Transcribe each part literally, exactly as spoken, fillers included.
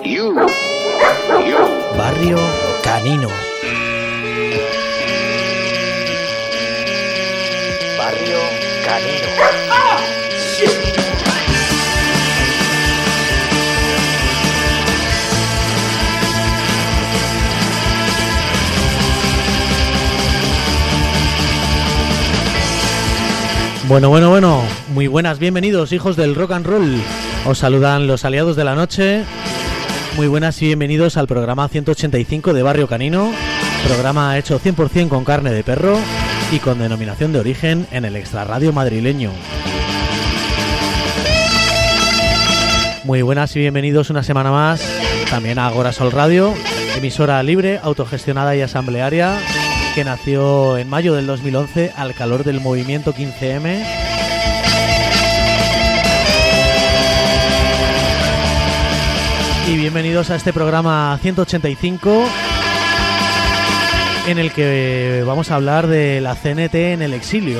You. You. Barrio Canino. Barrio Canino. ¡Ah! ¡Shit! Bueno, bueno, bueno, muy buenas, bienvenidos hijos del rock and roll. Os saludan los aliados de la noche. Muy buenas y bienvenidos al programa ciento ochenta y cinco de Barrio Canino. Programa hecho cien por ciento con carne de perro y con denominación de origen en el extrarradio madrileño. Muy buenas y bienvenidos una semana más también a Agora Sol Radio, emisora libre, autogestionada y asamblearia, que nació en mayo del dos mil once al calor del movimiento quince eme. Y bienvenidos a este programa ciento ochenta y cinco, en el que vamos a hablar de la ce ene te en el exilio.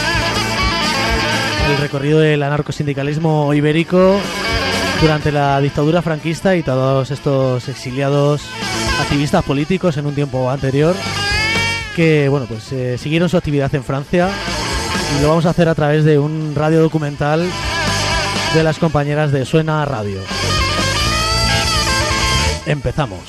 El recorrido del anarcosindicalismo ibérico durante la dictadura franquista y todos estos exiliados activistas políticos en un tiempo anterior, que bueno, pues eh, siguieron su actividad en Francia, y lo vamos a hacer a través de un radio documental de las compañeras de Suena Radio. Empezamos.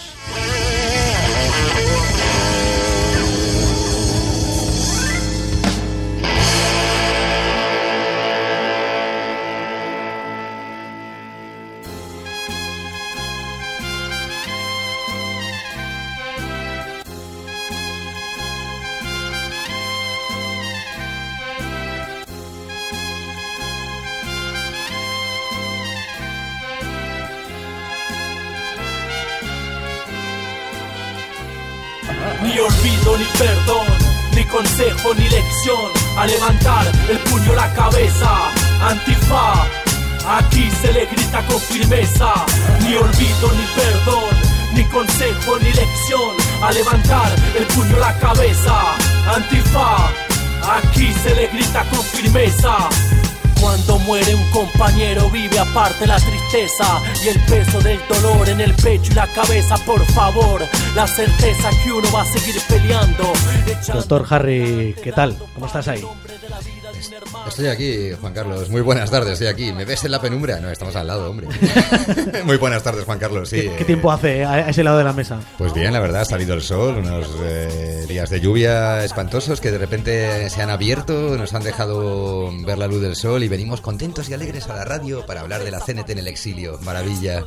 Ni olvido, ni perdón, ni consejo, ni lección. A levantar el puño, la cabeza. Antifa, aquí se le grita con firmeza. Ni olvido, ni perdón, ni consejo, ni lección. A levantar el puño, la cabeza. Antifa, aquí se le grita con firmeza. Cuando muere un compañero vive aparte la tristeza y el peso del dolor en el pecho y la cabeza. Por favor, la certeza que uno va a seguir peleando. Doctor Harry, ¿qué tal? ¿Cómo estás ahí? Estoy aquí, Juan Carlos. Muy buenas tardes, estoy aquí. ¿Me ves en la penumbra? No, estamos al lado, hombre. Muy buenas tardes, Juan Carlos. Sí, ¿Qué, ¿Qué tiempo hace a ese lado de la mesa? Pues bien, la verdad, ha salido el sol, unos eh, días de lluvia espantosos que de repente se han abierto, nos han dejado ver la luz del sol y venimos contentos y alegres a la radio para hablar de la ce ene te en el exilio. Maravilla.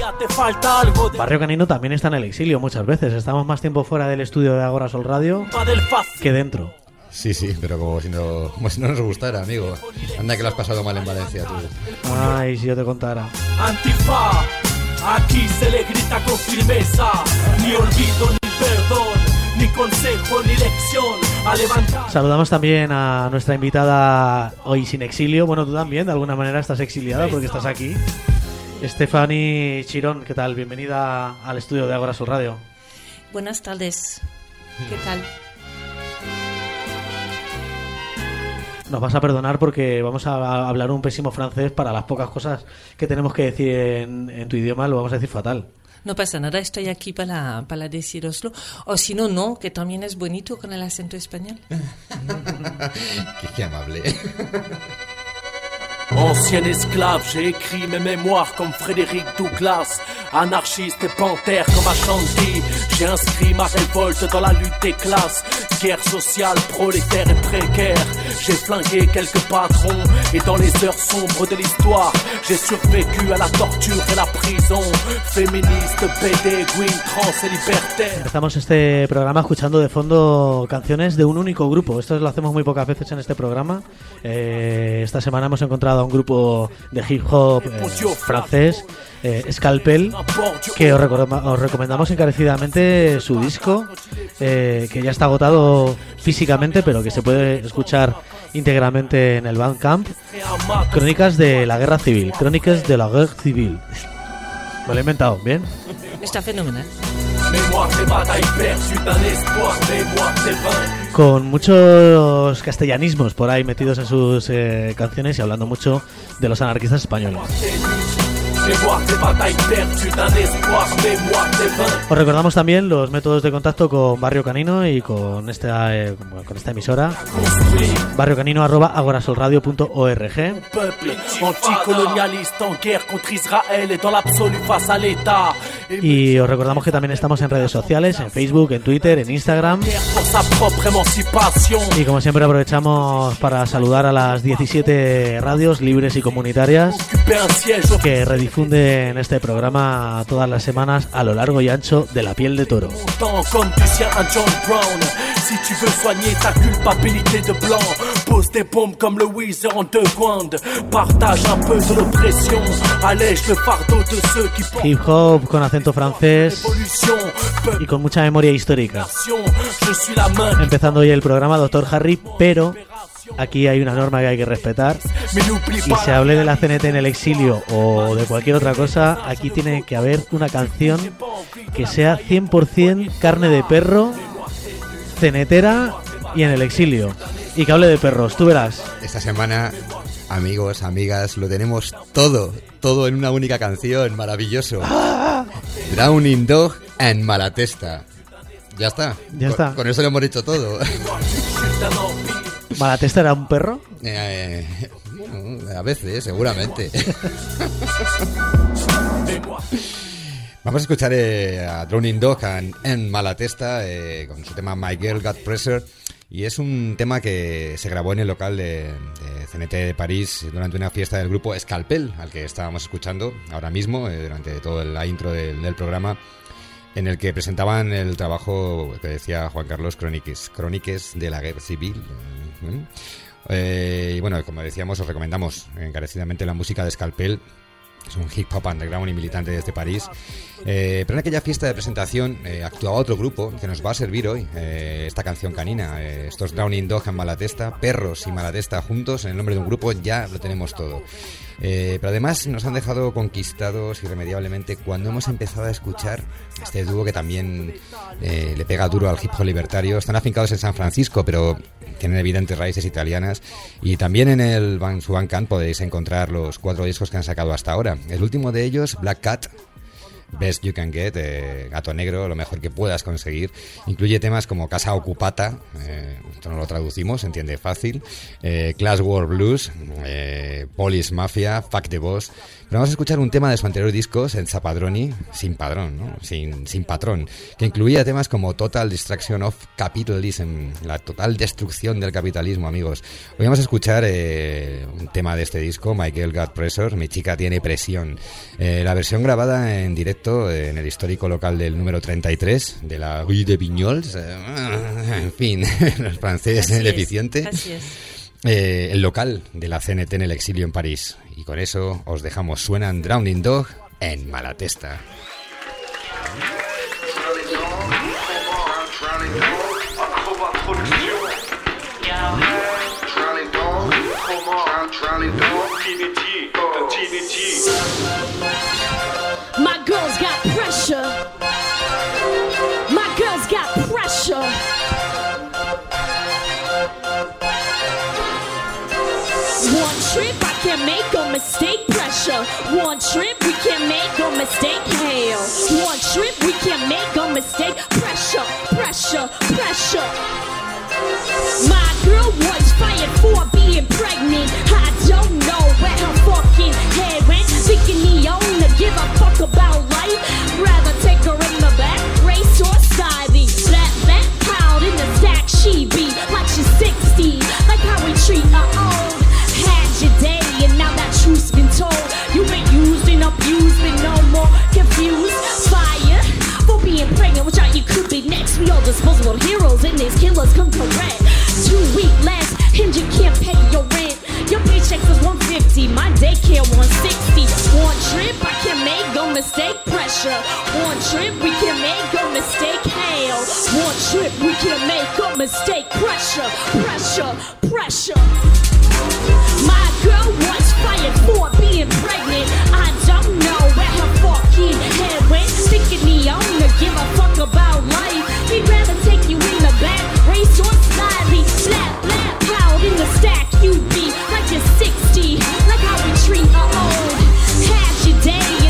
Barrio Canino también está en el exilio muchas veces. Estamos más tiempo fuera del estudio de Agora Sol Radio que dentro. Sí, sí, pero como si no, como si no nos gustara, amigo. Anda que lo has pasado mal en Valencia, tú. Ay, si yo te contara. Antifa, aquí se le grita con firmeza. Ni olvido, ni perdón, ni consejo, ni lección. A levantar. Saludamos también a nuestra invitada hoy sin exilio. Bueno, tú también, de alguna manera estás exiliada porque estás aquí. Stephanie Chirón, ¿qué tal? Bienvenida al estudio de Agora Sol Radio. Buenas tardes. ¿Qué tal? Nos vas a perdonar porque vamos a hablar un pésimo francés. Para las pocas cosas que tenemos que decir en, en tu idioma, lo vamos a decir fatal. No pasa nada, estoy aquí para, para deciroslo. O si no, no, que también es bonito con el acento español. qué, qué amable. Ancien esclave, j'ai écrit mes mémoires comme Frédéric Douglas. Anarchiste et panthère comme Ashanti. J'ai inscrit ma révolte dans la lutte des classes. Guerre sociale, prolétaire et précaire. J'ai flingué quelques patrons. Et dans les heures sombres de l'histoire, j'ai survécu à la torture et la prison. Féministe, P D, Gwyn, trans et libertaire. Empezamos este programa escuchando de fondo canciones de un único grupo. Esto lo hacemos muy pocas veces en este programa. Eh, esta semana hemos encontrado a un grupo de hip hop eh, francés, eh, Scalpel, que os, recom- os recomendamos encarecidamente su disco, eh, que ya está agotado físicamente, pero que se puede escuchar íntegramente en el Bandcamp. Crónicas de la Guerra Civil, Crónicas de la Guerra Civil. Me lo he inventado, ¿bien? Está fenomenal. Con muchos castellanismos por ahí metidos en sus eh, canciones y hablando mucho de los anarquistas españoles. Os recordamos también los métodos de contacto con Barrio Canino y con esta, eh, con esta emisora. barrio canino arroba agorasolradio punto org. Y os recordamos que también estamos en redes sociales, en Facebook, en Twitter, en Instagram. Y como siempre aprovechamos para saludar a las diecisiete radios libres y comunitarias que redifunden este programa todas las semanas a lo largo y ancho de la piel de toro. Hip hop con acento francés y con mucha memoria histórica. Empezando hoy el programa, doctor Harry, pero aquí hay una norma que hay que respetar. Y se hable de la C N T en el exilio o de cualquier otra cosa, aquí tiene que haber una canción que sea cien por ciento carne de perro, cenetera y en el exilio. Y que hable de perros, tú verás. Esta semana, amigos, amigas, lo tenemos todo, todo en una única canción, maravilloso. ¡Ah! Drowning Dog en Malatesta. Ya está. Ya está. Con, con eso lo hemos dicho todo. ¿Malatesta era un perro? Eh, a veces, seguramente. Vamos a escuchar eh, a Drowning Dog en, en Malatesta eh, con su tema My Girl Got Pressure. Y es un tema que se grabó en el local de, de C N T de París durante una fiesta del grupo Scalpel, al que estábamos escuchando ahora mismo, eh, durante toda la intro del, del programa, en el que presentaban el trabajo que decía Juan Carlos, Cróniques, Cróniques de la Guerra Civil. Eh, y bueno, como decíamos, os recomendamos encarecidamente la música de Scalpel. Es un hip hop underground y militante desde París. Eh, pero en aquella fiesta de presentación eh, actuaba otro grupo que nos va a servir hoy, eh, esta canción canina. Eh, estos Drowning Dog en Malatesta, perros y Malatesta juntos en el nombre de un grupo, ya lo tenemos todo. Eh, pero además nos han dejado conquistados irremediablemente cuando hemos empezado a escuchar este dúo que también eh, le pega duro al hip hop libertario. Están afincados en San Francisco, pero tienen evidentes raíces italianas. Y también en el su Bandcamp podéis encontrar los cuatro discos que han sacado hasta ahora. El último de ellos, Black Cat, Best You Can Get, eh, Gato Negro, lo mejor que puedas conseguir. Incluye temas como Casa Occupata, eh, esto no lo traducimos, se entiende fácil, eh, Class War Blues, eh, Police Mafia, Fuck the Boss. Pero vamos a escuchar un tema de su anterior disco, Senza Padroni, sin padrón, ¿no? sin, sin patrón, que incluía temas como Total Destruction of Capitalism, la total destrucción del capitalismo, amigos. Hoy vamos a escuchar eh, un tema de este disco, My Girl Got Pressure, Mi chica tiene presión. Eh, la versión grabada en directo eh, en el histórico local del número treinta y tres de la Rue de Vignoles, eh, en fin, los franceses en el eficiente. Así es. Eh, el local de la C N T en el exilio en París. Y con eso os dejamos. Suenan Drowning Dog en Malatesta. My girl's got pressure. My girl's got pressure. One trip, I can't make a mistake, pressure. One trip, we can't make a mistake, hell. One trip, we can't make a mistake, pressure, pressure, pressure. My girl was fired for being pregnant. I don't know where her fucking head went. Thinking he owned to give a fuck about life. Rather take her in the back, race or skiving. That, that pound in the stack, she be like she's sixty. Like how we treat her old. Had your day and now that truth's been told. You been used and abused, been no more confused. Fire for being pregnant, which out you could be next. We all disposable heroes and these killers come correct. Two week less and you can't pay your rent. Your paycheck was one fifty, my daycare one sixty. One trip, I can make a mistake, pressure. One trip, we can make a mistake, hell. One trip, we can make a mistake, pressure, pressure, pressure. My girl was fired for being pregnant. I don't know where her fucking head went. Thinking he owned to give a fuck about life. He'd rather take you in the back, race or slightly. Slap, slap, pound in the stack, you be like you're sixty. Like how we treat her old. Had your day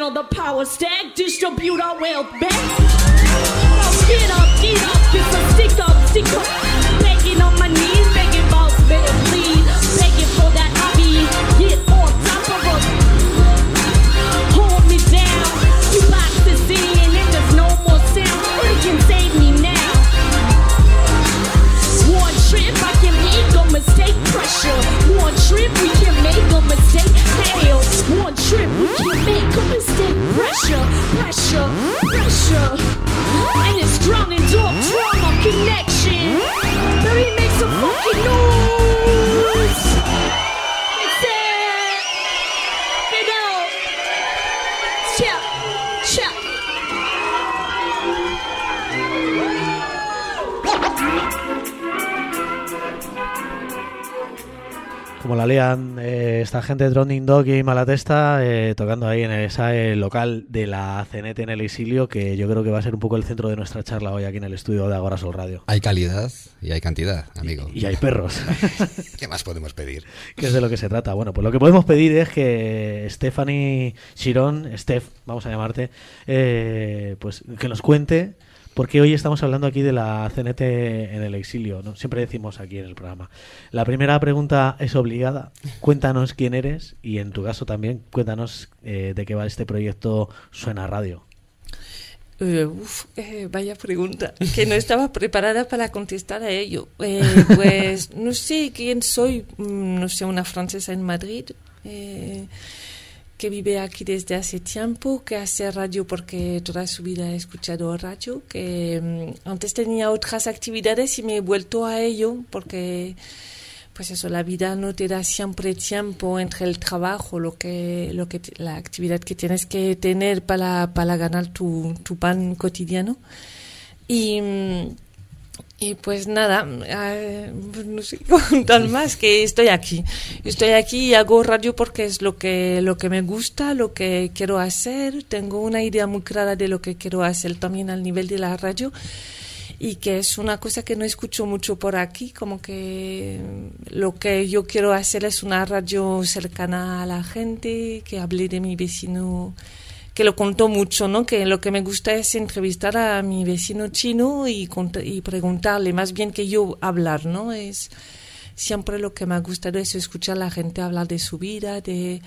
build a power stack, distribute our wealth back. Now get up, get up, it's a stick up, stick up. Begging on my knees, begging boss, begging please, begging for that hobby. Get on top of us, hold me down. You boxes in and there's no more sound. They can save me now. One trip, I can make a mistake. Pressure. One trip, we can make a mistake. Hell, one trip, we can make a mistake. Pressure, pressure, pressure. And it's drowning dog trauma connection. Baby, make some fucking noise. It's it. Get out. Check, check. Como la lían eh, esta gente de Drowning Dog y Malatesta, eh, tocando ahí en ese local de la C N T en el exilio, que yo creo que va a ser un poco el centro de nuestra charla hoy aquí en el estudio de Agora Sol Radio. Hay calidad y hay cantidad, amigo. Y, y hay perros. ¿Qué más podemos pedir? ¿Qué es de lo que se trata? Bueno, pues lo que podemos pedir es que Stephanie Chirón, Steph, vamos a llamarte, eh, pues que nos cuente. Porque hoy estamos hablando aquí de la C N T en el exilio, ¿no? Siempre decimos aquí en el programa. La primera pregunta es obligada. Cuéntanos quién eres y en tu caso también cuéntanos eh, de qué va este proyecto Suena Radio. Uh, uf, eh, vaya pregunta, que no estaba preparada para contestar a ello. Eh, pues no sé quién soy, no sé, una francesa en Madrid. Eh, que vive aquí desde hace tiempo, que hace radio porque toda su vida ha escuchado radio, que um, antes tenía otras actividades y me he vuelto a ello porque, pues eso, la vida no te da siempre tiempo entre el trabajo, lo que, lo que, la actividad que tienes que tener para, para ganar tu, tu pan cotidiano. Y um, Y pues nada, eh, no sé contar más, que estoy aquí. Estoy aquí y hago radio porque es lo que, lo que me gusta, lo que quiero hacer. Tengo una idea muy clara de lo que quiero hacer también al nivel de la radio. Y que es una cosa que no escucho mucho por aquí, como que lo que yo quiero hacer es una radio cercana a la gente, que hable de mi vecino, que lo contó mucho, ¿no? Que lo que me gusta es entrevistar a mi vecino chino y, y preguntarle, más bien que yo hablar, ¿no? Es siempre lo que me ha gustado es escuchar a la gente hablar de su vida, de,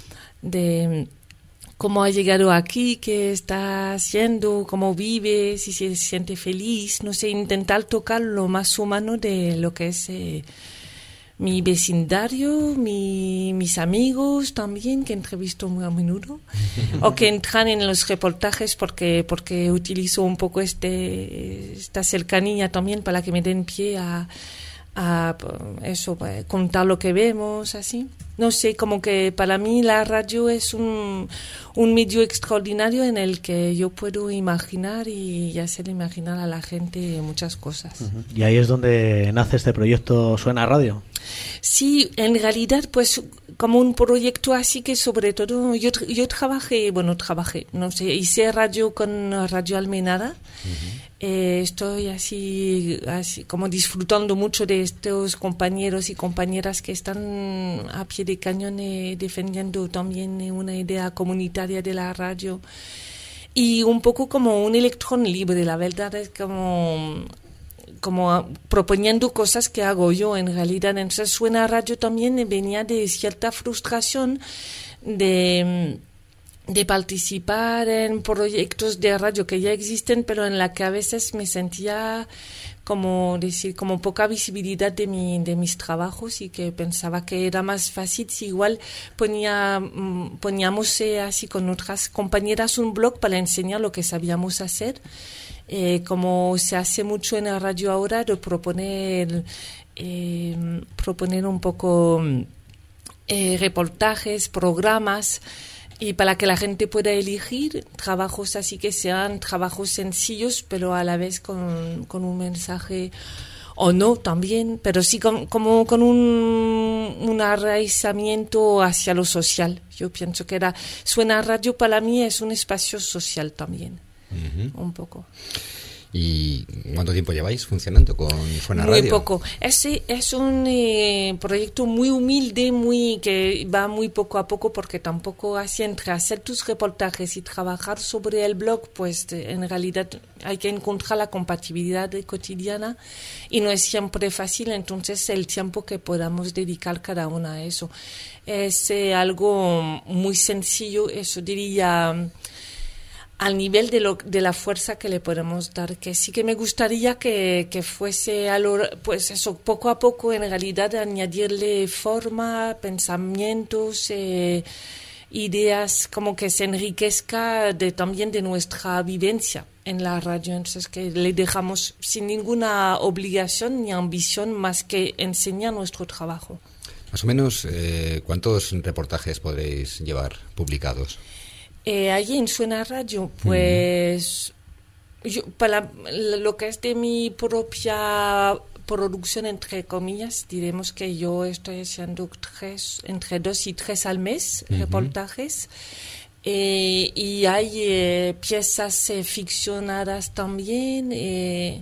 de cómo ha llegado aquí, qué está haciendo, cómo vive, si se siente feliz, no sé, intentar tocar lo más humano de lo que es eh, mi vecindario, mi, mis amigos también, que entrevisto muy a menudo, o que entran en los reportajes porque, porque utilizo un poco este, esta cercanía también para que me den pie a, a eso, a contar lo que vemos, así. No sé, como que para mí la radio es un, un medio extraordinario en el que yo puedo imaginar y hacer imaginar a la gente muchas cosas. Uh-huh. Y ahí es donde nace este proyecto Suena Radio. Sí, en realidad, pues como un proyecto así que sobre todo yo, yo trabajé, bueno, trabajé, no sé, hice radio con Radio Almenara. Uh-huh. Eh, estoy así, así como disfrutando mucho de estos compañeros y compañeras que están a pie de cañón eh, defendiendo también eh, una idea comunitaria de la radio y un poco como un electrón libre, la verdad es como como proponiendo cosas que hago yo en realidad. Entonces Suena Radio también venía de cierta frustración de de participar en proyectos de radio que ya existen, pero en la que a veces me sentía como decir como poca visibilidad de mi de mis trabajos y que pensaba que era más fácil si igual ponía poníamos eh, así con otras compañeras un blog para enseñar lo que sabíamos hacer, eh, como se hace mucho en la radio ahora de proponer eh, proponer un poco eh, reportajes, programas, y para que la gente pueda elegir trabajos así que sean trabajos sencillos, pero a la vez con, con un mensaje, o no también, pero sí con, como con un, un arraizamiento hacia lo social. Yo pienso que era Suena Radio para mí es un espacio social también, uh-huh. un poco. ¿Y cuánto tiempo lleváis funcionando con Suena Muy Radio? poco. Ese es un eh, proyecto muy humilde, muy que va muy poco a poco, porque tampoco así entre hacer tus reportajes y trabajar sobre el blog, pues en realidad hay que encontrar la compatibilidad cotidiana y no es siempre fácil. Entonces el tiempo que podamos dedicar cada una a eso es eh, algo muy sencillo, eso diría, al nivel de, lo, de la fuerza que le podemos dar, que sí que me gustaría que, que fuese, a lo, pues eso, poco a poco en realidad añadirle forma, pensamientos, eh, ideas, como que se enriquezca de, también de nuestra vivencia en la radio. Entonces que le dejamos sin ninguna obligación ni ambición más que enseñar nuestro trabajo. Más o menos, eh, ¿cuántos reportajes podréis llevar publicados? Eh, allí en Suena Radio, pues mm. yo, para lo que es de mi propia producción, entre comillas, diremos que yo estoy haciendo tres, entre dos y tres al mes, uh-huh. reportajes. Eh, y hay eh, piezas eh, ficcionadas también, eh,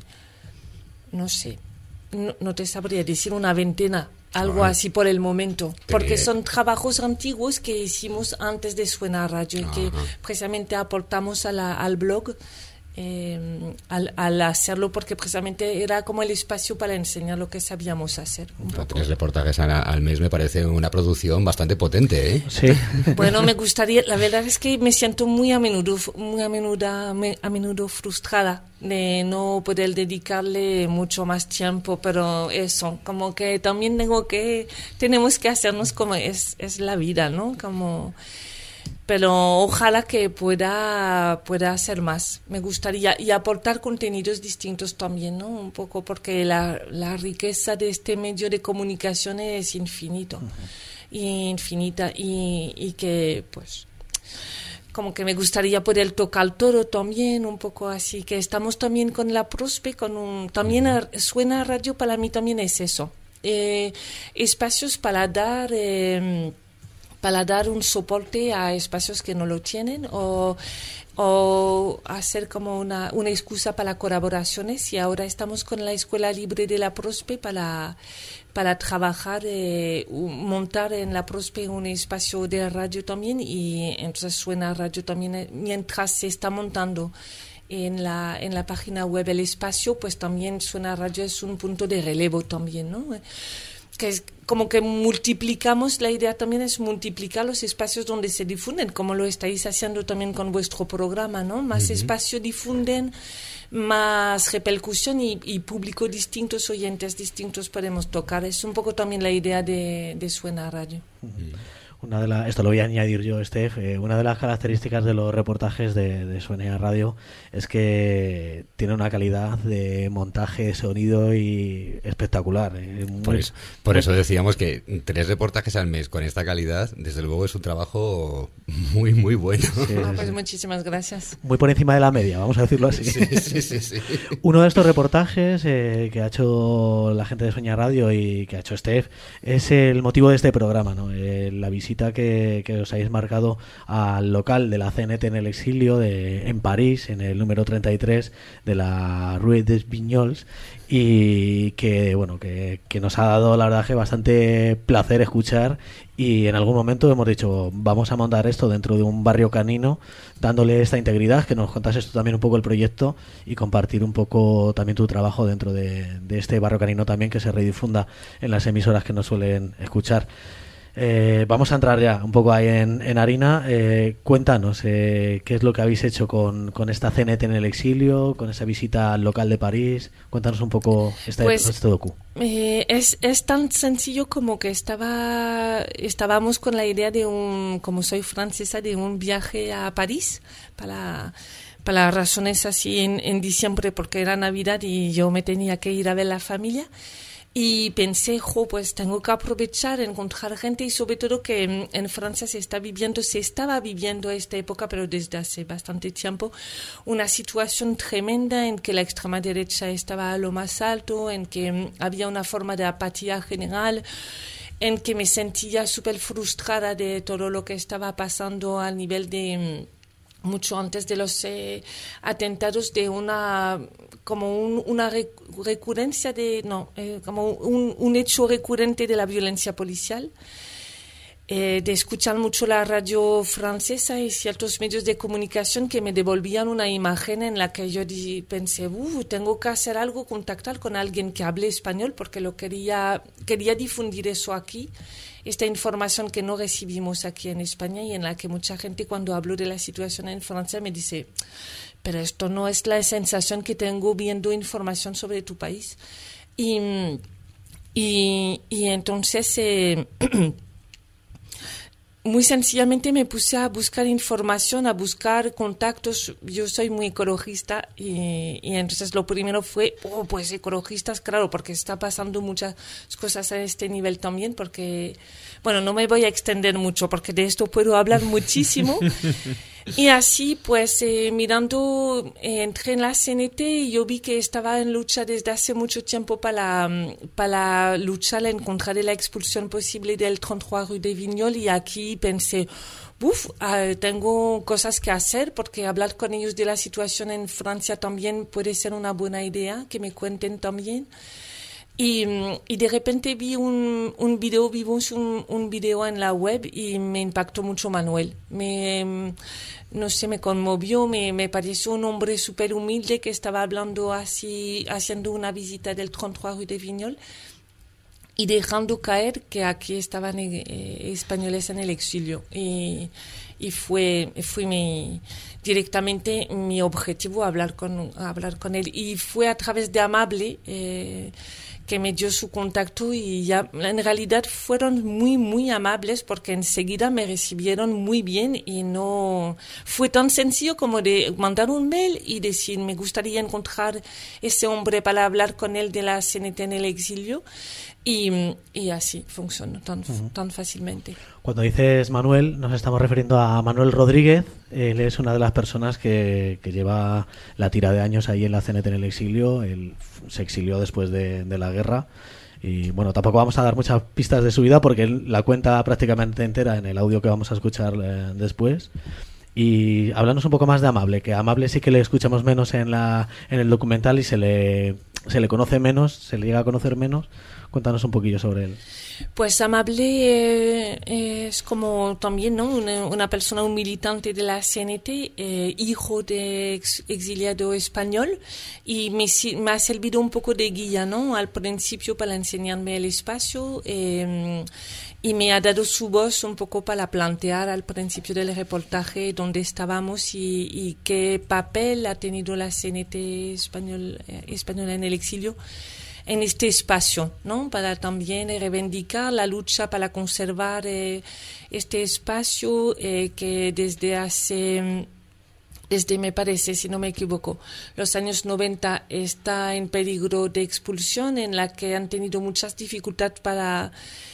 no sé, no, no te sabría decir una veintena. Algo ah, así por el momento, porque bien. Son trabajos antiguos que hicimos antes de Suena Radio, y que precisamente aportamos a la, al blog eh, al, al hacerlo, porque precisamente era como el espacio para enseñar lo que sabíamos hacer. Un poco. Tres reportajes al, al mes me parece una producción bastante potente, ¿eh? Sí. Bueno, me gustaría, la verdad es que me siento muy a menudo, muy a menudo, a menudo frustrada de no poder dedicarle mucho más tiempo, pero eso, como que también tengo que, tenemos que hacernos como es, es la vida, ¿no? Como, pero ojalá que pueda, pueda hacer más, me gustaría, y aportar contenidos distintos también, ¿no? Un poco, porque la, la riqueza de este medio de comunicación es infinito, uh-huh. y infinita, y, y que, pues, como que me gustaría poder tocar todo también, un poco así, que estamos también con la Prospe, con un, también a, Suena Radio para mí también es eso, eh, espacios para dar, eh, para dar un soporte a espacios que no lo tienen, o, o hacer como una, una excusa para colaboraciones, y ahora estamos con la Escuela Libre de la Prospe para... para trabajar, eh, montar en la Prospe un espacio de radio también, y entonces Suena Radio también, eh, mientras se está montando en la, en la página web el espacio, pues también Suena Radio es un punto de relevo también, ¿no? Que es como que multiplicamos, la idea también es multiplicar los espacios donde se difunden, como lo estáis haciendo también con vuestro programa, ¿no? Más uh-huh. espacio difunden, más repercusión y, y público distintos, oyentes distintos podemos tocar. Es un poco también la idea de, de Suena Radio. Uh-huh. Una de la, esto lo voy a añadir yo, Steph. Eh, una de las características de los reportajes de, de Suena Radio es que tiene una calidad de montaje, sonido y espectacular. Eh, muy, por eso, por eso decíamos que tres reportajes al mes con esta calidad, desde luego es un trabajo muy, muy bueno. Sí, ah, pues sí. Muchísimas gracias. Muy por encima de la media, vamos a decirlo así. Sí, sí, sí, sí. Uno de estos reportajes eh, que ha hecho la gente de Suena Radio y que ha hecho Steph es el motivo de este programa, ¿no? Eh, la visita Que, que os habéis marcado al local de la C N T en el exilio de, en París, en el número treinta y tres de la Rue des Vignoles, y que bueno que, que nos ha dado la verdad que bastante placer escuchar, y en algún momento hemos dicho vamos a montar esto dentro de un barrio canino, dándole esta integridad, que nos contases tú también un poco el proyecto y compartir un poco también tu trabajo dentro de, de este barrio canino también, que se redifunda en las emisoras que nos suelen escuchar. Eh, vamos a entrar ya un poco ahí en, en harina. Eh, cuéntanos eh, qué es lo que habéis hecho con, con esta C N T en el exilio, con esa visita al local de París. Cuéntanos un poco este, pues, este docu. Eh, es, es tan sencillo como que estaba estábamos con la idea de un, como soy francesa, de un viaje a París para... para razones así en, en diciembre, porque era Navidad y yo me tenía que ir a ver la familia. Y pensé, jo, pues tengo que aprovechar, encontrar gente, y sobre todo que en Francia se está viviendo, se estaba viviendo esta época, pero desde hace bastante tiempo, una situación tremenda en que la extrema derecha estaba a lo más alto, en que había una forma de apatía general, en que me sentía súper frustrada de todo lo que estaba pasando al nivel de... mucho antes de los eh, atentados, de una como un, una recurrencia de no eh, como un, un hecho recurrente de la violencia policial, eh, de escuchar mucho la radio francesa y ciertos medios de comunicación que me devolvían una imagen en la que yo di, pensé, uh, tengo que hacer algo, contactar con alguien que hable español, porque lo quería quería difundir eso aquí, esta información que no recibimos aquí en España, y en la que mucha gente, cuando hablo de la situación en Francia, me dice, pero esto no es la sensación que tengo viendo información sobre tu país. Y, y, y entonces, eh, muy sencillamente me puse a buscar información, a buscar contactos. Yo soy muy ecologista y, y entonces lo primero fue, oh, pues ecologistas, claro, porque está pasando muchas cosas a este nivel también, porque, bueno, no me voy a extender mucho porque de esto puedo hablar muchísimo. Y así, pues, eh, mirando, eh, entré en la C N T y yo vi que estaba en lucha desde hace mucho tiempo para, para luchar en contra de la expulsión posible del treinta y tres Rue de Vignol, y aquí pensé, uff, uh, tengo cosas que hacer, porque hablar con ellos de la situación en Francia también puede ser una buena idea, que me cuenten también. Y, y de repente vi un, un video, vimos un, un video en la web y me impactó mucho Manuel. Me, no sé, me conmovió, me, me pareció un hombre súper humilde que estaba hablando así, haciendo una visita del treinta y tres Rue de Vignol y dejando caer que aquí estaban eh, españoles en el exilio. Y, y fue, fue mi, directamente mi objetivo hablar con, hablar con él. Y fue a través de Amable, eh, que me dio su contacto, y ya en realidad fueron muy, muy amables, porque enseguida me recibieron muy bien y no fue tan sencillo como de mandar un mail y decir, me gustaría encontrar ese hombre para hablar con él de la C N T en el exilio, y, y así funcionó tan, uh-huh. tan fácilmente. Cuando dices Manuel, nos estamos refiriendo a Manuel Rodríguez. Él es una de las personas que, que lleva la tira de años ahí en la C N T en el exilio. Él se exilió después de, de la guerra. Y bueno, tampoco vamos a dar muchas pistas de su vida porque él la cuenta prácticamente entera en el audio que vamos a escuchar eh, después. Y háblanos un poco más de Amable, que a Amable sí que le escuchamos menos en la en el documental y se le, se le conoce menos, se le llega a conocer menos. Cuéntanos un poquillo sobre él. Pues Amable eh, es como también, ¿no?, una, una persona, un militante de la C N T, eh, hijo de ex, exiliado español, y me, me ha servido un poco de guía, ¿no?, al principio para enseñarme el espacio, eh, y me ha dado su voz un poco para plantear al principio del reportaje dónde estábamos y, y qué papel ha tenido la C N T español, eh, española en el exilio en este espacio, ¿no?, para también reivindicar la lucha para conservar eh, este espacio eh, que desde hace, desde me parece, si no me equivoco, los años noventa está en peligro de expulsión, en la que han tenido muchas dificultades para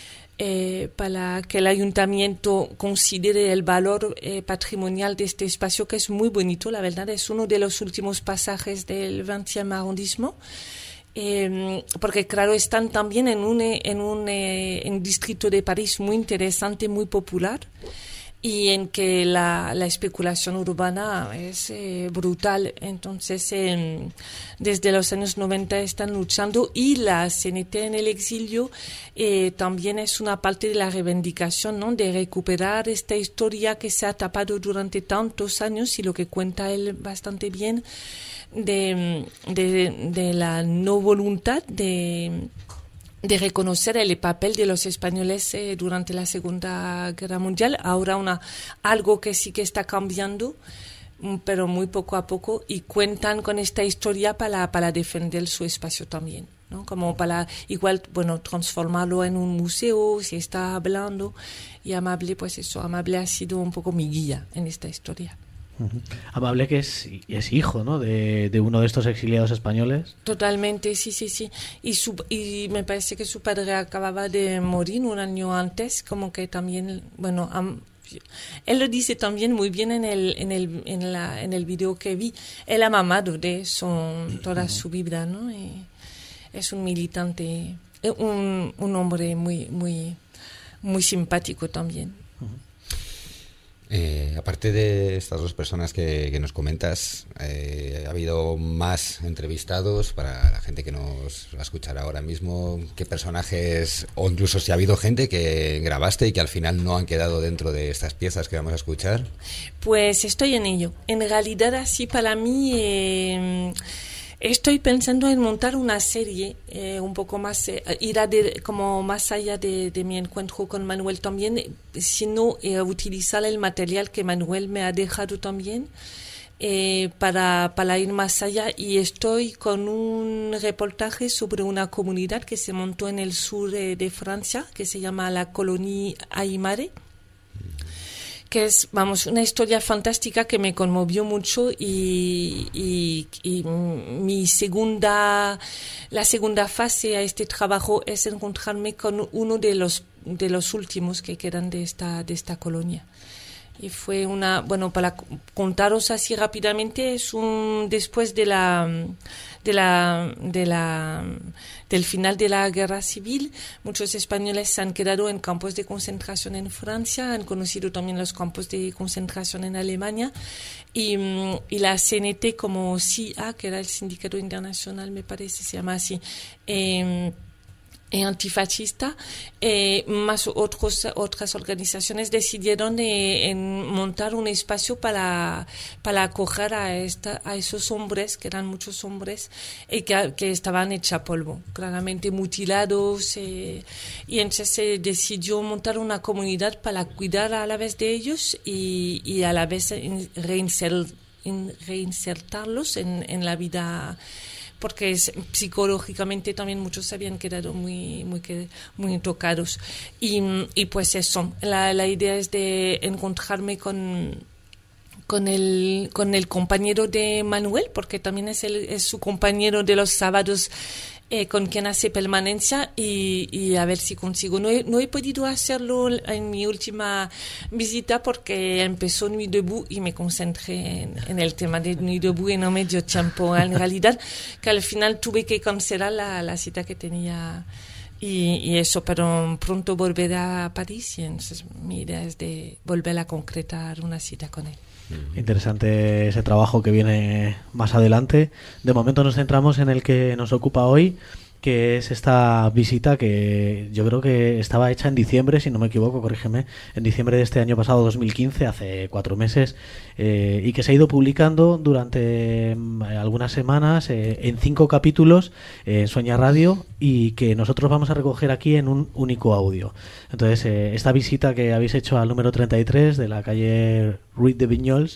Eh, para que el ayuntamiento considere el valor eh, patrimonial de este espacio, que es muy bonito, la verdad, es uno de los últimos pasajes del veintième arrondissement. Eh, porque claro, están también en un, en un eh, en distrito de París muy interesante, muy popular, y en que la, la especulación urbana es eh, brutal. Entonces, eh, desde los años noventa están luchando, y la C N T en el exilio eh, también es una parte de la reivindicación, ¿no?, de recuperar esta historia que se ha tapado durante tantos años, y lo que cuenta él bastante bien, de, de, de la no voluntad de... de reconocer el papel de los españoles eh, durante la Segunda Guerra Mundial. Ahora una algo que sí que está cambiando, pero muy poco a poco, y cuentan con esta historia para, para defender su espacio también, ¿no?, como para igual, bueno, transformarlo en un museo, si está hablando, y Amable, pues eso, Amable ha sido un poco mi guía en esta historia. Uh-huh. Amable, que es, es hijo, ¿no?, de, de uno de estos exiliados españoles. Totalmente, sí, sí, sí. Y, su, y me parece que su padre acababa de morir un año antes, como que también, bueno, am, él lo dice también muy bien en el en el en la en el video que vi. Él ha mamado de eso toda su vida, ¿no? Y es un militante, un, un hombre muy muy muy simpático también. Uh-huh. Eh, aparte de estas dos personas que, que nos comentas, eh, ¿ha habido más entrevistados para la gente que nos va a escuchar ahora mismo? ¿Qué personajes, o incluso si ha habido gente que grabaste y que al final no han quedado dentro de estas piezas que vamos a escuchar? Pues estoy en ello. En realidad, así para mí... Eh, Estoy pensando en montar una serie eh, un poco más, eh, ir a de, como más allá de, de mi encuentro con Manuel también, sino eh, utilizar el material que Manuel me ha dejado también eh, para, para ir más allá. Y estoy con un reportaje sobre una comunidad que se montó en el sur de, de Francia, que se llama la Colonie Aymare, que es, vamos, una historia fantástica que me conmovió mucho y, y, y mi segunda, la segunda fase a este trabajo es encontrarme con uno de los, de los últimos que quedan de esta, de esta colonia. Y fue una, bueno, para contaros así rápidamente, es un, después de la, de la, de la, del final de la guerra civil, muchos españoles se han quedado en campos de concentración en Francia, han conocido también los campos de concentración en Alemania, y, y la C N T como C I A, que era el Sindicato Internacional, me parece, se llama así, eh, antifascista, eh, más otros, otras organizaciones decidieron eh, en montar un espacio para, para acoger a, esta, a esos hombres, que eran muchos hombres, y que, que estaban hechos polvo, claramente mutilados, eh, y entonces se decidió montar una comunidad para cuidar a la vez de ellos y, y a la vez reinsert, reinsertarlos en, en la vida, porque es, psicológicamente también muchos se habían quedado muy muy muy tocados. Y, y pues eso, la, la idea es de encontrarme con con el con el compañero de Manuel, porque también es, el, es su compañero de los sábados, eh, con quien hace permanencia, y, y a ver si consigo. No he, no he podido hacerlo en mi última visita porque empezó mi debut y me concentré en, en el tema de mi debut y no me dio tiempo. En realidad, que al final tuve que cancelar la, la cita que tenía y, y eso, pero pronto volveré a París y entonces mi idea es de volver a concretar una cita con él. Interesante ese trabajo que viene más adelante. De momento nos centramos en el que nos ocupa hoy, que es esta visita que yo creo que estaba hecha en diciembre, si no me equivoco, corrígeme, en diciembre de este año pasado, dos mil quince, hace cuatro meses, eh, y que se ha ido publicando durante eh, algunas semanas eh, en cinco capítulos eh, en Sueña Radio, y que nosotros vamos a recoger aquí en un único audio. Entonces, eh, esta visita que habéis hecho al número treinta y tres de la calle Ruiz de Viñols,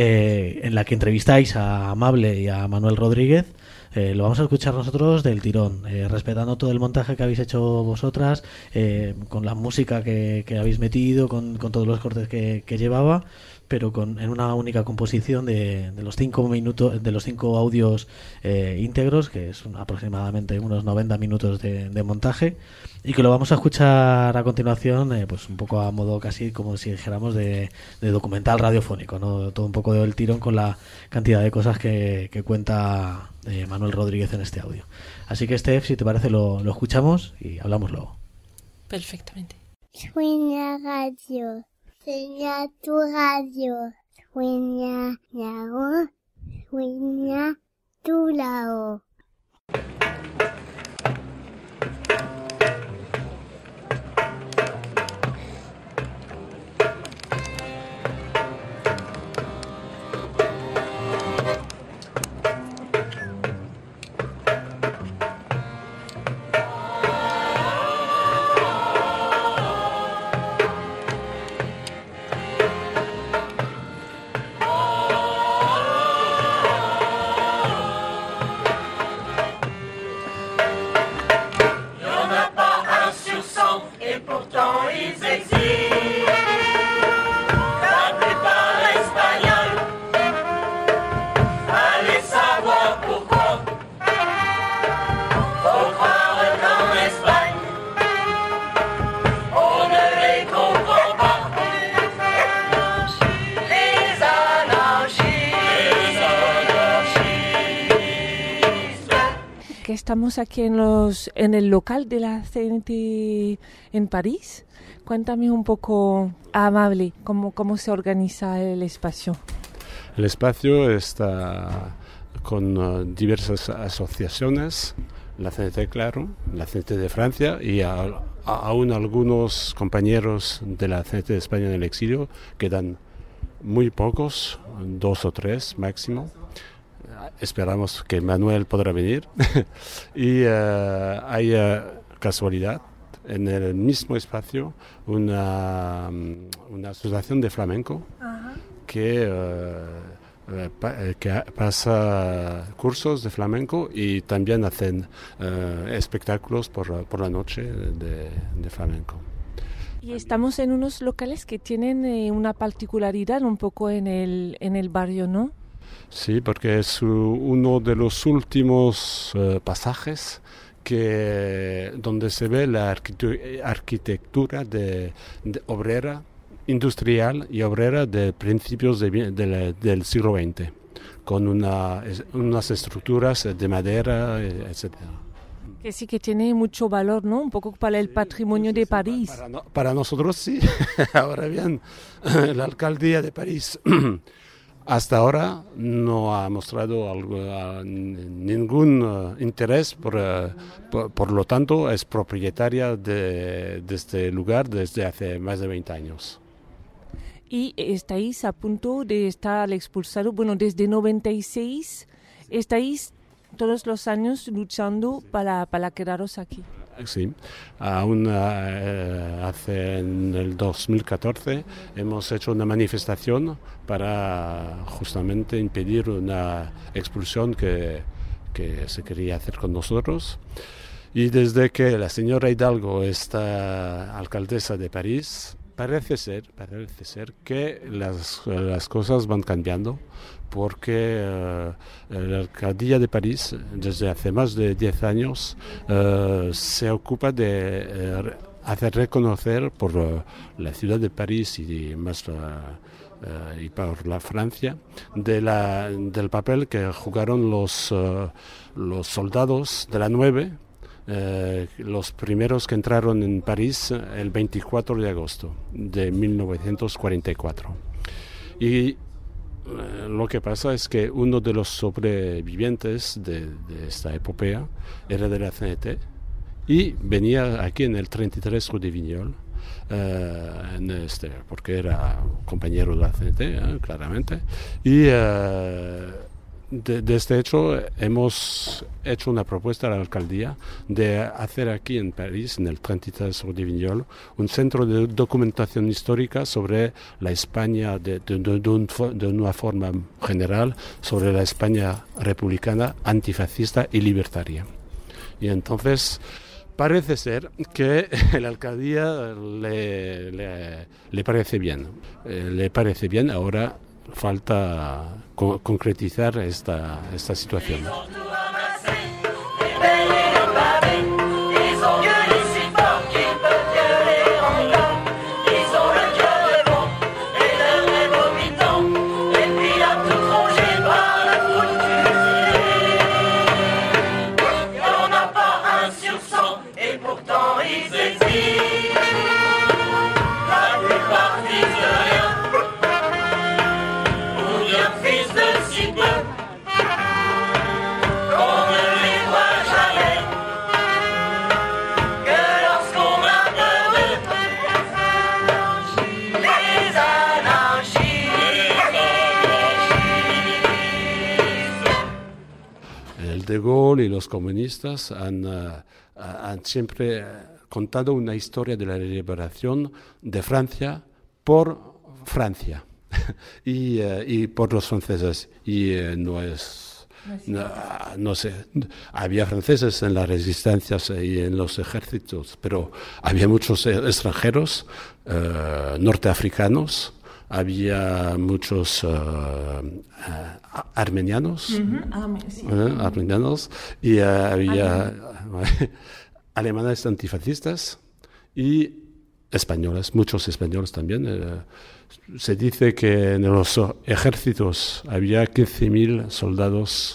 eh, en la que entrevistáis a Amable y a Manuel Rodríguez, Eh, lo vamos a escuchar nosotros del tirón, eh, respetando todo el montaje que habéis hecho vosotras, eh, con la música que, que habéis metido, con, con todos los cortes que, que llevaba, pero con, en una única composición de, de los cinco minutos, de los cinco audios eh, íntegros, que son aproximadamente unos noventa minutos de, de montaje, y que lo vamos a escuchar a continuación, eh, pues un poco a modo casi como si dijéramos de, de documental radiofónico, ¿no? Todo un poco del tirón con la cantidad de cosas que, que cuenta eh, Manuel Rodríguez en este audio. Así que, Steph, si te parece, lo, lo escuchamos y hablamos luego. Perfectamente. Sueña Radio. Sueña tu radio, sueña lao, sueña tu lao. que estamos aquí en los en el local de la C N T en París. Cuéntame un poco, amable, cómo, cómo se organiza el espacio. El espacio está con uh, diversas asociaciones, la C N T, claro, la C N T de Francia y a, a, aún algunos compañeros de la C N T de España en el exilio, quedan muy pocos, dos o tres máximo. Esperamos que Manuel podrá venir. Y uh, hay uh, casualidad, en el mismo espacio, una, una asociación de flamenco. Ajá. que... Uh, que pasa cursos de flamenco y también hacen uh, espectáculos por, por la noche de, de flamenco. Y estamos en unos locales que tienen eh, una particularidad un poco en el, en el barrio, ¿no? Sí, porque es uh, uno de los últimos uh, pasajes que, donde se ve la arquitectura, arquitectura de, de obrera, industrial y obrera de principios de, de la, del siglo veinte, con una, unas estructuras de madera, etcétera. Que sí que tiene mucho valor, ¿no? Un poco para el patrimonio sí, sí, de París. Para, no, para nosotros sí. Ahora bien, la alcaldía de París hasta ahora no ha mostrado algo, uh, ningún uh, interés, por, uh, por, por lo tanto es propietaria de, de este lugar desde hace más de veinte años. Y estáis a punto de estar expulsado, bueno, desde noventa y seis, estáis todos los años luchando para, para quedaros aquí. Sí, aún uh, hace en el dos mil catorce hemos hecho una manifestación para justamente impedir una expulsión que, que se quería hacer con nosotros. Y desde que la señora Hidalgo está alcaldesa de París, Parece ser, parece ser que las, las cosas van cambiando, porque uh, la alcaldía de París desde hace más de diez años uh, se ocupa de uh, hacer reconocer por uh, la ciudad de París y más uh, uh, y por la Francia de la, del papel que jugaron los, uh, los soldados de la nueve. Eh, los primeros que entraron en París el veinticuatro de agosto de mil novecientos cuarenta y cuatro. Y eh, lo que pasa es que uno de los sobrevivientes de, de esta epopeya era de la C N T y venía aquí en el treinta y tres Rue de Vignol, eh, en este, porque era compañero de la C N T, eh, claramente. Y eh, De, de este hecho, hemos hecho una propuesta a la alcaldía de hacer aquí en París, en el treinta y tres Rue de Vignol, un centro de documentación histórica sobre la España de, de, de, de, un, de una forma general, sobre la España republicana, antifascista y libertaria. Y entonces parece ser que la alcaldía le, le, le parece bien. Eh, le parece bien ahora. Falta co- concretizar esta, esta situación. De Gaulle y los comunistas han, uh, han siempre contado una historia de la liberación de Francia por Francia y, uh, y por los franceses. Y uh, no es... No, no sé, había franceses en las resistencias y en los ejércitos, pero había muchos extranjeros, uh, norteafricanos, había muchos uh, uh, armenianos, uh-huh. sí. uh, armenianos y uh, había uh, alemanes antifascistas y españoles, muchos españoles también. Uh, se dice que en los ejércitos había quince mil soldados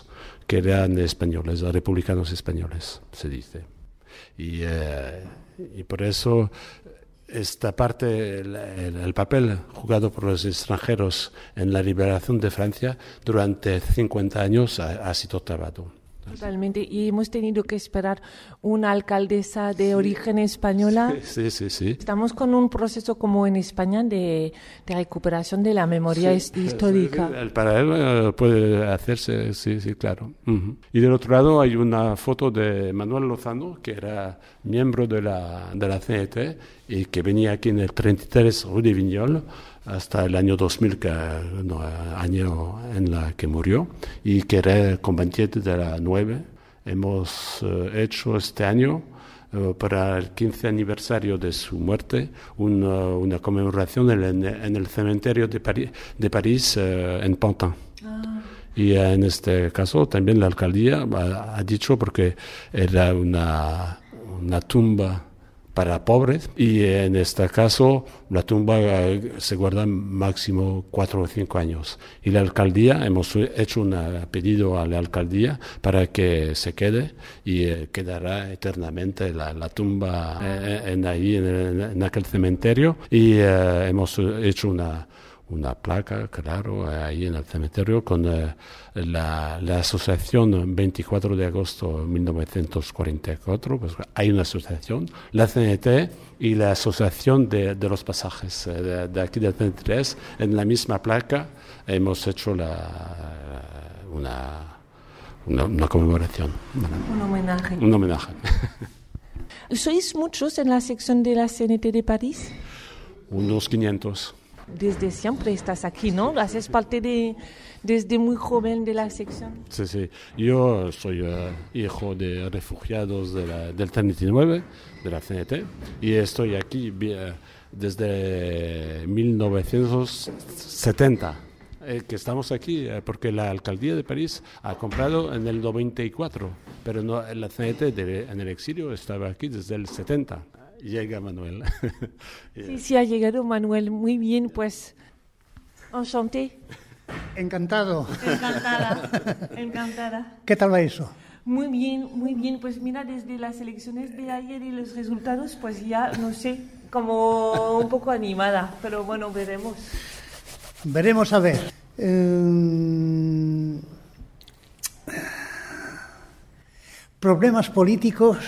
que eran españoles, republicanos españoles, se dice. Y, eh, y por eso esta parte, el, el, el papel jugado por los extranjeros en la liberación de Francia durante cincuenta años ha, ha sido trabado. Totalmente. Y hemos tenido que esperar una alcaldesa de origen española. Sí, sí, sí. Estamos con un proceso como en España de, de recuperación de la memoria sí, histórica. El paralelo puede hacerse, sí, sí, claro. Uh-huh. Y del otro lado hay una foto de Manuel Lozano, que era miembro de la, de la C N T y que venía aquí en el treinta y tres Rue de Vignol hasta el año dos mil, que, no, año en la que murió, y que era combatiente de la nueve. Hemos uh, hecho este año, uh, para el quince aniversario de su muerte, una, una conmemoración en, en el cementerio de, Pari, de París, uh, en Pantin. Ah. Y uh, en este caso también la alcaldía ha, ha dicho, porque era una, una tumba para pobres, y en este caso la tumba se guarda máximo cuatro o cinco años. Y la alcaldía, hemos hecho un pedido a la alcaldía para que se quede, y eh, quedará eternamente la, la tumba eh, en ahí, en, en aquel cementerio, y eh, hemos hecho una una placa, claro, ahí en el cementerio con eh, la, la asociación veinticuatro de agosto de mil novecientos cuarenta y cuatro, pues hay una asociación, la C N T y la asociación de, de los pasajes eh, de, de aquí del treinta y tres, en la misma placa hemos hecho la, una, una, una conmemoración. Un homenaje. Un homenaje. ¿Sois muchos en la sección de la C N T de París? Unos quinientos. Desde siempre estás aquí, ¿no? Haces parte de, desde muy joven de la sección. Sí, sí. Yo soy uh, hijo de refugiados de la, del treinta y nueve, de la C N T, y estoy aquí uh, desde mil novecientos setenta. Eh, que estamos aquí eh, porque la alcaldía de París ha comprado en el noventa y cuatro, pero no, la C N T de, en el exilio estaba aquí desde el setenta. Llega Manuel. Yeah. Sí, sí, ha llegado Manuel. Muy bien, pues. Enchanté. Encantado. Encantada. Encantada. ¿Qué tal va eso? Muy bien, muy bien. Pues mira, desde las elecciones de ayer y los resultados, pues ya, no sé, como un poco animada. Pero bueno, veremos. Veremos a ver. Eh... Problemas políticos.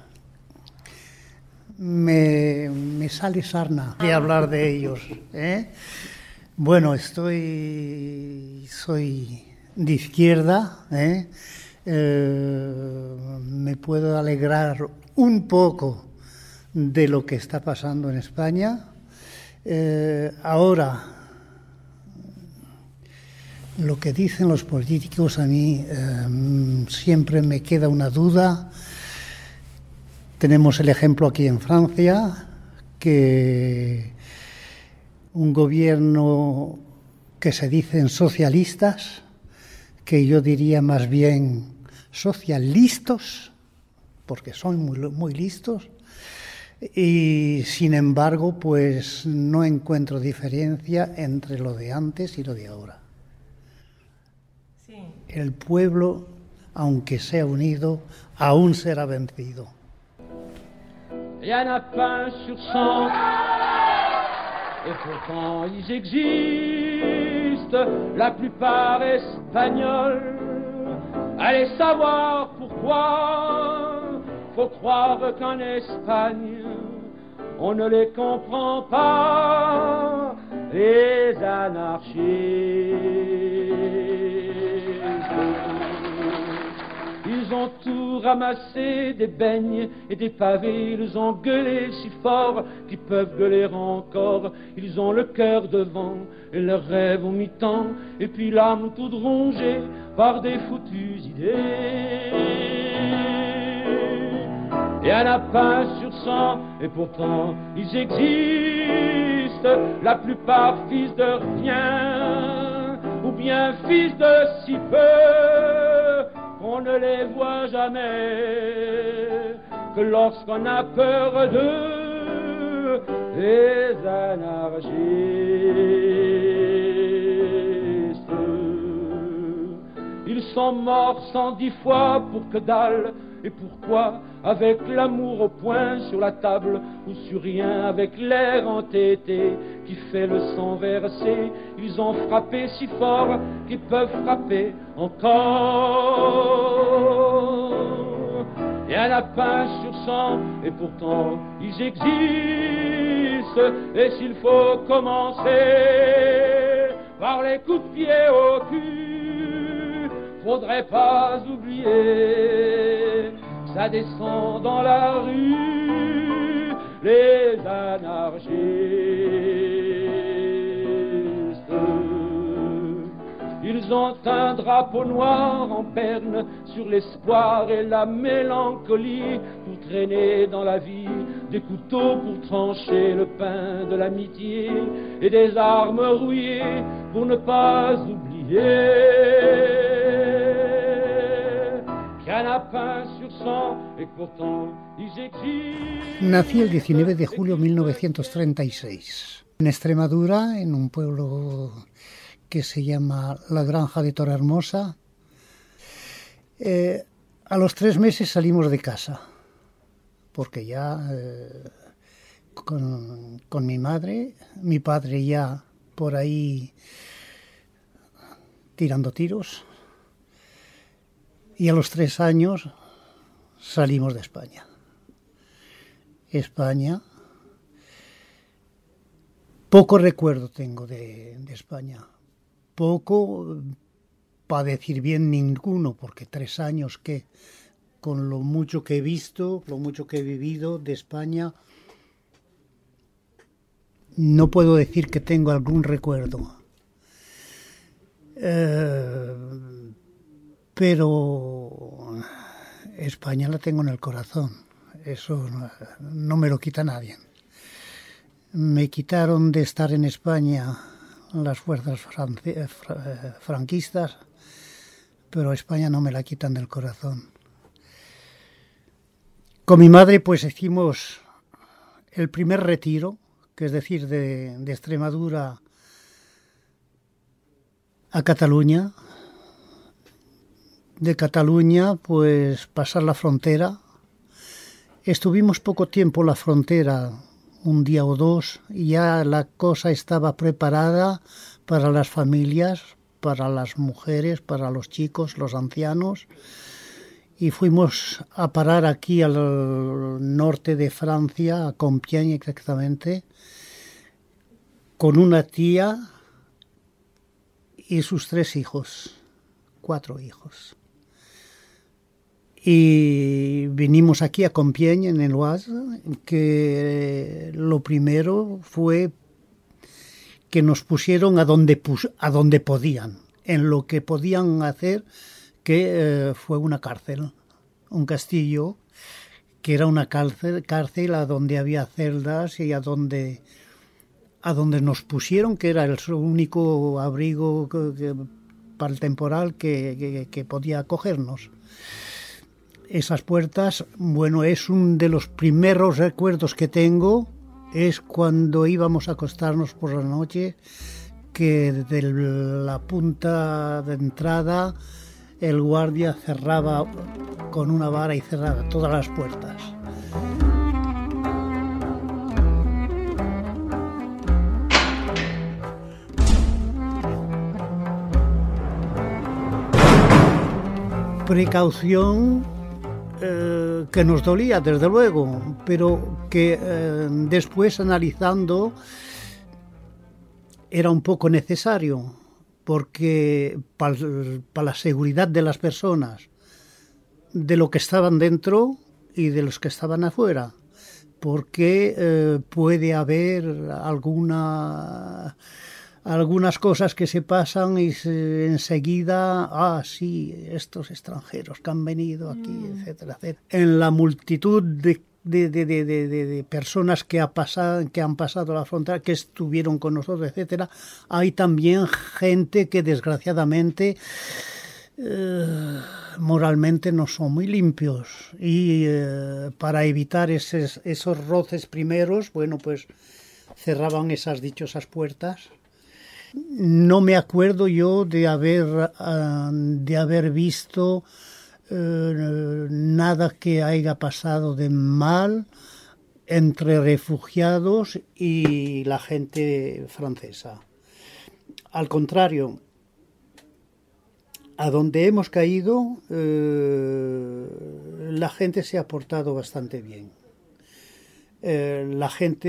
Me, me sale sarna de hablar de ellos, ¿eh? Bueno, estoy, soy de izquierda, ¿eh? Eh, me puedo alegrar un poco de lo que está pasando en España. Eh, ahora, lo que dicen los políticos a mí eh, siempre me queda una duda. Tenemos el ejemplo aquí en Francia, que un gobierno que se dicen socialistas, que yo diría más bien socialistas, porque son muy, muy listos, y sin embargo, pues no encuentro diferencia entre lo de antes y lo de ahora. Sí. El pueblo, aunque sea unido, aún será vencido. Il y en a pas sur cent, et pourtant ils existent, la plupart espagnols. Allez savoir pourquoi, faut croire qu'en Espagne, on ne les comprend pas, les anarchistes. Ils ont tout ramassé, des beignes et des pavés. Ils ont gueulé si fort qu'ils peuvent gueuler encore. Ils ont le cœur devant et leurs rêves au mi-temps. Et puis l'âme toute rongée par des foutues idées. Il y en a pas sur cent et pourtant ils existent. La plupart fils de rien ou bien fils de si peu. On ne les voit jamais que lorsqu'on a peur d'eux, les anarchistes. Ils sont morts cent dix fois pour que dalle. Et pourquoi, avec l'amour au poing sur la table, ou sur rien, avec l'air entêté qui fait le sang verser, ils ont frappé si fort qu'ils peuvent frapper encore. Y en a pas sur cent, et pourtant ils existent. Et s'il faut commencer par les coups de pied au cul, faudrait pas oublier, ça descend dans la rue, les anarchistes. Ils ont un drapeau noir en berne sur l'espoir et la mélancolie, pour traîner dans la vie des couteaux pour trancher le pain de l'amitié, et des armes rouillées pour ne pas oublier. Nací el diecinueve de julio de mil novecientos treinta y seis en Extremadura, en un pueblo que se llama La Granja de Torrehermosa. Eh, a los tres meses salimos de casa, porque ya eh, con, con mi madre, mi padre ya por ahí tirando tiros. Y a los tres años salimos de España. España, poco recuerdo tengo de, de España. Poco, para decir bien ninguno, porque tres años que, con lo mucho que he visto, lo mucho que he vivido de España, no puedo decir que tengo algún recuerdo. Eh, Pero España la tengo en el corazón, eso no, no me lo quita nadie. Me quitaron de estar en España las fuerzas france- franquistas, pero España no me la quitan del corazón. Con mi madre pues hicimos el primer retiro, que es decir, de, de Extremadura a Cataluña. De Cataluña, pues pasar la frontera. Estuvimos poco tiempo en la frontera, un día o dos, y ya la cosa estaba preparada para las familias, para las mujeres, para los chicos, los ancianos, y fuimos a parar aquí al norte de Francia, a Compiègne exactamente, con una tía y sus tres hijos, cuatro hijos. Y vinimos aquí a Compiègne, en el Oise, que lo primero fue que nos pusieron a donde, pus- a donde podían, en lo que podían hacer, que eh, fue una cárcel, un castillo, que era una cárcel, cárcel a donde había celdas y a donde, a donde nos pusieron, que era el único abrigo que, que, para el temporal que, que, que podía acogernos. Esas puertas, bueno, es uno de los primeros recuerdos que tengo, es cuando íbamos a acostarnos por la noche, que desde la punta de entrada el guardia cerraba con una vara y cerraba todas las puertas. Precaución eh, que nos dolía, desde luego, pero que eh, después, analizando, era un poco necesario, porque para pa la seguridad de las personas, de lo que estaban dentro y de los que estaban afuera, porque eh, puede haber alguna... algunas cosas que se pasan y se, enseguida, ah, sí, estos extranjeros que han venido aquí, mm. etcétera, etcétera. En la multitud de, de, de, de, de, de personas que, ha pasado, que han pasado la frontera, que estuvieron con nosotros, etcétera, hay también gente que desgraciadamente eh, moralmente no son muy limpios. Y eh, para evitar esos, esos roces primeros, bueno, pues cerraban esas dichosas puertas. no me acuerdo yo de haber, uh, de haber visto uh, nada que haya pasado de mal entre refugiados y la gente francesa. Al contrario, a donde hemos caído, eh, la gente se ha portado bastante bien. Eh, la gente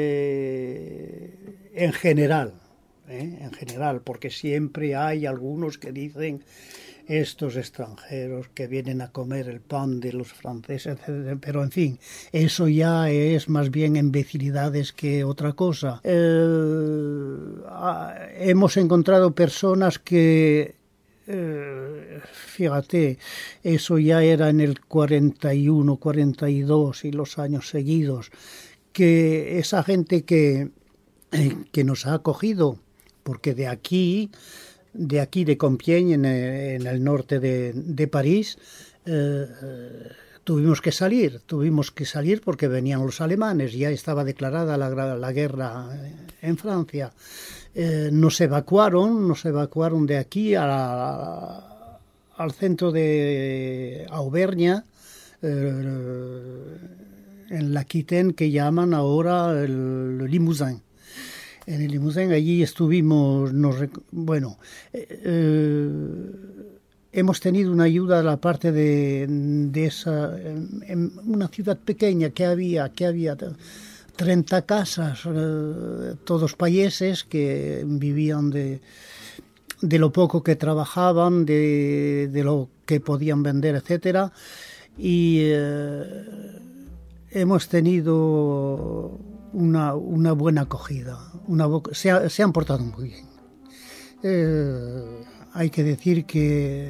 eh, en general, eh, en general, porque siempre hay algunos que dicen estos extranjeros que vienen a comer el pan de los franceses, etcétera. Pero en fin, eso ya es más bien imbecilidades que otra cosa. Eh, hemos encontrado personas que, eh, fíjate, eso ya era en el cuarenta y uno, cuarenta y dos y los años seguidos, que esa gente que, eh, que nos ha acogido, porque de aquí... de aquí de Compiègne, en el, en el norte de, de París, eh, tuvimos que salir, tuvimos que salir porque venían los alemanes, ya estaba declarada la, la guerra en Francia. Eh, nos evacuaron, nos evacuaron de aquí a la, al centro de Auvernia, eh, en l'Aquitaine, que llaman ahora el Limousin. En el Limousin, allí estuvimos, nos, bueno, eh, eh, hemos tenido una ayuda a la parte de, de esa, en, en una ciudad pequeña que había, que había treinta casas, eh, todos payeses que vivían de, de lo poco que trabajaban, de, de lo que podían vender, etcétera. Y eh, hemos tenido una, una buena acogida. Una, se, ha, se han portado muy bien. Eh, hay que decir que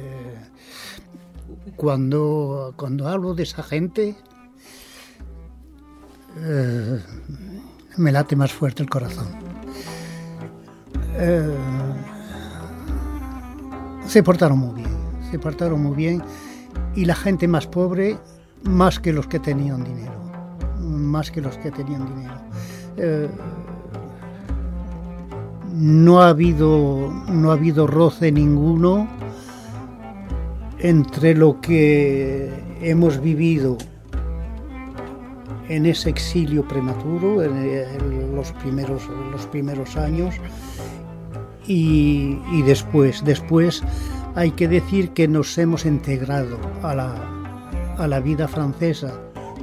cuando, cuando hablo de esa gente, eh, me late más fuerte el corazón. Eh, se portaron muy bien, se portaron muy bien, y la gente más pobre, más que los que tenían dinero, más que los que tenían dinero. Eh, no ha habido, no ha habido roce ninguno entre lo que hemos vivido en ese exilio prematuro, en, en los primeros, los primeros años, y, y después. Después hay que decir que nos hemos integrado a la, a la vida francesa.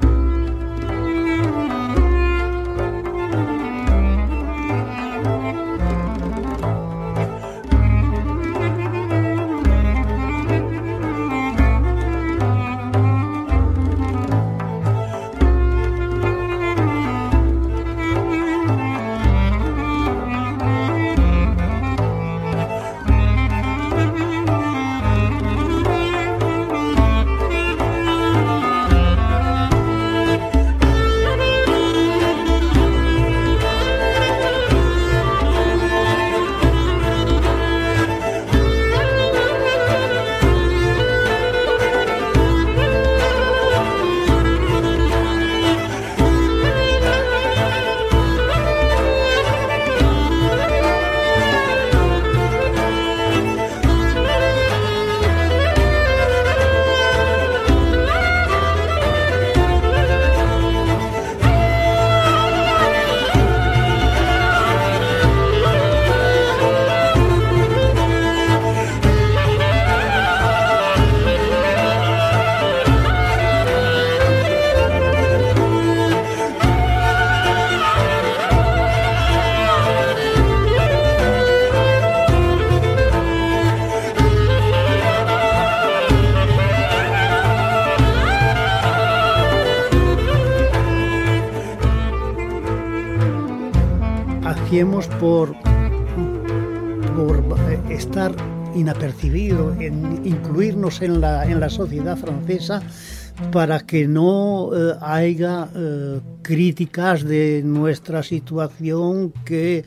Hacíamos por, por estar inapercibido, en incluirnos en la, en la sociedad francesa, para que no eh, haya eh, críticas de nuestra situación, que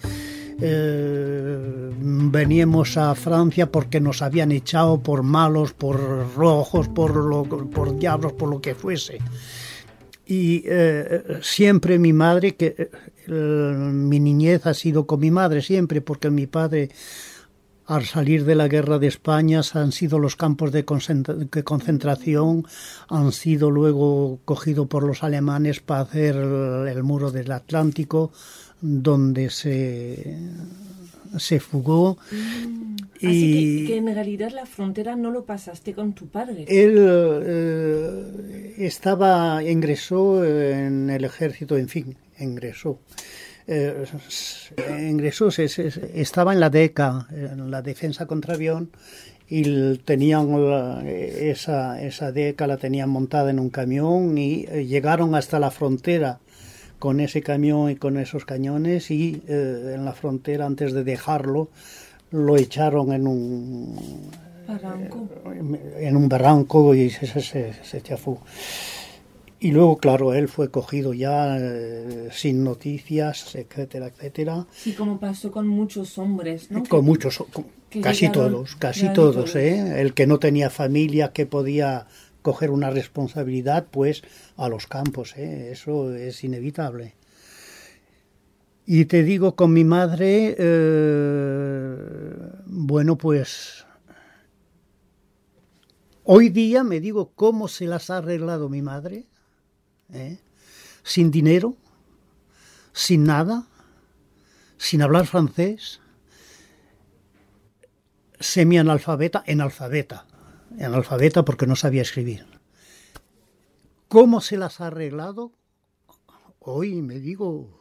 eh, veníamos a Francia porque nos habían echado por malos, por rojos, por, lo, por diablos, por lo que fuese. Y eh, siempre mi madre, que el, mi niñez ha sido con mi madre siempre, porque mi padre, al salir de la guerra de España, han sido los campos de concentración, han sido luego cogidos por los alemanes para hacer el, el muro del Atlántico, donde se, se fugó. Mm. Y Así que, que en realidad la frontera no lo pasaste con tu padre. Él eh, estaba, ingresó en el ejército, en fin, ingresó. Eh, ingresó, se, se, estaba en la D E C A, en la defensa contra avión, y tenían la, esa, esa D E C A la tenían montada en un camión y eh, llegaron hasta la frontera con ese camión y con esos cañones, y eh, en la frontera, antes de dejarlo, lo echaron en un barranco, eh, en un barranco y se, se, se chafó. Y luego, claro, él fue cogido ya eh, sin noticias, etcétera, etcétera. Sí, como pasó con muchos hombres, ¿no? Con que, muchos, con, casi llegaron, todos, casi claro, todos, todos. ¿eh? El que no tenía familia, que podía coger una responsabilidad, pues a los campos, ¿eh? Eso es inevitable. Y te digo, con mi madre, eh, bueno, pues hoy día me digo cómo se las ha arreglado mi madre, ¿eh? Sin dinero, sin nada, sin hablar francés, semi-analfabeta, analfabeta, analfabeta porque no sabía escribir. ¿Cómo se las ha arreglado? Hoy me digo...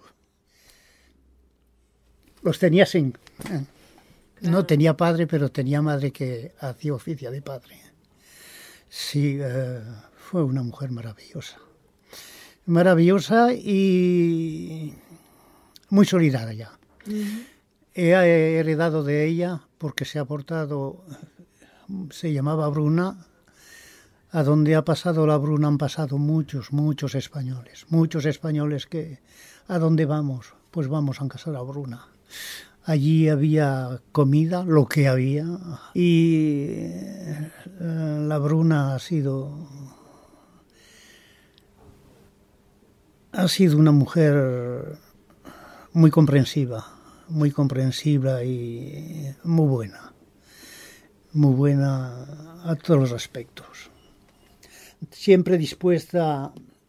Los tenía sin... No tenía padre, pero tenía madre que hacía oficio de padre. Sí, eh, fue una mujer maravillosa. Maravillosa y muy solidaria. Uh-huh. He heredado de ella porque se ha portado... Se llamaba Bruna. A donde ha pasado la Bruna han pasado muchos, muchos españoles. Muchos españoles que... ¿A dónde vamos? Pues vamos a casa de la Bruna. Allí había comida, lo que había, y eh, la Bruna ha sido ha sido una mujer muy comprensiva, muy comprensiva y muy buena, muy buena a todos los aspectos. Siempre dispuesta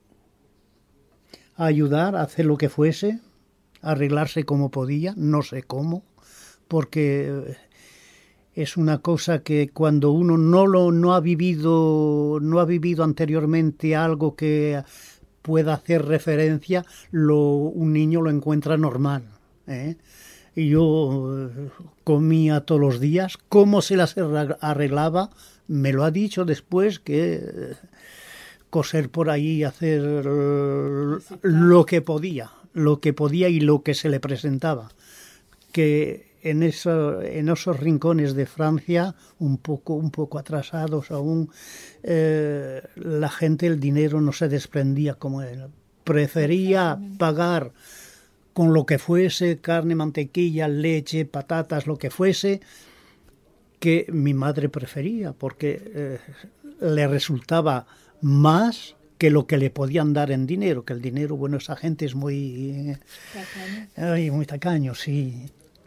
a ayudar, a hacer lo que fuese, arreglarse como podía, no sé cómo, porque es una cosa que cuando uno no lo no ha vivido no ha vivido anteriormente algo que pueda hacer referencia, lo, un niño lo encuentra normal, ¿eh? Y yo comía todos los días, cómo se las arreglaba, me lo ha dicho después, que coser por ahí, hacer lo que podía. lo que podía y lo que se le presentaba, que en eso, en esos rincones de Francia, un poco, un poco atrasados aún, eh, la gente, el dinero no se desprendía como él. Prefería pagar con lo que fuese, carne, mantequilla, leche, patatas, lo que fuese, que mi madre prefería, porque eh, le resultaba más que lo que le podían dar en dinero, que el dinero, bueno, esa gente es muy tacaño, eh, muy tacaño, sí.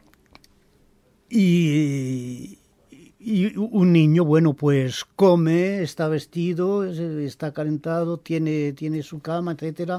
Y, y un niño, bueno, pues come, está vestido, está calentado, tiene, tiene su cama, etcétera.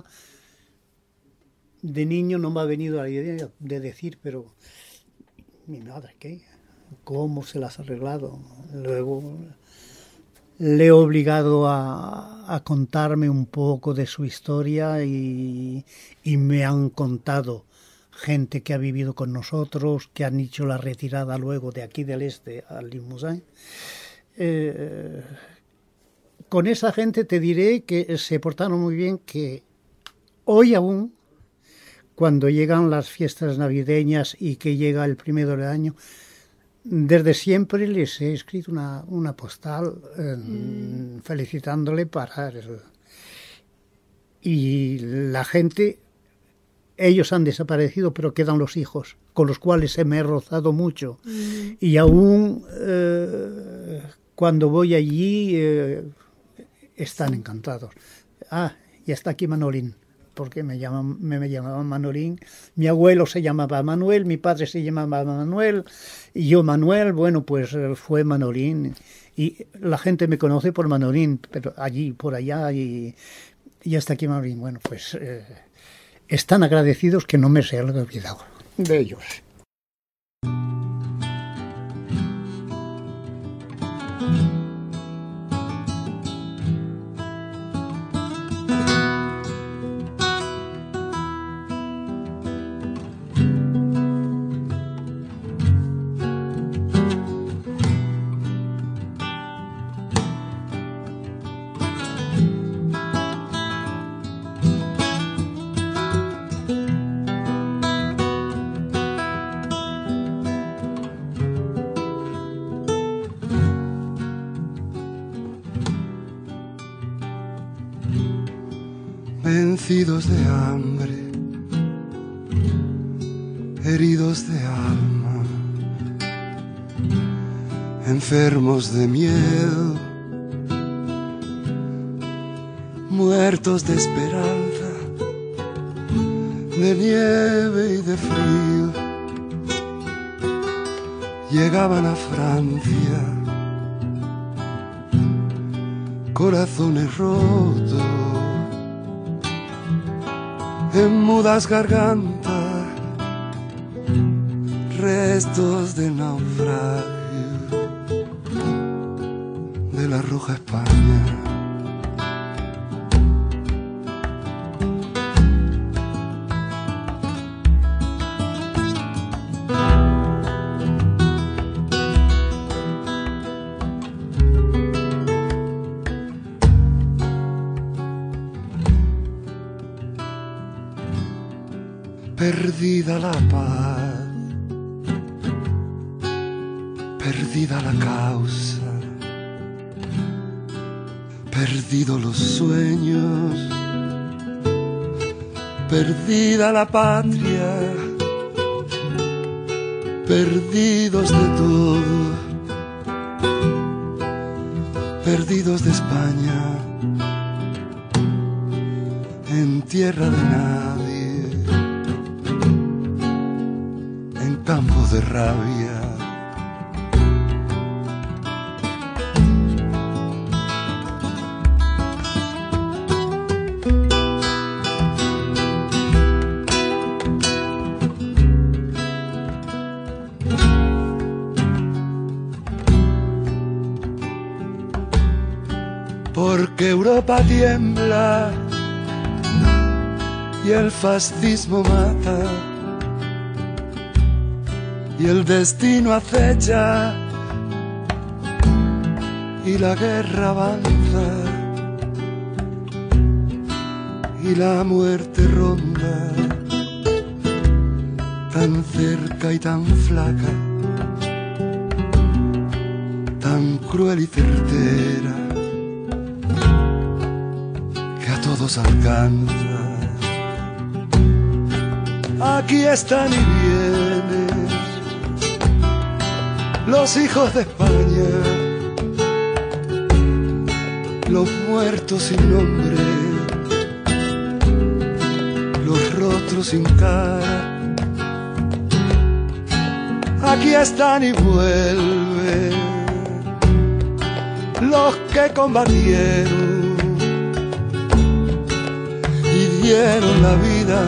De niño no me ha venido la idea de decir, pero mi madre, ¿qué? ¿Cómo se las ha arreglado? Luego le he obligado a, a contarme un poco de su historia y, y me han contado gente que ha vivido con nosotros, que han hecho la retirada luego de aquí del este al Limousin. Eh, con esa gente te diré que se portaron muy bien, que hoy aún, cuando llegan las fiestas navideñas y que llega el primero del año, desde siempre les he escrito una, una postal eh, mm. felicitándole para el... Y la gente, ellos han desaparecido, pero quedan los hijos, con los cuales se me he rozado mucho. Mm. Y aún eh, cuando voy allí eh, están encantados. Ah, y está aquí Manolín. porque me llaman, me, me llamaban Manolín. Mi abuelo se llamaba Manuel, mi padre se llamaba Manuel, y yo Manuel, bueno, pues fue Manolín. Y la gente me conoce por Manolín, pero allí, por allá, y, y hasta aquí Manolín. Bueno, pues eh, están agradecidos que no me se haya olvidado de ellos. Vencidos de hambre, heridos de alma, enfermos de miedo, muertos de esperanza, de nieve y de frío, llegaban a Francia, corazones rotos, en mudas gargantas, restos de naufragio de la roja España. Perdida la paz, perdida la causa, perdido los sueños, perdida la patria, perdidos de todo, perdidos de España, en tierra de nadie, campos de rabia. Porque Europa tiembla y el fascismo mata, y el destino acecha y la guerra avanza y la muerte ronda tan cerca y tan flaca, tan cruel y certera que a todos alcanza. Aquí están y vienen los hijos de España, los muertos sin nombre, los rostros sin cara. Aquí están y vuelven los que combatieron y dieron la vida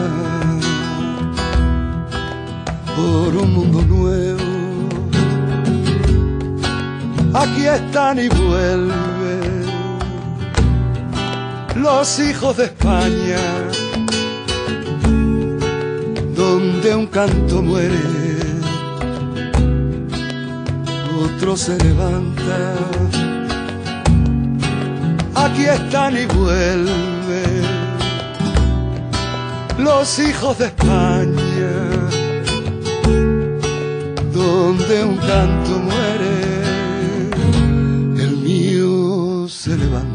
por un mundo nuevo. Aquí están y vuelven los hijos de España, donde un canto muere, otro se levanta. Aquí están y vuelven los hijos de España, donde un canto muere, el mío se levanta.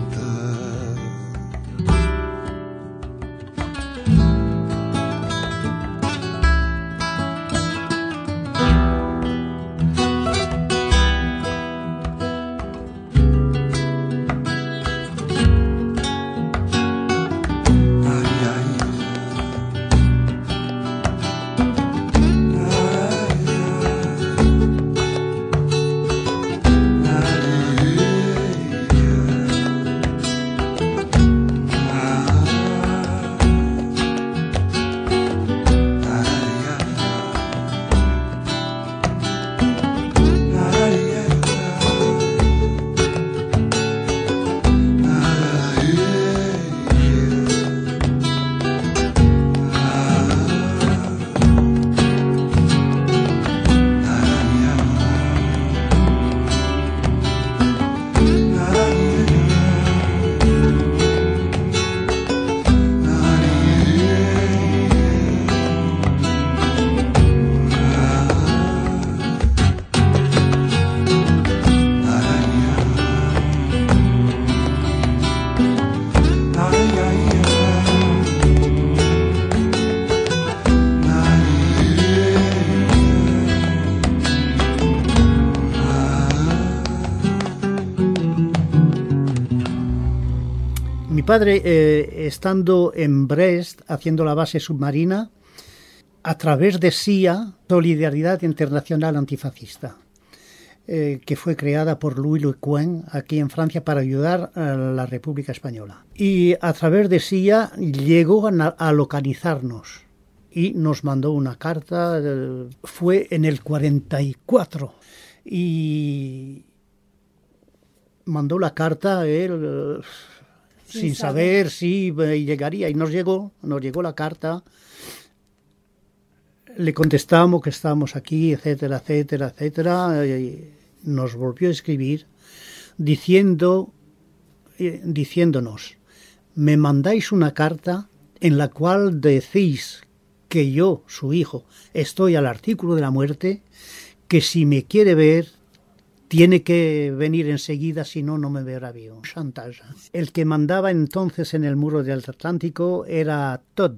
Ay, ay. padre, eh, estando en Brest, haciendo la base submarina, a través de S I A, Solidaridad Internacional Antifascista, eh, que fue creada por Louis Lecoin aquí en Francia para ayudar a la República Española. Y a través de S I A llegó a, a localizarnos y nos mandó una carta, eh, fue en el cuarenta y cuatro, y mandó la carta él, eh, sin, sin saber, saber si llegaría, y nos llegó, nos llegó la carta. Le contestamos que estábamos aquí, etcétera, etcétera, etcétera. Y nos volvió a escribir diciendo, eh, diciéndonos, me mandáis una carta en la cual decís que yo, su hijo, estoy al artículo de la muerte, que si me quiere ver, tiene que venir enseguida, si no, no me verá vivo. Chantaje. El que mandaba entonces en el muro del Atlántico era Todd,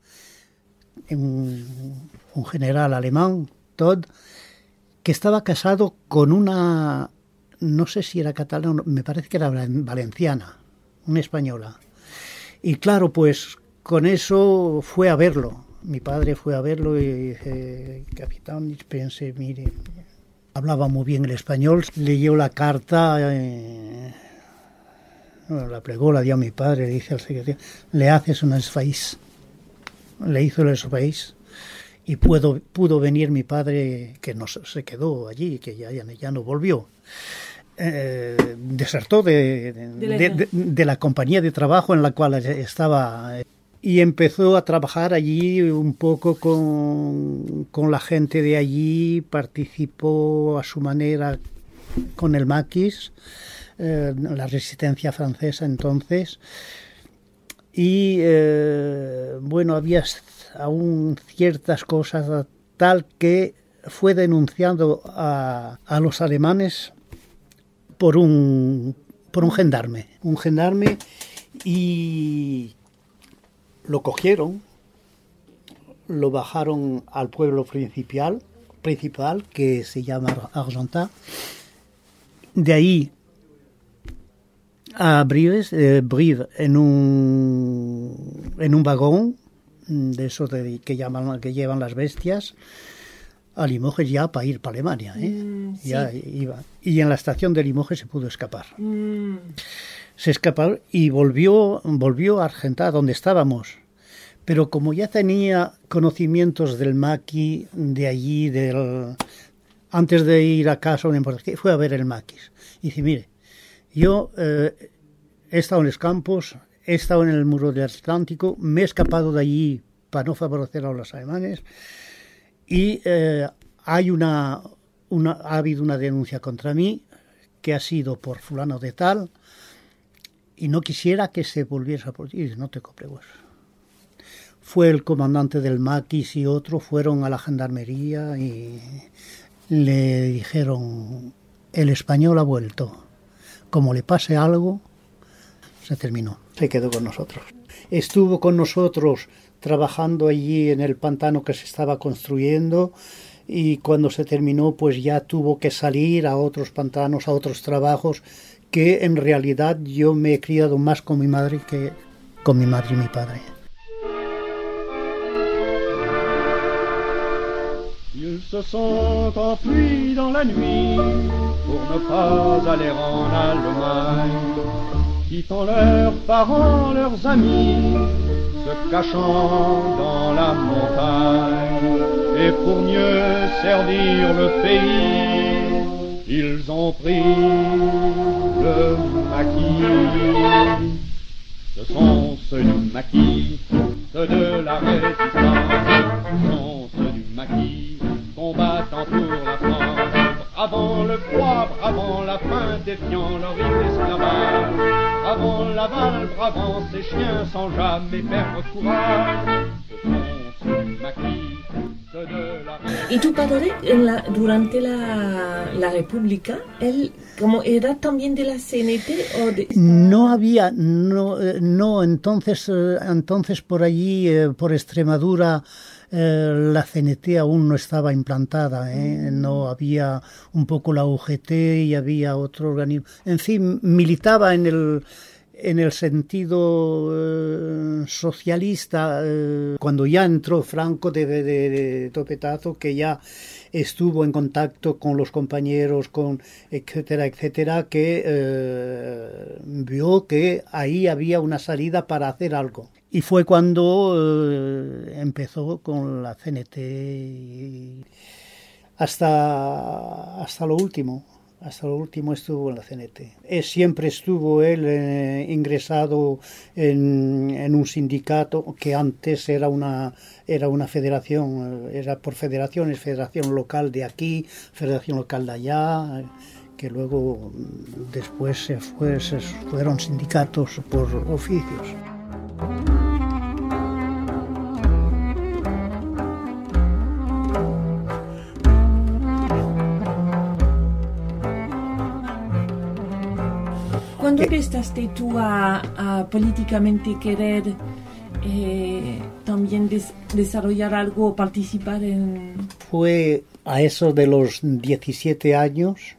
un, un general alemán, Todd, que estaba casado con una, no sé si era catalana, me parece que era valenciana, una española. Y claro, pues con eso fue a verlo. Mi padre fue a verlo y dice, capitán, pensé, mire, hablaba muy bien el español, leyó la carta, eh, bueno, la plegó, la dio a mi padre, le dice al secretario, le haces un esfaís. Le hizo el esfaís y pudo, pudo venir mi padre, que no se quedó allí, que ya, ya, ya no volvió. Eh, desertó de, de, de, de, de la compañía de trabajo en la cual estaba y empezó a trabajar allí un poco con, con la gente de allí, participó a su manera con el maquis, eh, la resistencia francesa entonces, y eh, bueno, había aún ciertas cosas tal que fue denunciado a, a los alemanes por un por un gendarme, un gendarme y lo cogieron, lo bajaron al pueblo principal, principal que se llama Argentat, de ahí a Brives, eh, Brive, en un en un vagón de esos de, que llaman que llevan las bestias a Limoges ya para ir para Alemania, ¿eh? Mm, ya sí. Iba. Y en la estación de Limoges se pudo escapar. Mm. Se escapó y volvió volvió a Argentat, donde estábamos. Pero como ya tenía conocimientos del maquis de allí, del antes de ir a casa, fue a ver el maquis. Y dice, mire, yo eh, he estado en los campos, he estado en el muro del Atlántico, me he escapado de allí para no favorecer a los alemanes y eh, hay una, una, ha habido una denuncia contra mí que ha sido por fulano de tal y no quisiera que se volviese a producir. No te complegues. Fue el comandante del maquis y otro, fueron a la gendarmería y le dijeron, el español ha vuelto. Como le pase algo, se terminó. Se quedó con nosotros. Estuvo con nosotros trabajando allí en el pantano que se estaba construyendo y cuando se terminó pues ya tuvo que salir a otros pantanos, a otros trabajos que en realidad yo me he criado más con mi madre que con mi madre y mi padre. Ils se sont enfuis dans la nuit pour ne pas aller en Allemagne, quittant leurs parents, leurs amis, se cachant dans la montagne. Et pour mieux servir le pays, ils ont pris le maquis. Ce sont ceux du maquis, ceux de la résistance, ce sont ceux du maquis, combattant pour la France, bravant le froid, bravant la faim, défiant l'horrible esclavage, bravant l'aval, bravant ses chiens, sans jamais perdre courage. Ce sont ceux du maquis, ceux de la... ¿Y tu padre en la, durante la, la República, él como era también de la C N T o de... No había, no, no entonces, entonces por allí, por Extremadura, Eh, la C N T aún no estaba implantada, ¿eh? No había un poco la U G T y había otro organismo. En fin, militaba en el en el sentido eh, socialista, eh, cuando ya entró Franco de, de, de topetazo, que ya estuvo en contacto con los compañeros, con etcétera, etcétera, que eh, vio que ahí había una salida para hacer algo. Y fue cuando eh, empezó con la C N T y hasta, hasta lo último. Hasta lo último estuvo en la C N T. Eh, siempre estuvo él eh, ingresado en, en un sindicato que antes era una, era una federación, era por federaciones, federación local de aquí, federación local de allá, que luego después se, fue, se fueron sindicatos por oficios. ¿Cuándo empezaste tú a, a políticamente querer eh, también des, desarrollar algo o participar en...? Fue a eso de los diecisiete años,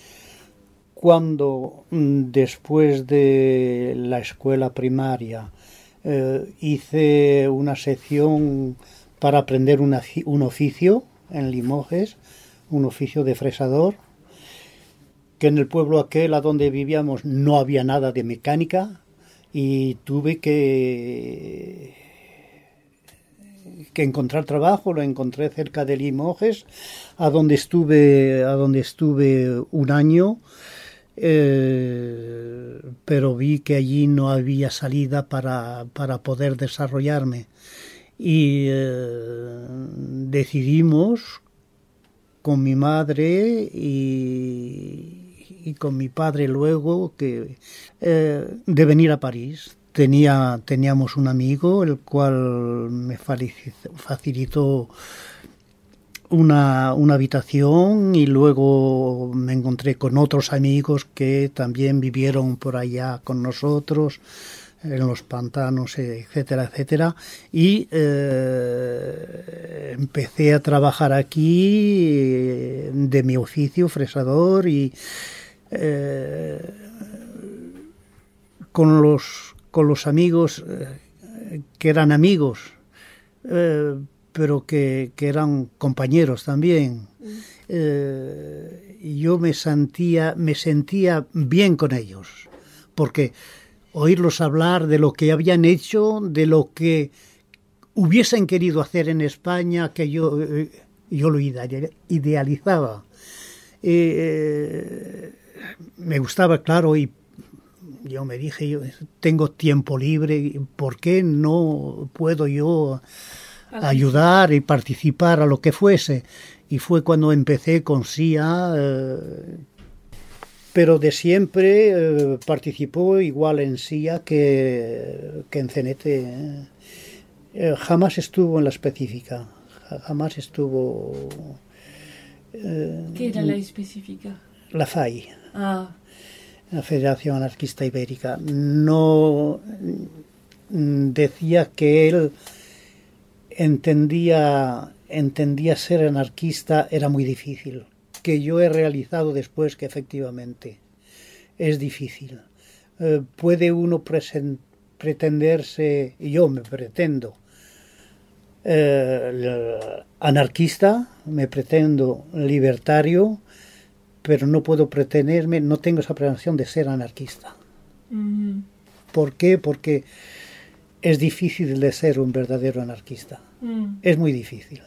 cuando después de la escuela primaria eh, hice una sección para aprender una, un oficio en Limoges, un oficio de fresador, que en el pueblo aquel a donde vivíamos no había nada de mecánica y tuve que, que encontrar trabajo. Lo encontré cerca de Limoges, a donde estuve, a donde estuve un año, eh, pero vi que allí no había salida para, para poder desarrollarme y eh, decidimos con mi madre y y con mi padre luego que eh, de venir a París. Tenía, teníamos un amigo el cual me facilitó una, una habitación y luego me encontré con otros amigos que también vivieron por allá con nosotros en los pantanos, etcétera, etcétera, y eh, empecé a trabajar aquí eh, de mi oficio, fresador, y Eh, con los con los amigos eh, que eran amigos eh, pero que, que eran compañeros también. Eh, yo me sentía me sentía bien con ellos, porque oírlos hablar de lo que habían hecho, de lo que hubiesen querido hacer en España, que yo eh, yo lo idealizaba. Eh, me gustaba, claro, y yo me dije, yo tengo tiempo libre, ¿por qué no puedo yo ayudar y participar a lo que fuese? Y fue cuando empecé con S I A, eh, pero de siempre eh, participó igual en S I A que, que en C N T. Eh. Eh, jamás estuvo en la específica, jamás estuvo... Eh, ¿Qué era la específica? La F A I. Ah. La Federación Anarquista Ibérica. No decía que él entendía, entendía ser anarquista era muy difícil, que yo he realizado después que efectivamente es difícil. Eh, puede uno presen, pretenderse, y yo me pretendo, eh, anarquista, me pretendo libertario, pero no puedo pretenderme, no tengo esa pretensión de ser anarquista. Mm. ¿Por qué? Porque es difícil de ser un verdadero anarquista. Mm. Es muy difícil.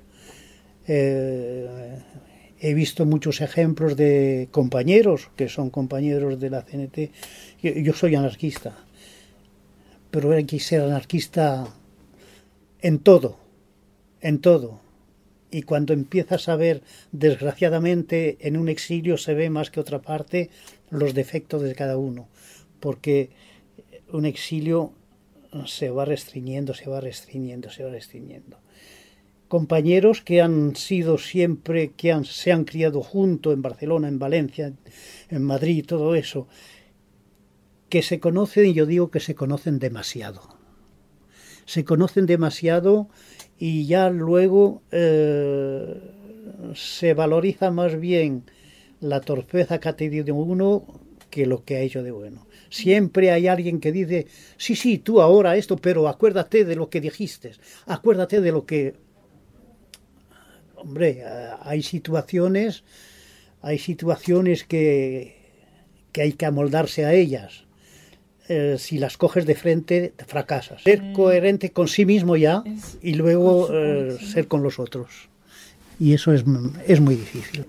Eh, he visto muchos ejemplos de compañeros, que son compañeros de la C N T. Yo, yo soy anarquista, pero hay que ser anarquista en todo, en todo. Y cuando empiezas a ver, desgraciadamente, en un exilio se ve más que otra parte los defectos de cada uno, porque un exilio se va restringiendo, se va restringiendo, se va restringiendo. Compañeros que han sido siempre, que han, se han criado juntos en Barcelona, en Valencia, en Madrid, todo eso, que se conocen, y yo digo que se conocen demasiado. Se conocen demasiado y ya luego eh, se valoriza más bien la torpeza que ha tenido uno que lo que ha hecho de bueno. Siempre hay alguien que dice, sí, sí, tú ahora esto, pero acuérdate de lo que dijiste, acuérdate de lo que... Hombre, hay situaciones, hay situaciones que, que hay que amoldarse a ellas. Eh, si las coges de frente, fracasas. Ser coherente con sí mismo ya y luego eh, ser con los otros. Y eso es, es muy difícil.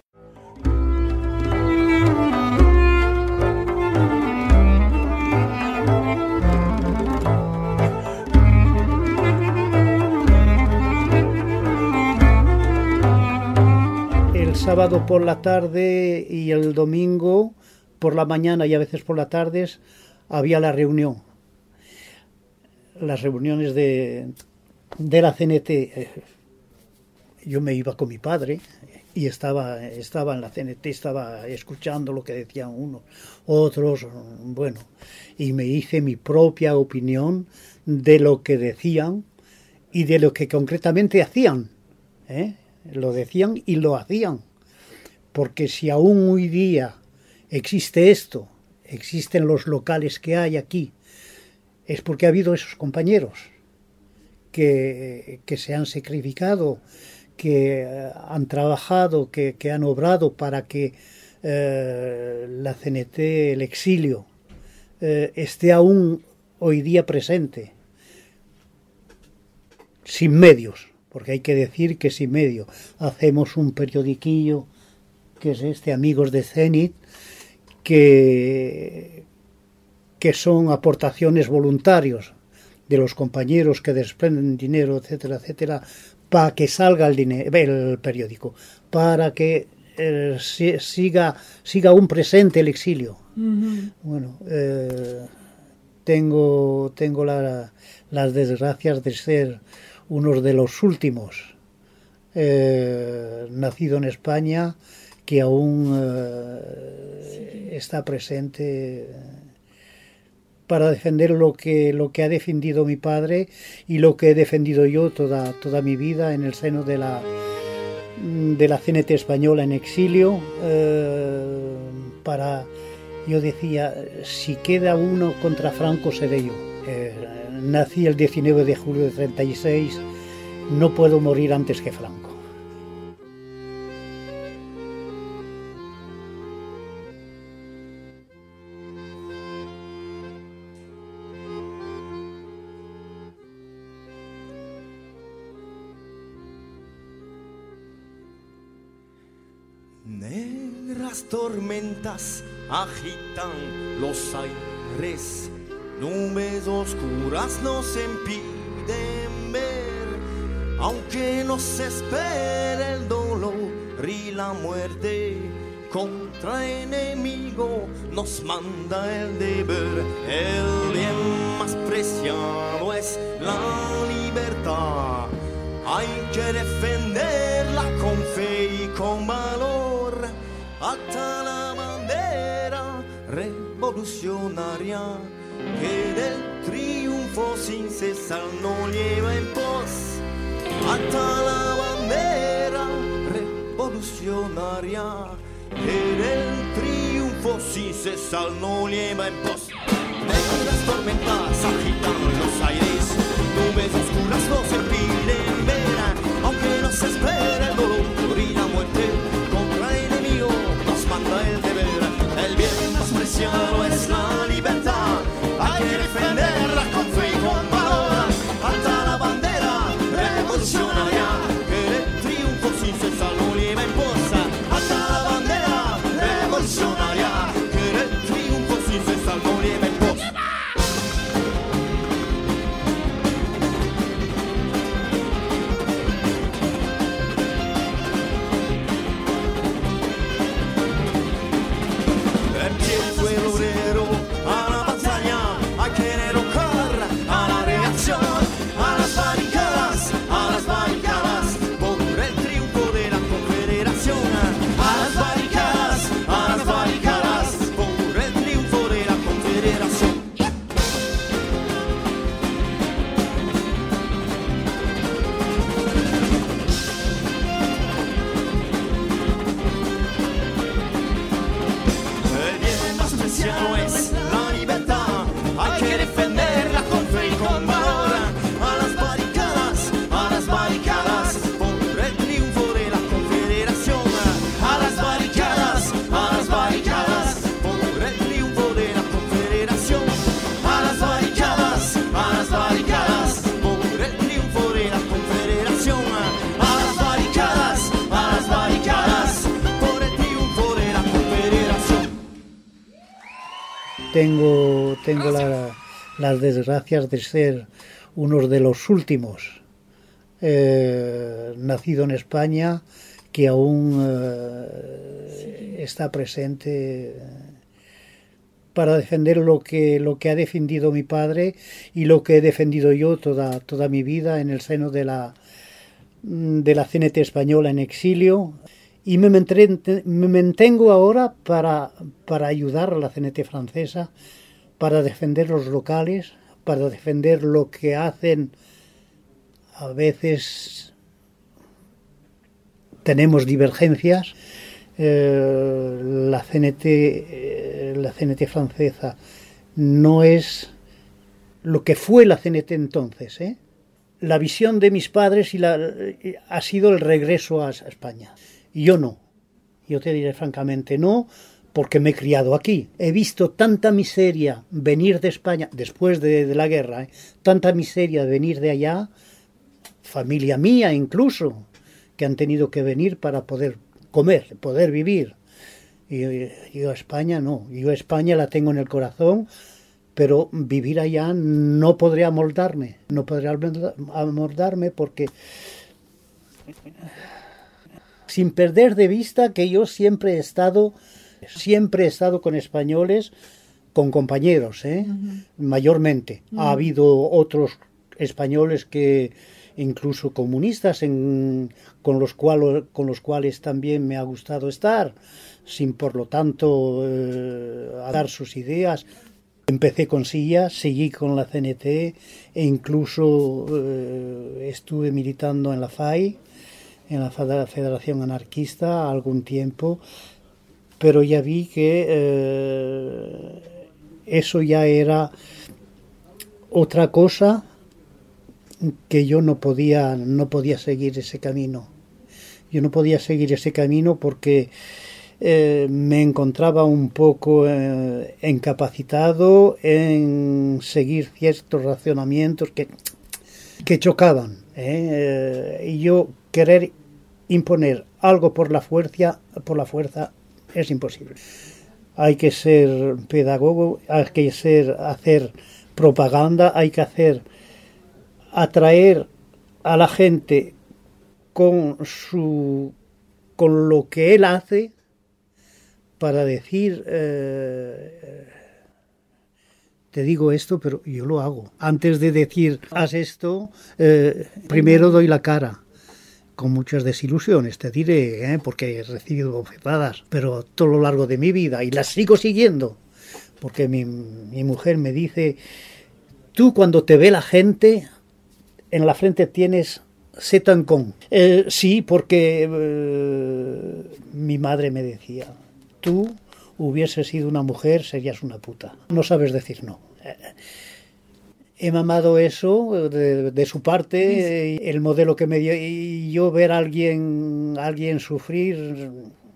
El sábado por la tarde y el domingo por la mañana y a veces por las tardes había la reunión. Las reuniones de, de la C N T. Yo me iba con mi padre y estaba, estaba en la C N T, estaba escuchando lo que decían unos, otros, bueno, y me hice mi propia opinión de lo que decían y de lo que concretamente hacían, ¿eh? Lo decían y lo hacían, porque si aún hoy día existe esto, existen los locales que hay aquí, es porque ha habido esos compañeros que, que se han sacrificado, que han trabajado, que, que han obrado para que eh, la C N T, el exilio, eh, esté aún hoy día presente, sin medios, porque hay que decir que sin medio. Hacemos un periodiquillo que es este, Amigos de Zenit, que, que son aportaciones voluntarios de los compañeros que desprenden dinero, etcétera, etcétera, para que salga el, dinero, el periódico, para que eh, siga, siga aún presente el exilio. Uh-huh. Bueno, eh, tengo, tengo la, las desgracias de ser uno de los últimos eh, nacido en España que aún eh, sí. está presente para defender lo que lo que ha defendido mi padre y lo que he defendido yo toda toda mi vida en el seno de la de la C N T española en exilio. Eh, para yo decía, si queda uno contra Franco seré yo. Eh, nací el diecinueve de julio de treinta y seis, no puedo morir antes que Franco. Negras tormentas agitan los aires, nubes oscuras nos impiden ver, aunque nos espere el dolor y la muerte, contra enemigo nos manda el deber. El bien más preciado es la libertad, hay que defenderla con fe y con valor, hasta la bandera revolucionaria que del triunfo sin cesar no lleva en pos, hasta la bandera revolucionaria que del triunfo sin cesar no lleva en pos. Negras tormentas agitan los aires, nubes oscuras nos impiden ver, aunque nos espera el dolor y la muerte, contra el enemigo nos manda el deber. El bien más preciado es la libertad, hay que defenderla con fe y con valor, hasta la bandera revolucionaria que el triunfo sin cesar no lleva en pos, hasta la bandera revolucionaria que el triunfo sin cesar no lleva en pos. El pie fue obrero tengo, tengo la, las desgracias de ser uno de los últimos eh, nacido en España que aún eh, está presente para defender lo que, lo que ha defendido mi padre y lo que he defendido yo toda, toda mi vida en el seno de la, de la C N T española en exilio. Y me mantengo ahora para, para ayudar a la C N T francesa, para defender los locales, para defender lo que hacen. A veces tenemos divergencias. Eh, la C N T, eh, la C N T francesa no es lo que fue la C N T entonces, ¿eh? La visión de mis padres y la, ha sido el regreso a, a España. Yo no, yo te diré francamente no, porque me he criado aquí. He visto tanta miseria venir de España, después de, de la guerra, ¿eh? Tanta miseria venir de allá, familia mía incluso, que han tenido que venir para poder comer, poder vivir. Y yo a España no, yo a España la tengo en el corazón, pero vivir allá no podría amoldarme, no podría amoldarme porque... Sin perder de vista que yo siempre he estado, siempre he estado con españoles, con compañeros, ¿eh? Uh-huh. Mayormente. Uh-huh. Ha habido otros españoles que, incluso comunistas, en, con, los cual, con los cuales también me ha gustado estar, sin por lo tanto eh, dar sus ideas. Empecé con Silla, seguí con la C N T e incluso eh, estuve militando en la F A I, en la Federación Anarquista algún tiempo, pero ya vi que eh, eso ya era otra cosa, que yo no podía, no podía seguir ese camino. Yo no podía seguir ese camino porque eh, me encontraba un poco eh, incapacitado en seguir ciertos racionamientos que, que chocaban, ¿eh? Eh, y yo querer imponer algo por la fuerza, por la fuerza es imposible. Hay que ser pedagogo, hay que ser, hacer propaganda, hay que hacer atraer a la gente con su con lo que él hace para decir eh, te digo esto, pero yo lo hago. Antes de decir haz esto, eh, primero doy la cara. Con muchas desilusiones, te diré, ¿eh? Porque he recibido bofetadas, pero todo lo largo de mi vida, y las sigo siguiendo, porque mi, mi mujer me dice, tú cuando te ve la gente, en la frente tienes setancón. Eh, sí, porque eh, mi madre me decía, tú hubieses sido una mujer, serías una puta. No sabes decir no. Eh, He mamado eso de, de su parte, sí. El modelo que me dio, y yo ver a alguien, a alguien sufrir.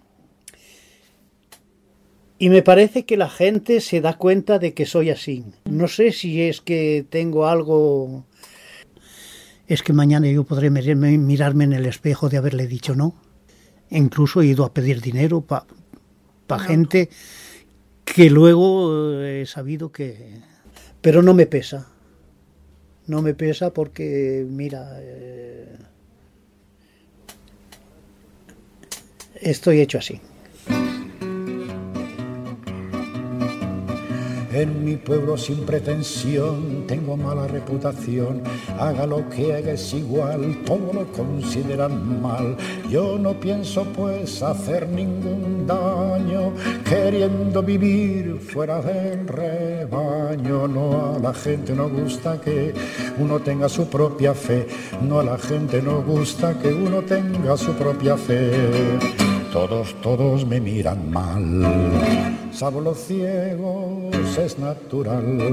Y me parece que la gente se da cuenta de que soy así. No sé si es que tengo algo... Es que mañana yo podré mirarme en el espejo de haberle dicho no. Incluso he ido a pedir dinero para pa no. gente que luego he sabido que... Pero no me pesa. No me pesa porque, mira, eh, estoy hecho así. En mi pueblo sin pretensión tengo mala reputación. Haga lo que haga es igual, todo lo consideran mal. Yo no pienso pues hacer ningún daño, queriendo vivir fuera del rebaño. No, a la gente no gusta que uno tenga su propia fe. No, a la gente no gusta que uno tenga su propia fe. Todos, todos me miran mal, salvo los ciegos es natural.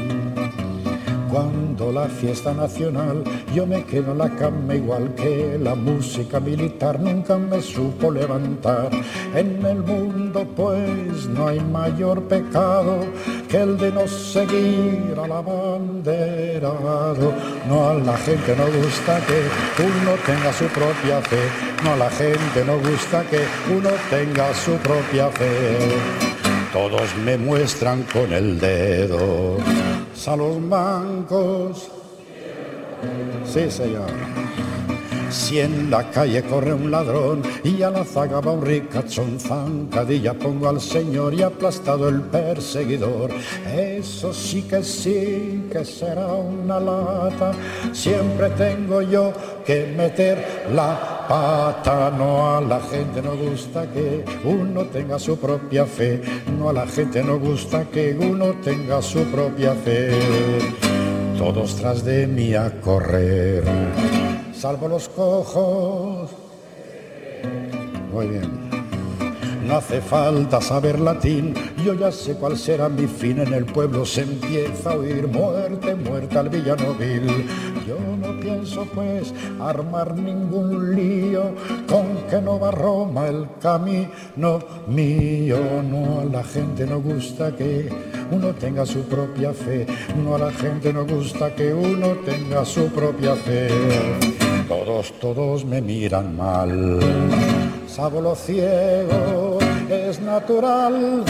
Cuando la fiesta nacional yo me quedo en la cama igual que la música militar nunca me supo levantar. En el mundo pues no hay mayor pecado que el de no seguir al abanderado. No, a la gente no gusta que uno tenga su propia fe. No, a la gente no gusta que uno tenga su propia fe. todos me muestran con el dedo. A los mancos, sí señor. Si en la calle corre un ladrón y a la zaga va un ricachón, zancadilla pongo al señor y aplastado el perseguidor. Eso sí que sí que será una lata, siempre tengo yo que meter la pata. No, a la gente no gusta que uno tenga su propia fe, no, a la gente no gusta que uno tenga su propia fe. Todos tras de mí a correr, salvo los cojos. Muy bien. No hace falta saber latín, yo ya sé cuál será mi fin. En el pueblo se empieza a oír muerte, muerte al villano vil. Yo no pienso pues armar ningún lío, con que no va a Roma el camino mío. No, a la gente no gusta que uno tenga su propia fe, no, a la gente no gusta que uno tenga su propia fe. Todos, todos me miran mal, sabo lo ciego, es natural.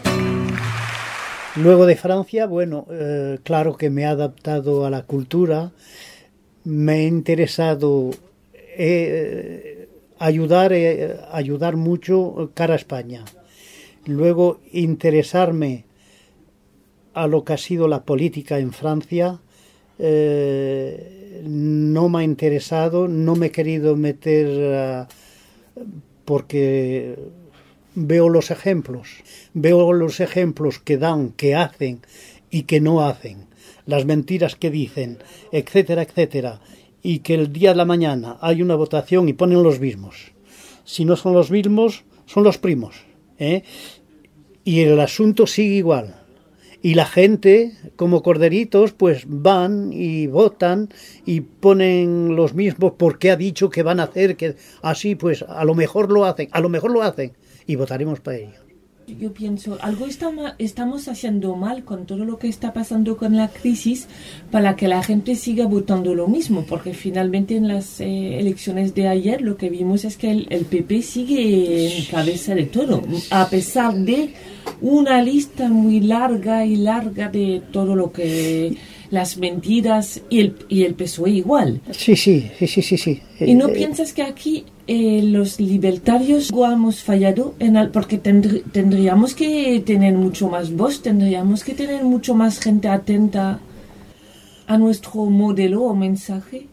Luego de Francia, bueno, eh, claro que me he adaptado a la cultura, me he interesado eh, ayudar, eh, ayudar mucho cara a España. Luego interesarme a lo que ha sido la política en Francia. Eh, no me ha interesado, no me he querido meter uh, porque veo los ejemplos, veo los ejemplos que dan, que hacen y que no hacen, las mentiras que dicen, etcétera, etcétera, y que el día de la mañana hay una votación y ponen los mismos. Si no son los mismos, son los primos, ¿eh? Y el asunto sigue igual. Y la gente, como corderitos, pues van y votan y ponen los mismos porque ha dicho que van a hacer, que así pues a lo mejor lo hacen, a lo mejor lo hacen y votaremos para ellos. Yo pienso, algo estamos, estamos haciendo mal con todo lo que está pasando con la crisis para que la gente siga votando lo mismo, porque finalmente en las eh, elecciones de ayer lo que vimos es que el, el P P sigue en cabeza de todo, a pesar de una lista muy larga y larga de todo lo que las mentiras y el, y el P S O E igual. Sí, sí, sí, sí, sí. sí. ¿Y no eh, piensas que aquí eh, los libertarios hemos fallado? En al, porque tendr, tendríamos que tener mucho más voz, tendríamos que tener mucho más gente atenta a nuestro modelo o mensaje.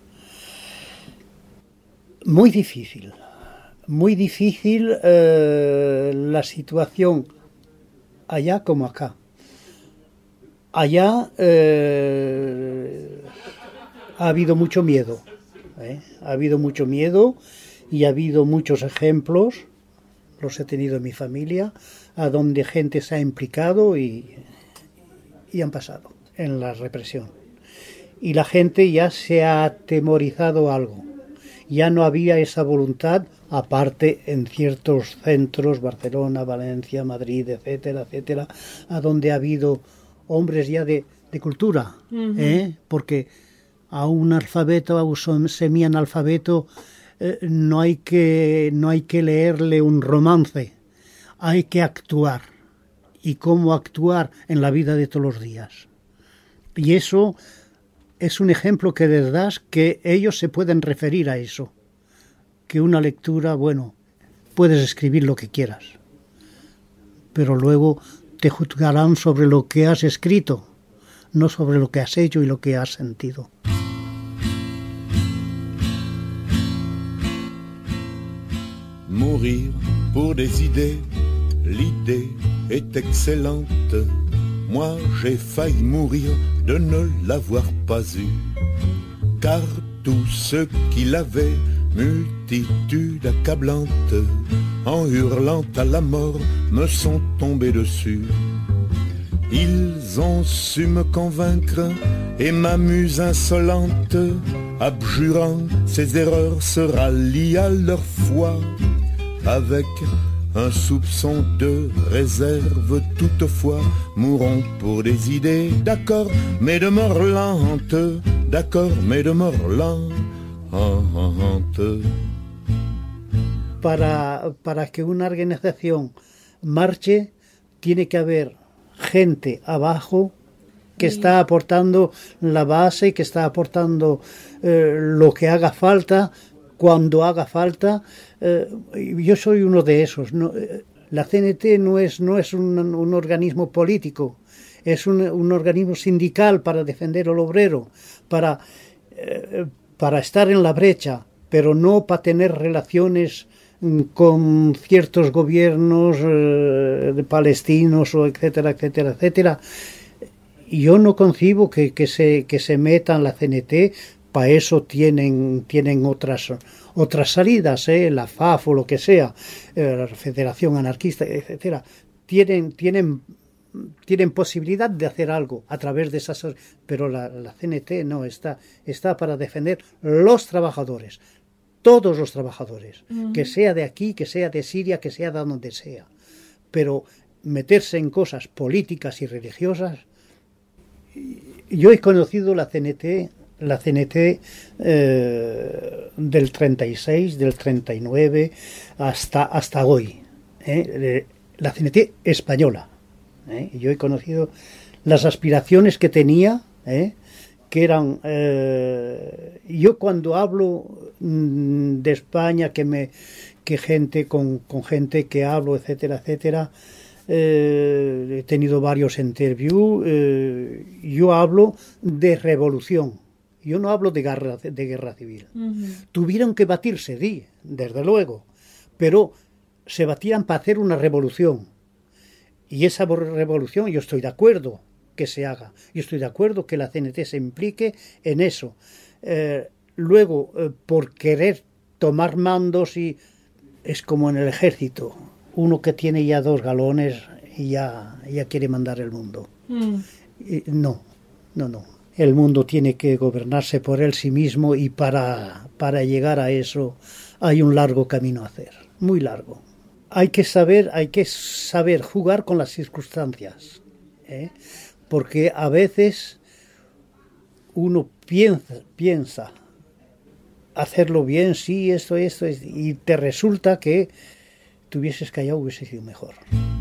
Muy difícil, muy difícil eh, la situación allá como acá. Allá eh, ha habido mucho miedo, ¿eh? ha habido mucho miedo y ha habido muchos ejemplos, los he tenido en mi familia, a donde gente se ha implicado y, y han pasado en la represión. Y la gente ya se ha atemorizado algo, ya no había esa voluntad, aparte en ciertos centros, Barcelona, Valencia, Madrid, etcétera, etcétera, a donde ha habido hombres ya de, de cultura, uh-huh. ¿eh? Porque a un alfabeto, a un semianalfabeto, eh, no hay que no hay que leerle un romance, hay que actuar. Y cómo actuar en la vida de todos los días. Y eso es un ejemplo que les das, que ellos se pueden referir a eso. Que una lectura, bueno, puedes escribir lo que quieras, pero luego te juzgarán sobre lo que has escrito, no sobre lo que has hecho y lo que has sentido. Mourir pour des idées, l'idée est excellente. Moi j'ai failli mourir de ne l'avoir pas eue, car tous ceux qui l'avaient, multitude accablante, en hurlant à la mort, me sont tombés dessus. Ils ont su me convaincre et ma muse insolente, abjurant ses erreurs, se rallie à leur foi, avec un soupçon de réserve toutefois, mourront pour des idées, d'accord, mais de mort lente, d'accord, mais de mort lente. Para, para que una organización marche, tiene que haber gente abajo que está aportando la base, que está aportando eh, lo que haga falta, cuando haga falta. Eh, yo soy uno de esos. No, la C N T no es, no es un, un organismo político, es un, un organismo sindical para defender al obrero, para, eh, para estar en la brecha, pero no para tener relaciones con ciertos gobiernos eh, palestinos, o etcétera, etcétera, etcétera. Yo no concibo que, que, se, que se metan la C N T. Para eso tienen, tienen otras, otras salidas, ¿eh? La F A F o lo que sea, eh, la Federación Anarquista, etcétera. Tienen, tienen, tienen posibilidad de hacer algo a través de esas... Pero la, la C N T no, está, está para defender los trabajadores, todos los trabajadores, uh-huh. que sea de aquí, que sea de Siria, que sea de donde sea. Pero meterse en cosas políticas y religiosas... Yo he conocido la C N T... la C N T eh, del treinta y seis, del treinta y nueve hasta, hasta hoy, ¿eh? La C N T española, ¿eh? Yo he conocido las aspiraciones que tenía, ¿eh? Que eran, eh, yo cuando hablo mm, de España, que me que gente con, con gente que hablo, etcétera, etcétera, eh, he tenido varios interviews, eh, yo hablo de revolución. Yo no hablo de guerra, de guerra civil. Uh-huh. Tuvieron que batirse, sí, desde luego, pero se batían para hacer una revolución. Y esa revolución yo estoy de acuerdo que se haga. Yo estoy de acuerdo que la C N T se implique en eso. Eh, luego, eh, por querer tomar mandos, y es como en el ejército. Uno que tiene ya dos galones y ya, ya quiere mandar el mundo. Uh-huh. Y no, no, no. El mundo tiene que gobernarse por él sí mismo, y para, para llegar a eso hay un largo camino a hacer, muy largo. Hay que saber, hay que saber jugar con las circunstancias, ¿eh? Porque a veces uno piensa, piensa hacerlo bien, sí, esto, esto, y te resulta que te hubieses callado, hubiese sido mejor.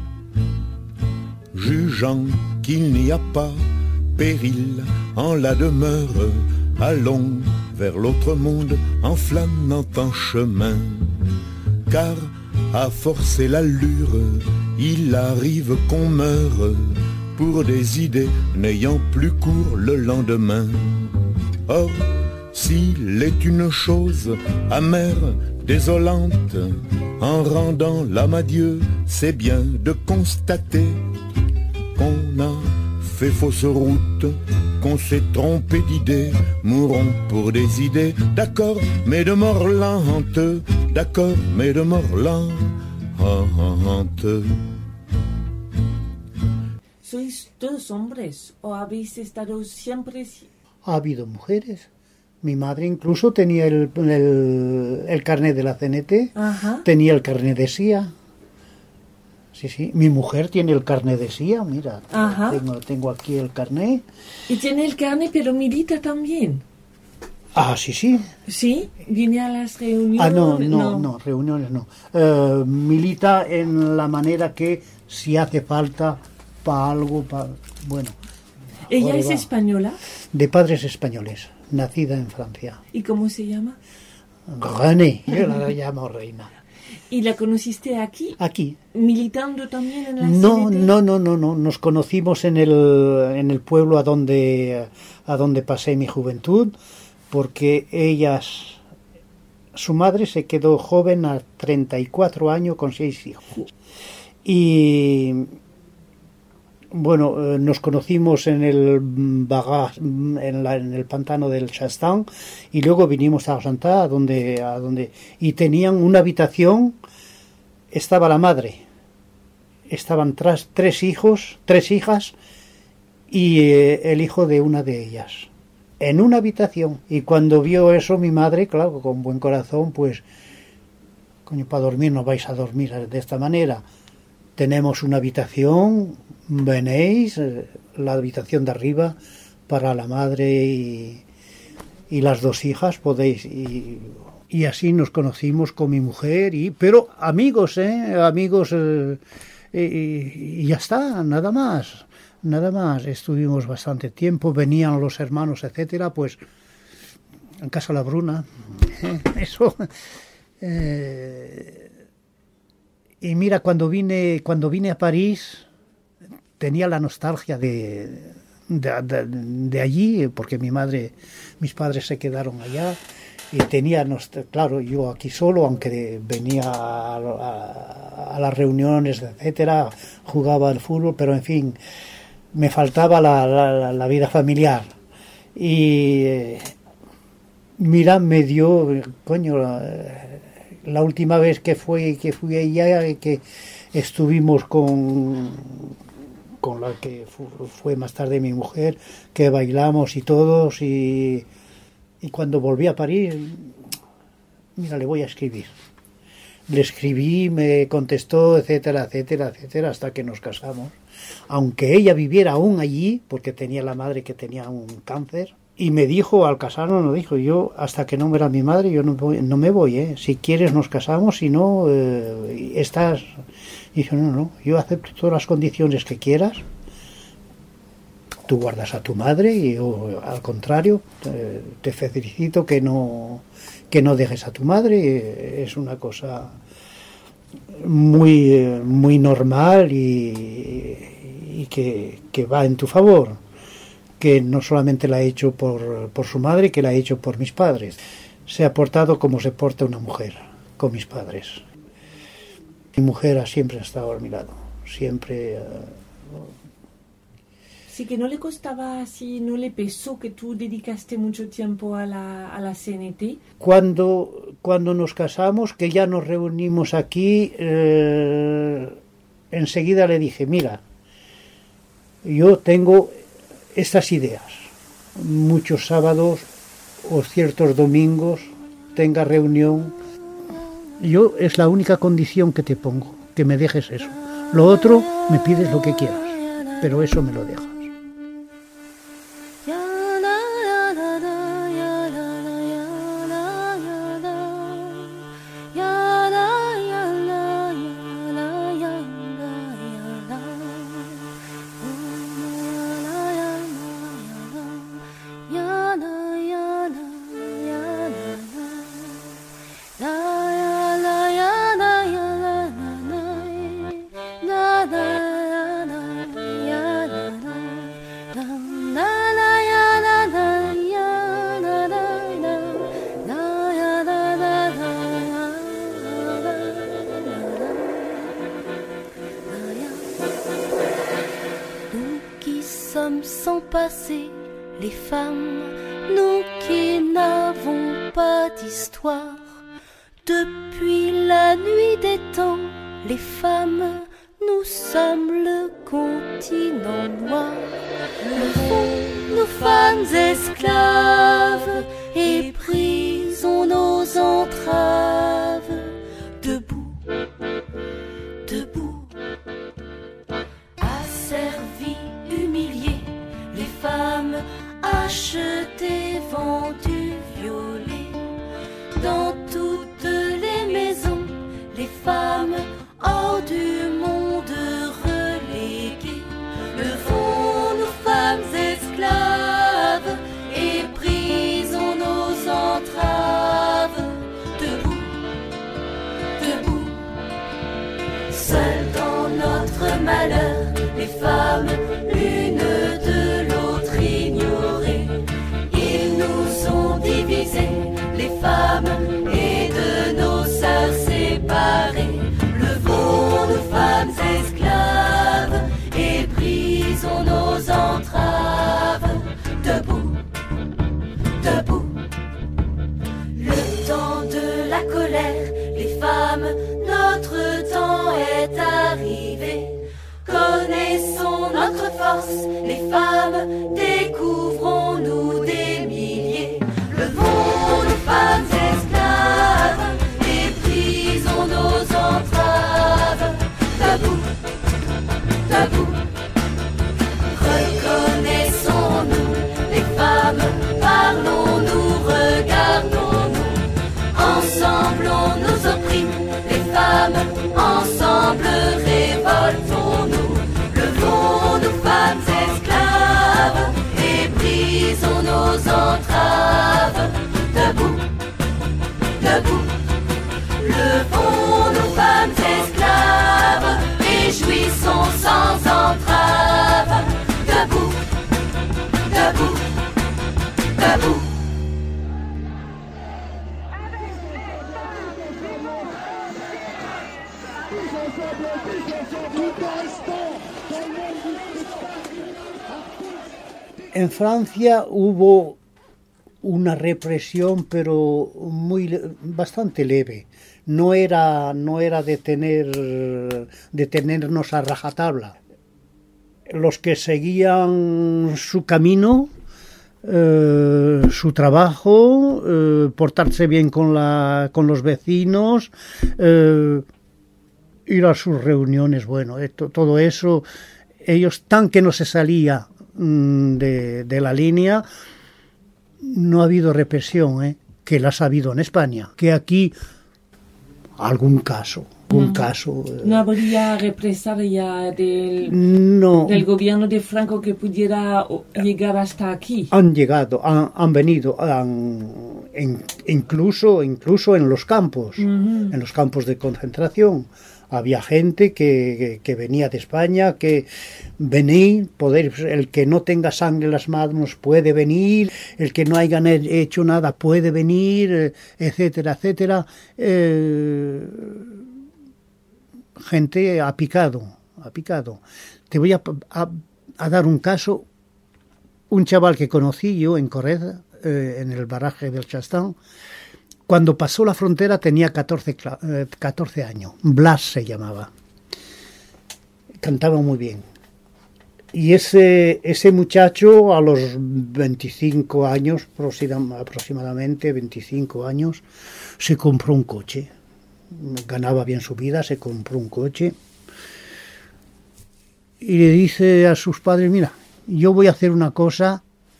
Jugeant qu'il n'y a pas péril en la demeure, allons vers l'autre monde en flânant en chemin. Car à forcer l'allure, il arrive qu'on meure pour des idées n'ayant plus cours le lendemain. Or, s'il est une chose amère, désolante, en rendant l'âme à Dieu, c'est bien de constater qu'on a fait fausse route, qu'on s'est trompé d'idées, mourons pour des idées, d'accord, mais de mort lente, d'accord, mais de mort lente. ¿Sois todos hombres o habéis estado siempre? Ha habido mujeres. Mi madre incluso tenía el, el, el carnet de la C N T, ajá, tenía el carnet de S I A. Sí, sí. Mi mujer tiene el carnet de S I A, mira. Ajá. Tengo, tengo aquí el carnet. Y tiene el carnet, pero milita también. Ah, sí, sí. ¿Sí? ¿Viene a las reuniones? Ah, no, no, no, no reuniones no. Uh, milita en la manera que si hace falta para algo, para... Bueno. ¿Ella es va. española? De padres españoles, nacida en Francia. ¿Y cómo se llama? René, yo la llamo Reina. ¿Y la conociste aquí? Aquí. ¿Militando también en la No, C N T? no, no, no, no. Nos conocimos en el, en el pueblo a donde, a donde pasé mi juventud, porque ellas, su madre se quedó joven a treinta y cuatro años con seis hijos. Y bueno, nos conocimos en el Bagaz, en, la, en el pantano del Chastain, y luego vinimos a Santa, a donde, a donde, y tenían una habitación. Estaba la madre, estaban tras, tres hijos, tres hijas, y eh, el hijo de una de ellas, en una habitación. Y cuando vio eso mi madre, claro, con buen corazón, pues, coño, para dormir no vais a dormir de esta manera. Tenemos una habitación, venéis, la habitación de arriba para la madre y, y las dos hijas, podéis. Y, y así nos conocimos con mi mujer, y pero amigos, ¿eh? Amigos, eh, y, y ya está, nada más, nada más. Estuvimos bastante tiempo, venían los hermanos, etcétera, pues en casa La Bruna, eh, eso. Eh, y mira, cuando vine, cuando vine a París, tenía la nostalgia de, de, de, de allí, porque mi madre, mis padres se quedaron allá. Y tenía, claro, yo aquí solo, aunque venía a, a, a las reuniones, etcétera, jugaba al fútbol, pero en fin, me faltaba la, la, la vida familiar. Y eh, mira, me dio, coño, la, la última vez que fui, que fui allá, que estuvimos con, con la que fue más tarde mi mujer, que bailamos y todos, y... Y cuando volví a París, mira, le voy a escribir. Le escribí, me contestó, etcétera, etcétera, etcétera, hasta que nos casamos. Aunque ella viviera aún allí, porque tenía la madre que tenía un cáncer, y me dijo, al casarnos, nos dijo, yo, hasta que no muera mi madre, yo no, voy, no me voy, ¿eh? Si quieres nos casamos, si no, eh, estás... Y dijo, no, no, yo acepto todas las condiciones que quieras. Tú guardas a tu madre y yo, al contrario, te, te felicito que no que no dejes a tu madre. Es una cosa muy muy normal y, y que, que va en tu favor, que no solamente la ha hecho por, por su madre, que la ha hecho por mis padres. Se ha portado como se porta una mujer con mis padres. Mi mujer siempre ha estado a mi lado, siempre... Uh, Sí, que no le costaba así, no le pesó que tú dedicaste mucho tiempo a la, a la C N T. Cuando, cuando nos casamos, que ya nos reunimos aquí, eh, enseguida le dije, mira, yo tengo estas ideas. Muchos sábados o ciertos domingos tenga reunión. Yo es la única condición que te pongo, que me dejes eso. Lo otro, me pides lo que quieras, pero eso me lo dejas. Les femmes, nous qui n'avons pas d'histoire, depuis la nuit des temps, les femmes, nous sommes le continent noir. Le fond, nous femmes esclaves, et brisons nos entraves. Debout, debout, asservis, humiliés, les femmes achetées, vendues, violées. Dans toutes les maisons, les femmes hors du monde reléguées. Levons nous femmes esclaves et brisons nos entraves. Debout, debout, seules dans notre malheur, les femmes l'une de l'autre ignorées. Ils nous ont divisés, les femmes, et de nos sœurs séparées. Levons nous femmes esclaves et brisons nos entraves. Debout, debout, le temps de la colère, les femmes, notre temps est arrivé. Connaissons notre force, les femmes, découvrons-nous des milliers. Levons nous femmes esclaves et brisons nos entraves. Debout, debout, reconnaissons-nous, les femmes, parlons-nous, regardons-nous. Ensemble on nous opprime, les femmes, ensemble révoltons. En Francia hubo una represión, pero muy bastante leve. No era, no era de, tener, de tenernos a rajatabla. Los que seguían su camino, eh, su trabajo, eh, portarse bien con, la, con los vecinos, eh, ir a sus reuniones, bueno, esto, todo eso, ellos tan que no se salía mmm, de, de la línea, no ha habido represión, ¿eh? Que las ha habido en España, que aquí algún caso, algún no, caso. Eh, no habría represalia del, no, del gobierno de Franco que pudiera llegar hasta aquí. Han llegado, han, han venido, han, en, incluso, incluso en los campos, uh-huh. en los campos de concentración. Había gente que, que, que venía de España, que venir, poder, el que no tenga sangre en las manos puede venir, el que no haya hecho nada puede venir, etcétera, etcétera. Eh, gente ha picado, ha picado. Te voy a, a, a dar un caso. Un chaval que conocí yo en Correza, eh, en el baraje del Chastán, cuando pasó la frontera tenía catorce, catorce años. Blas se llamaba. Cantaba muy bien. Y ese, ese muchacho a los veinticinco años, aproximadamente veinticinco años, se compró un coche. Ganaba bien su vida, se compró un coche. Y le dice a sus padres, mira, yo voy a hacer una cosa...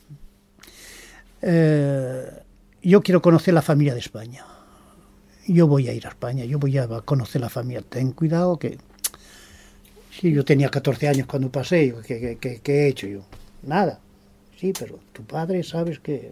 Eh, Yo quiero conocer la familia de España. Yo voy a ir a España, yo voy a conocer la familia. Ten cuidado que... Sí, yo tenía catorce años cuando pasé. ¿Qué, qué, qué he hecho yo? Nada. Sí, pero tu padre, sabes que...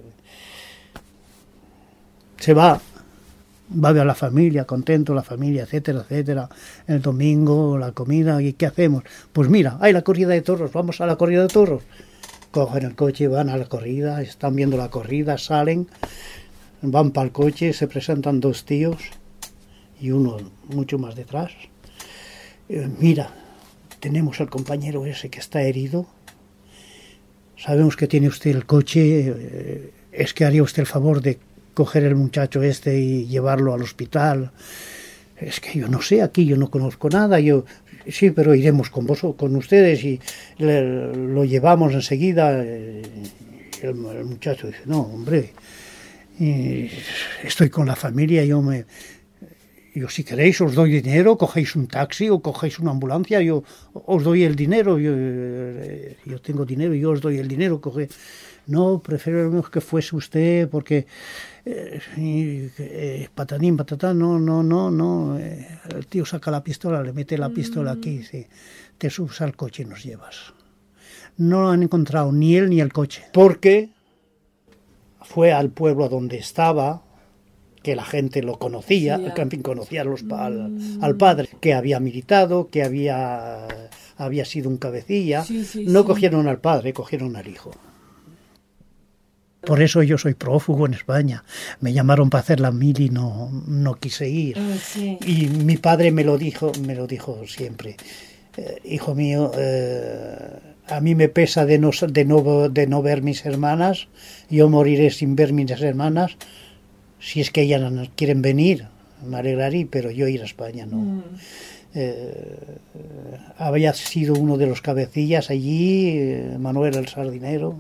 Se va, va a ver a la familia, contento, la familia, etcétera, etcétera. El domingo, la comida, ¿y qué hacemos? Pues mira, hay la corrida de toros, vamos a la corrida de toros. Cogen el coche, van a la corrida, están viendo la corrida, salen... Van para el coche, se presentan dos tíos y uno mucho más detrás. Eh, mira, tenemos al compañero ese que está herido. Sabemos que tiene usted el coche. Eh, es que haría usted el favor de coger el muchacho este y llevarlo al hospital. Es que yo no sé, aquí yo no conozco nada. Yo sí, pero iremos con vos, con ustedes y le, lo llevamos enseguida. Eh, el, el muchacho dice, no, hombre... Y estoy con la familia, yo me yo si queréis os doy dinero, cogéis un taxi o cogéis una ambulancia, yo os doy el dinero, yo, yo tengo dinero, yo os doy el dinero, coge. No, prefiero que fuese usted porque eh, eh, patanín, patatán, no, no, no, no, eh, el tío saca la pistola, le mete la pistola aquí y dice, te subes al coche y nos llevas. No han encontrado ni él ni el coche, porque fue al pueblo donde estaba, que la gente lo conocía, sí, el camping conocía a los, al, mm. al padre, que había militado, que había, había sido un cabecilla. Sí, sí, no sí. Cogieron al padre, cogieron al hijo. Por eso yo soy prófugo en España. Me llamaron para hacer la mili y no, no quise ir. Oh, sí. Y mi padre me lo dijo, me lo dijo siempre. Eh, hijo mío, eh, a mí me pesa de no, de, no, de no ver mis hermanas. Yo moriré sin ver mis hermanas. Si es que ellas no quieren venir, me alegraré, pero yo ir a España no. Mm. Eh, había sido uno de los cabecillas allí, Manuel el Sardinero.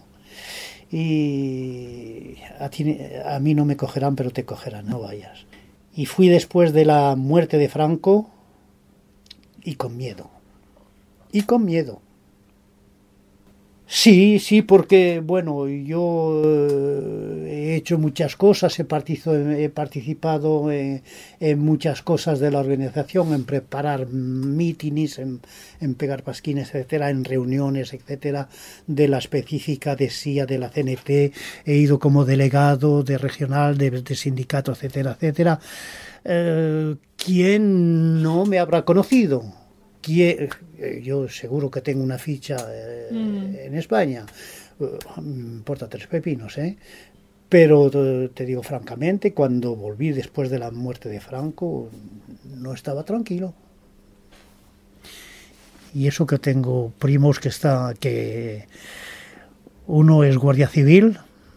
Y a, ti, a mí no me cogerán, pero te cogerán, no vayas. Y fui después de la muerte de Franco y con miedo. Y con miedo. Sí, sí, porque, bueno, yo eh, he hecho muchas cosas, he participado, he participado en, en muchas cosas de la organización, en preparar mítines, en, en pegar pasquines, etcétera, en reuniones, etcétera, de la específica de S I A, de la C N T, he ido como delegado de regional, de, de sindicato, etcétera, etcétera. Eh, ¿Quién no me habrá conocido? ¿Quién? Yo seguro que tengo una ficha eh, mm. en España, me importa tres pepinos, ¿eh? Pero te digo francamente, cuando volví después de la muerte de Franco, no estaba tranquilo. Y eso que tengo primos que está, que Uno es guardia civil,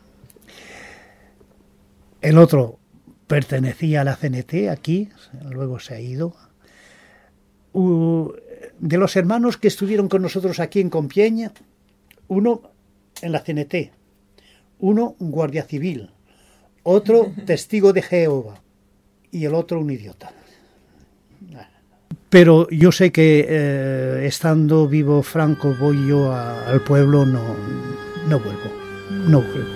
el otro pertenecía a la C N T aquí, luego se ha ido. Uh, de los hermanos que estuvieron con nosotros aquí en Compiègne, uno en la C N T, uno guardia civil, otro testigo de Jehová y el otro un idiota. Pero yo sé que eh, estando vivo Franco voy yo a, al pueblo, no, no vuelvo, no vuelvo.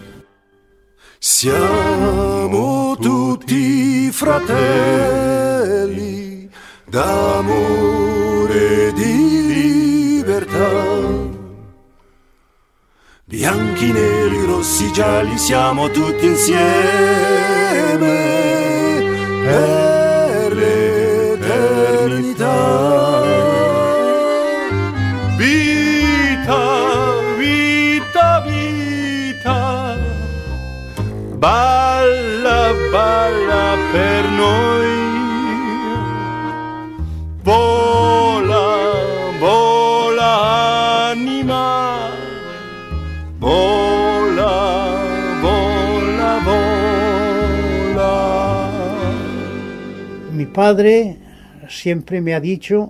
Siamo tutti fratelli d'amore e di libertà. Bianchi, neri, rossi, gialli, siamo tutti insieme per l'eternità. Vita, vita, vita, balla, balla per noi. Vola, vola anima, vola, vola, vola. Mi padre siempre me ha dicho,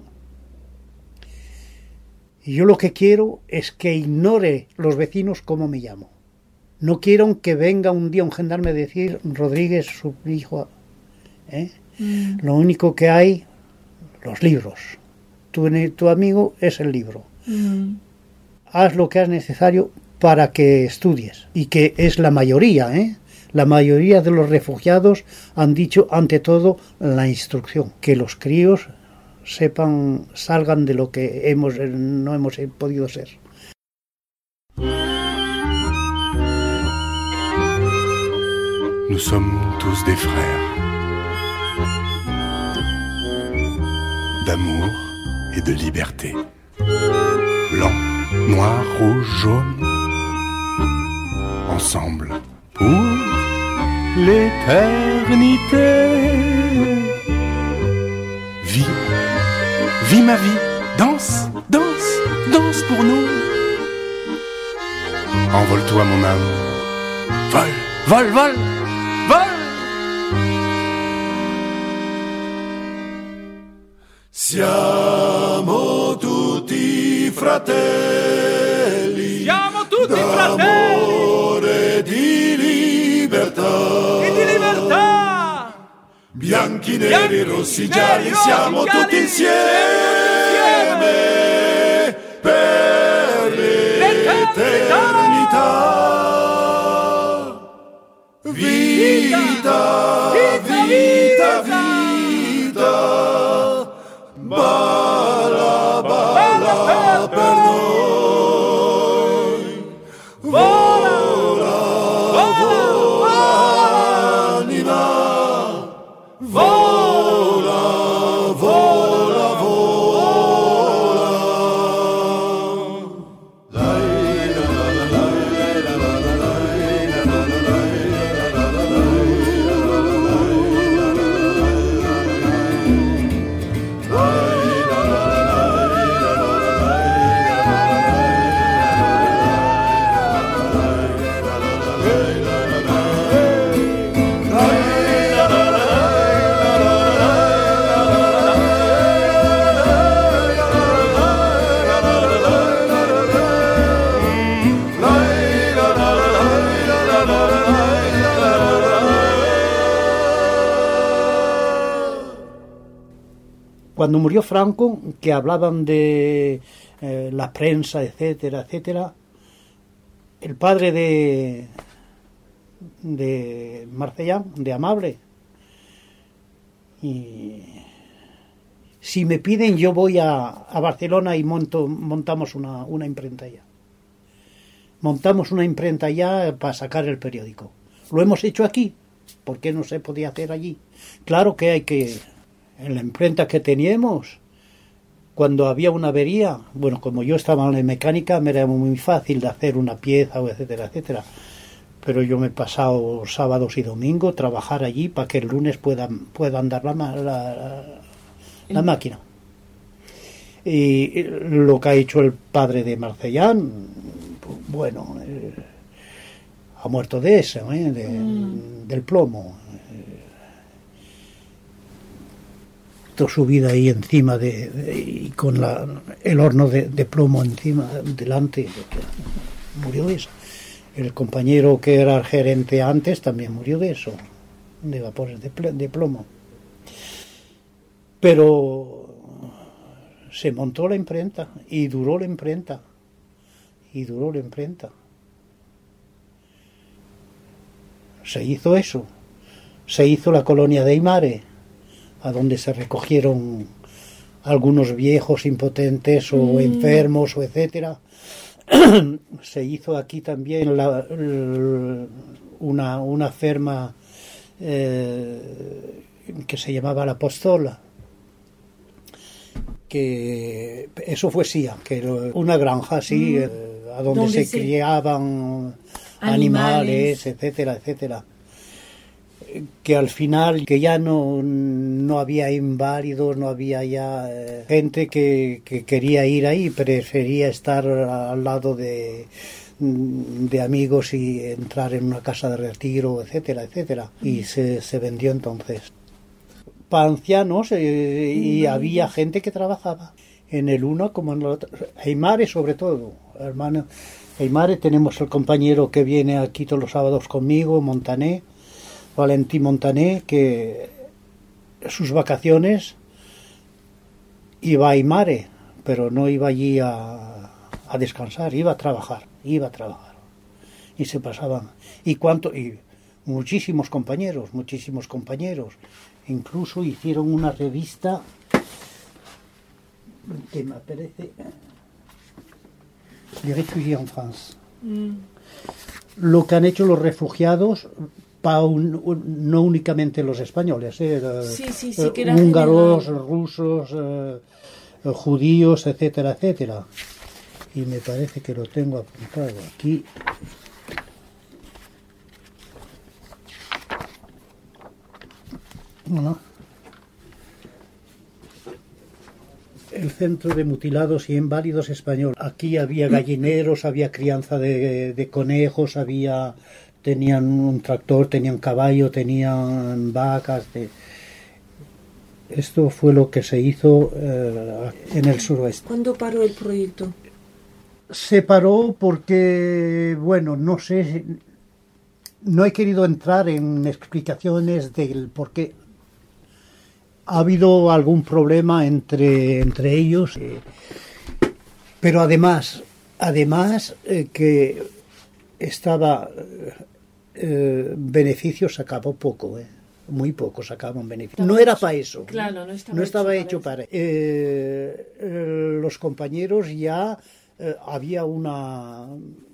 yo lo que quiero es que ignore los vecinos cómo me llamo. No quiero que venga un día un gendarme a decir Rodríguez, su hijo. ¿eh? Mm. Lo único que hay, los libros. Tu, tu amigo es el libro. Mm. Haz lo que es necesario para que estudies. Y que es la mayoría, ¿eh? La mayoría de los refugiados han dicho, ante todo, la instrucción. Que los críos sepan, salgan de lo que hemos, no hemos podido ser. Nous sommes tous des frères, d'amour et de liberté. Blanc, noir, rouge, jaune, ensemble pour l'éternité. Vis, vis ma vie, danse, danse, danse pour nous. Envole-toi mon âme, vole, vole, vole. Siamo tutti fratelli, siamo tutti d'amore e di libertà, e di libertà. Bianchi, neri, rossi, gialli, siamo tutti insieme per l'eternità. Vita, vita, vita, balla, balla per noi. Vola, vola, anima, vola, vola, vola. Lai, la, la, la, la, la, la, la, la, Cuando murió Franco, que hablaban de eh, la prensa, etcétera, etcétera, el padre de, de Marcellán, de Amable, y si me piden yo voy a, a Barcelona y monto, montamos una, una imprenta allá. Montamos una imprenta allá para sacar el periódico. Lo hemos hecho aquí, ¿por qué no se podía hacer allí? Claro que hay que... En la imprenta que teníamos, cuando había una avería, bueno, como yo estaba en la mecánica, me era muy fácil de hacer una pieza, o etcétera, etcétera. Pero yo me he pasado sábados y domingos trabajar allí para que el lunes pueda, pueda andar la, la, la máquina. Y lo que ha hecho el padre de Marcellán, bueno, eh, ha muerto de eso, ¿eh? de, mm. del plomo. Toda su vida ahí encima de, de y con la, el horno de, de plomo encima, delante, murió de eso. El compañero que era el gerente antes también murió de eso, de vapores de, pl- de plomo. Pero se montó la imprenta y duró la imprenta, y duró la imprenta. Se hizo eso, se hizo la colonia de Aymare, a donde se recogieron algunos viejos impotentes o mm. enfermos o etcétera. Se hizo aquí también la, la, una, una ferma eh, que se llamaba La Postola, que eso fue sí, que era una granja así, mm. eh, a donde se, se criaban animales, animales, etcétera, etcétera. Que al final, que ya no, no había inválidos, no había ya eh, gente que, que quería ir ahí, prefería estar al lado de, de amigos y entrar en una casa de retiro, etcétera, etcétera. Y se, se vendió entonces. Para ancianos, eh, y mm. había gente que trabajaba en el uno como en el otro. Aymare sobre todo, hermano. Aymare, tenemos el compañero que viene aquí todos los sábados conmigo, Montané. Valentín Montané, que sus vacaciones iba a Aymare, pero no iba allí a, a descansar, iba a trabajar, iba a trabajar. Y se pasaban. Y cuánto, y muchísimos compañeros, muchísimos compañeros. Incluso hicieron una revista que me parece Les Réfugiés en France. Mm. Lo que han hecho los refugiados. Un, un, no únicamente los españoles, eh, sí, sí, sí, eh, húngaros, general. rusos, eh, judíos, etcétera, etcétera. Y me parece que lo tengo apuntado aquí. Bueno. El Centro de Mutilados y Inválidos Español. Aquí había gallineros, había crianza de, de conejos, había... Tenían un tractor, tenían caballo, tenían vacas. De... Esto fue lo que se hizo eh, en el suroeste. ¿Cuándo paró el proyecto? Se paró porque, bueno, no sé, no he querido entrar en explicaciones del por qué. Ha habido algún problema entre, entre ellos, eh, pero además, además eh, que estaba... Eh, beneficios sacaba poco, eh. muy poco sacaban beneficios. No era para eso, claro, no estaba, no estaba hecho, hecho para eso. Eh, eh, los compañeros ya eh, había una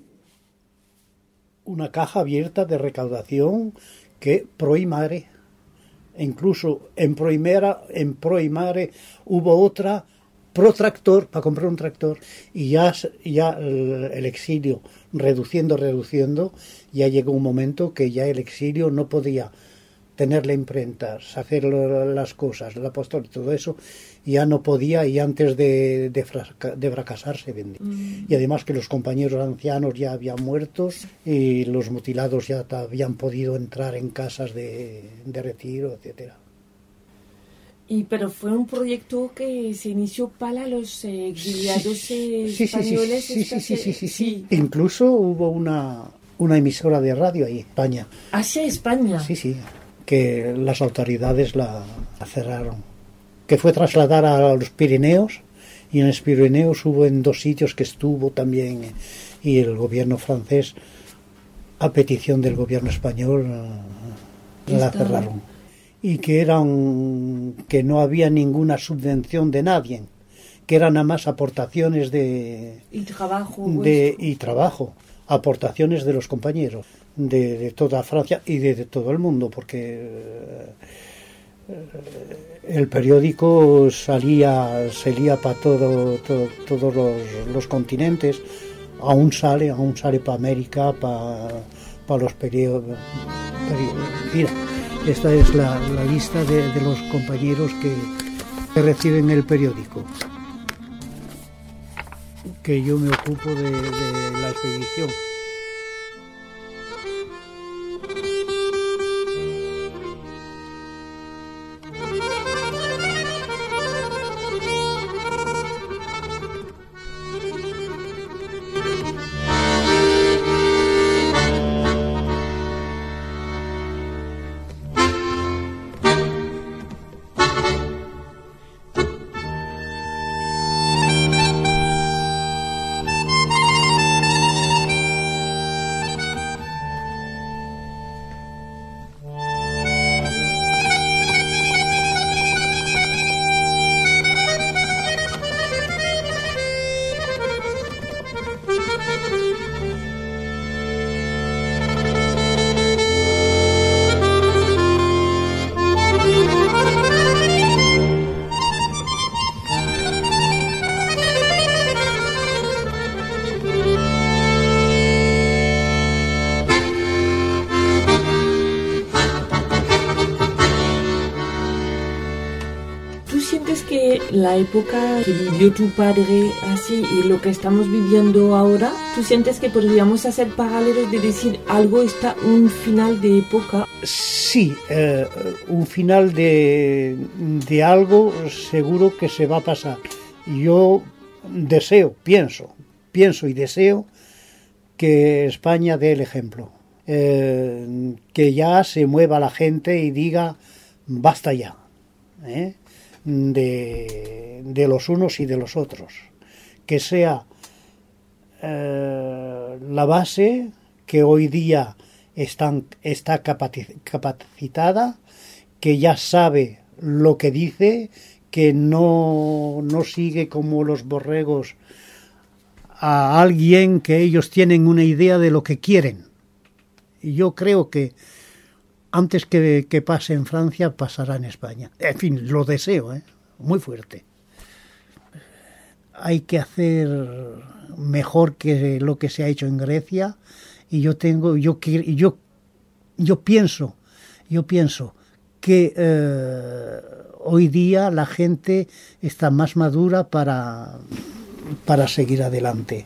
una caja abierta de recaudación que pro Aymare, e incluso en pro Aymare, en pro Aymare hubo otra pro tractor, para comprar un tractor, y ya, ya el, el exilio reduciendo, reduciendo, ya llegó un momento que ya el exilio no podía tener la imprenta, hacer las cosas, el apóstol y todo eso, ya no podía, y antes de, de, fraca, de fracasar se vendía. Mm. Y además que los compañeros ancianos ya habían muerto y los mutilados ya habían podido entrar en casas de, de retiro, etcétera. Y, pero fue un proyecto que se inició para los eh, exiliados sí, españoles. Sí, sí, sí, sí, sí, sí, sí. Incluso hubo una, una emisora de radio ahí, España. ¿Hacia España? Sí, sí, que las autoridades la, la cerraron. Que fue trasladar a los Pirineos, y en los Pirineos hubo en dos sitios que estuvo también, y el gobierno francés, a petición del gobierno español, la Está. cerraron. Y que eran que no había ninguna subvención de nadie, que eran nada más aportaciones de y trabajo de, y trabajo aportaciones de los compañeros de, de toda Francia y de, de todo el mundo, porque eh, el periódico salía salía para todo, todo todos los, los continentes, aún sale aún sale para América, para para los periodos. Mira, esta es la, la lista de, de los compañeros que, que reciben el periódico. que yo me ocupo de, de la expedición. La época que vivió tu padre así y lo que estamos viviendo ahora, ¿tú sientes que podríamos hacer paralelos de decir algo está un final de época? Sí, eh, un final de, de algo seguro que se va a pasar. Yo deseo, pienso, pienso y deseo que España dé el ejemplo. Eh, que ya se mueva la gente y diga basta ya, ¿eh? De, de los unos y de los otros, que sea eh, la base que hoy día están, está capacitada, que ya sabe lo que dice, que no, no sigue como los borregos a alguien, que ellos tienen una idea de lo que quieren. Y yo creo que antes que, que pase en Francia, pasará en España. En fin, lo deseo, ¿eh? Muy fuerte. Hay que hacer mejor que lo que se ha hecho en Grecia. Y yo tengo, yo yo, yo pienso, yo pienso que eh, hoy día la gente está más madura para, para seguir adelante.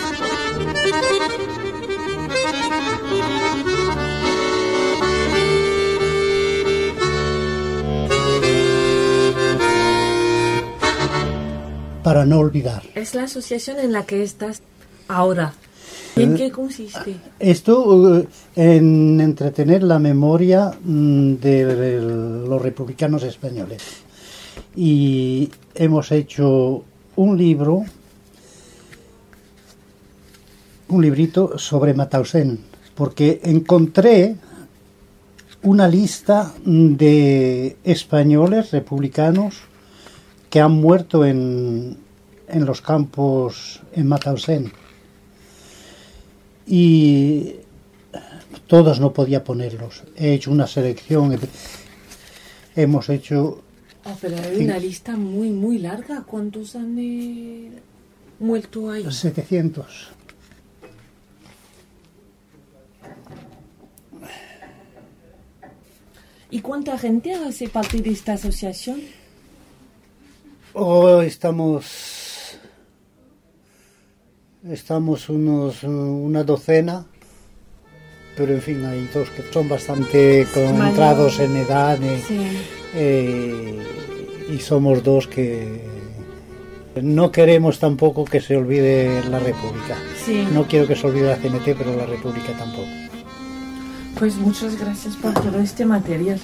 Para no olvidar. Es la asociación en la que estás ahora. ¿Y en qué consiste? Esto en entretener la memoria de los republicanos españoles. Y hemos hecho un libro, un librito sobre Mauthausen, porque encontré una lista de españoles republicanos que han muerto en, en los campos en Mauthausen. Y todos no podía ponerlos. He hecho una selección. Hemos hecho... Oh, pero hay una lista muy, muy larga. ¿Cuántos han eh, muerto ahí? setecientos. ¿Y cuánta gente hace parte de esta asociación? Oh, estamos estamos unos una docena, pero en fin hay dos que son bastante entrados en edad eh, sí. eh, y somos dos que no queremos tampoco que se olvide la República. Sí. No quiero que se olvide la C N T, pero la República tampoco. Pues muchas gracias por todo este material.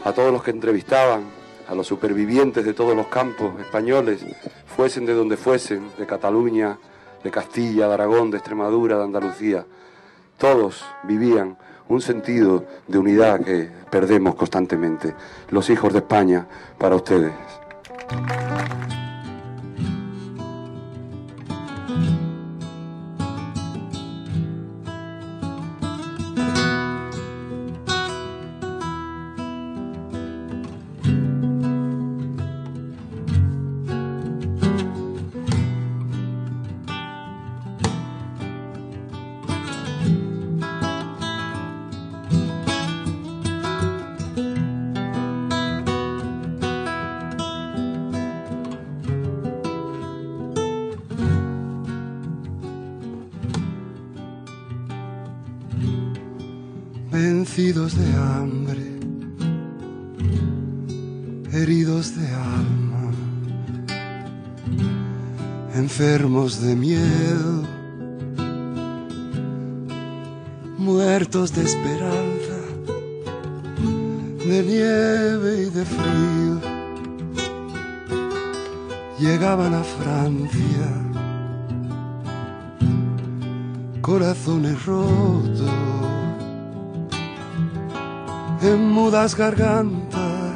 a todos los que entrevistaban, a los supervivientes de todos los campos españoles, fuesen de donde fuesen, de Cataluña, de Castilla, de Aragón, de Extremadura, de Andalucía. Todos vivían un sentido de unidad que perdemos constantemente. Los hijos de España, para ustedes. Vencidos de hambre, heridos de alma, enfermos de miedo, muertos de esperanza, de nieve y de frío, llegaban a Francia, corazones rotos, en mudas gargantas,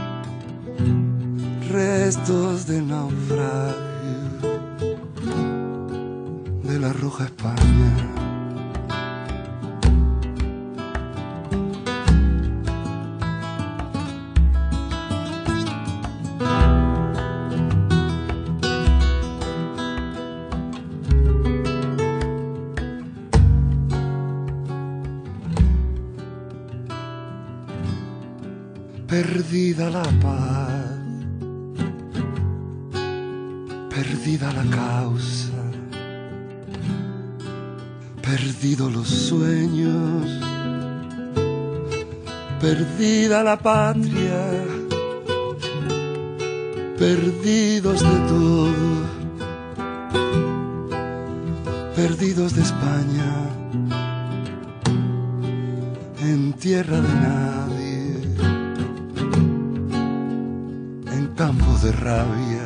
restos de naufragio de la roja España. Perdida la paz, perdida la causa, perdidos los sueños, perdida la patria, perdidos de todo, perdidos de España, en tierra de nadie, campo de rabia.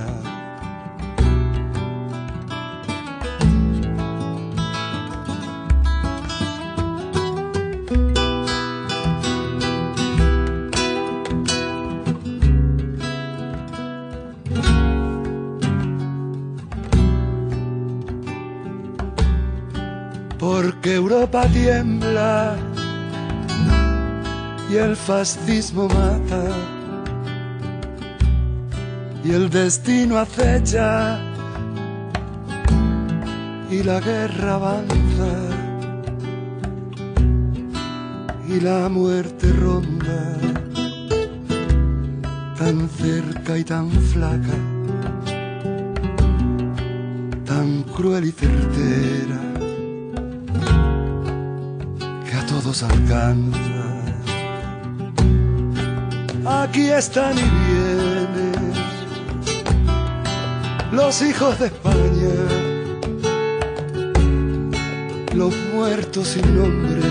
Porque Europa tiembla y el fascismo mata, y el destino acecha y la guerra avanza y la muerte ronda tan cerca y tan flaca, tan cruel y certera que a todos alcanza. Aquí están y vienen los hijos de España, los muertos sin nombre,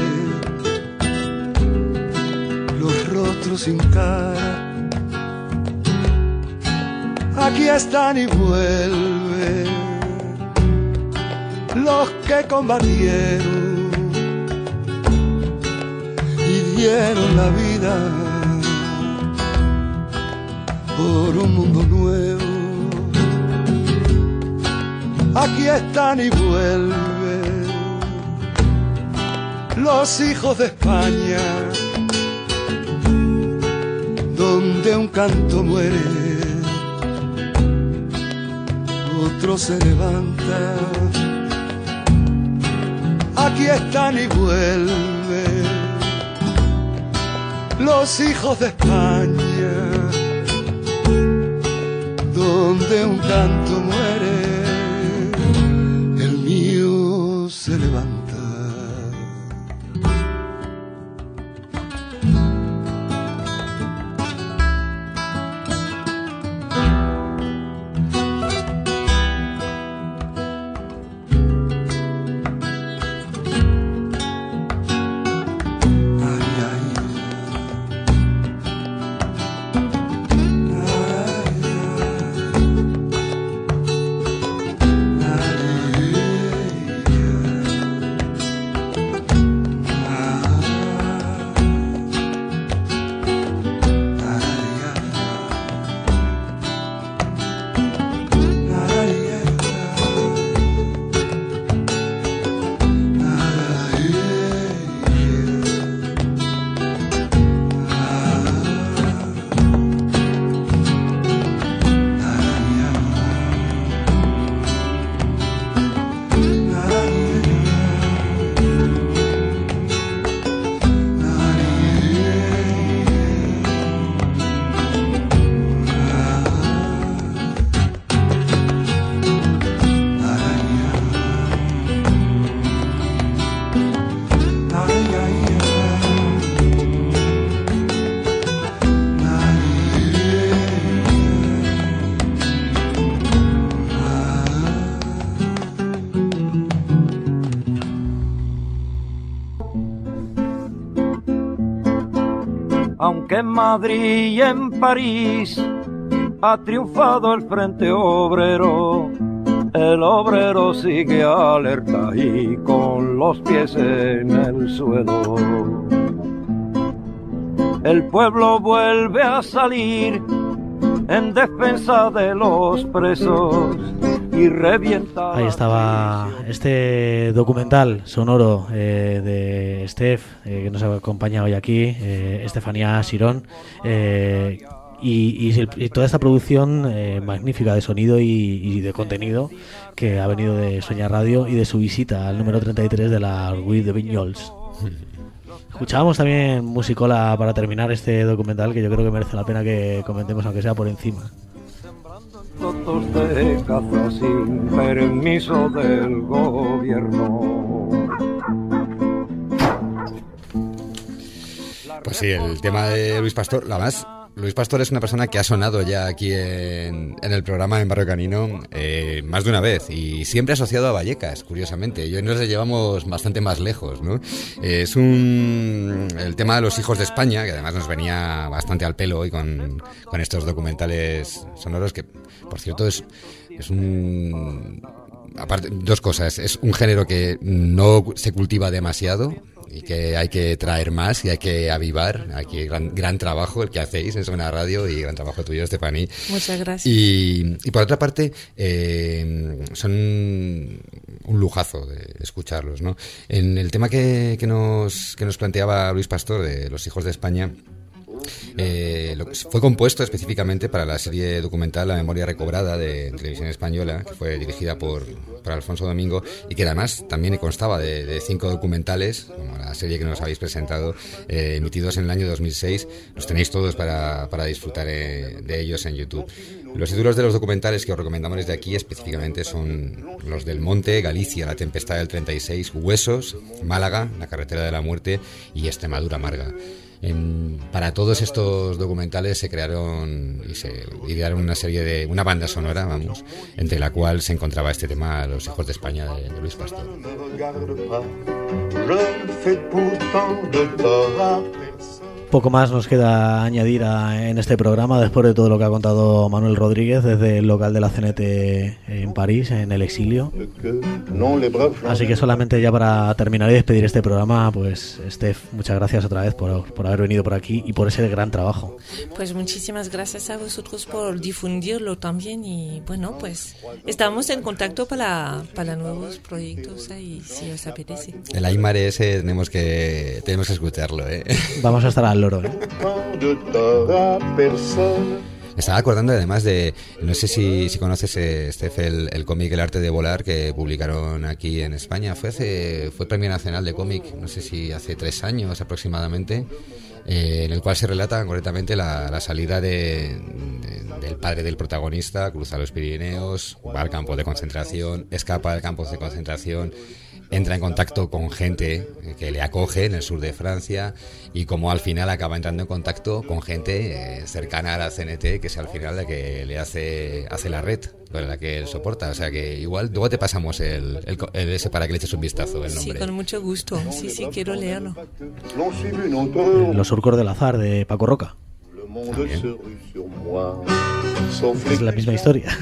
los rostros sin cara. Aquí están y vuelven los que combatieron y dieron la vida por un mundo nuevo. Aquí están y vuelven los hijos de España, donde un canto muere, otro se levanta. Aquí están y vuelven los hijos de España, donde un canto muere, el mío se levanta. aunque en Madrid y en París ha triunfado el Frente Obrero, el obrero sigue alerta y con los pies en el suelo. El pueblo vuelve a salir en defensa de los presos y revienta. Ahí estaba este documental sonoro eh, de Steph, eh, que nos ha acompañado hoy aquí, eh, Estefanía Sirón, eh, y, y, y toda esta producción eh, magnífica de sonido y, y de contenido que ha venido de Soñar Radio y de su visita al número treinta y tres de la Orgull de Vinyols. Escuchábamos también musicola para terminar este documental, que yo creo que merece la pena que comentemos, aunque sea por encima. Lotos de caza sin permiso del gobierno. Pues sí, el tema de Luis Pastor, la más... Luis Pastor es una persona que ha sonado ya aquí en, en el programa en Barrio Canino eh, más de una vez y siempre asociado a Vallecas, curiosamente. Y hoy nos llevamos bastante más lejos, ¿no? Eh, es un el tema de los hijos de España, que además nos venía bastante al pelo hoy con, con estos documentales sonoros, que por cierto es, es un... Aparte, dos cosas. Es un género que no se cultiva demasiado y que hay que traer más y hay que avivar. Aquí gran, gran trabajo el que hacéis en Suena Radio y gran trabajo tuyo, Estefaní. Muchas gracias. Y, y por otra parte, eh, son un lujazo de escucharlos, ¿no? En el tema que, que, nos, que nos planteaba Luis Pastor de Los hijos de España, Eh, lo, fue compuesto específicamente para la serie documental La memoria recobrada de Televisión Española, que fue dirigida por, por Alfonso Domingo y que además también constaba de, de cinco documentales, como la serie que nos habéis presentado, eh, emitidos en el año dos mil seis. Los tenéis todos para, para disfrutar eh, de ellos en YouTube. Los títulos de los documentales que os recomendamos desde aquí específicamente son los del Monte, Galicia, La tempestad del treinta y seis, Huesos, Málaga, La carretera de la muerte y Extremadura amarga. En, para todos estos documentales se crearon y se idearon una serie de una banda sonora, vamos, entre la cual se encontraba este tema, Los hijos de España, de, de Luis Pastor. Poco más nos queda añadir a, en este programa después de todo lo que ha contado Manuel Rodríguez desde el local de la C N T en París, en el exilio. Así que solamente ya para terminar y despedir este programa, pues Steph, muchas gracias otra vez por, por haber venido por aquí y por ese gran trabajo. Pues muchísimas gracias a vosotros por difundirlo también y bueno, pues estamos en contacto para, para nuevos proyectos ahí, si os apetece. El Aymare ese tenemos que, tenemos que escucharlo, ¿eh? Vamos a estar al loro, ¿eh? Me estaba acordando además de, no sé si, si conoces, eh, Steph, el, el cómic El arte de volar que publicaron aquí en España. Fue hace, fue Premio Nacional de Cómic, no sé si hace tres años aproximadamente, eh, en el cual se relata correctamente la, la salida de, de, del padre del protagonista, cruza los Pirineos, va al campo de concentración, escapa del campo de concentración, entra en contacto con gente que le acoge en el sur de Francia y como al final acaba entrando en contacto con gente eh, cercana a la C N T, que es al final la que le hace hace la red, con la que él soporta. O sea que igual luego te pasamos el, el, el ese para que le eches un vistazo, el nombre. Sí, con mucho gusto. Sí, sí, quiero leerlo. Los surcos del azar, de Paco Roca. Es la misma historia.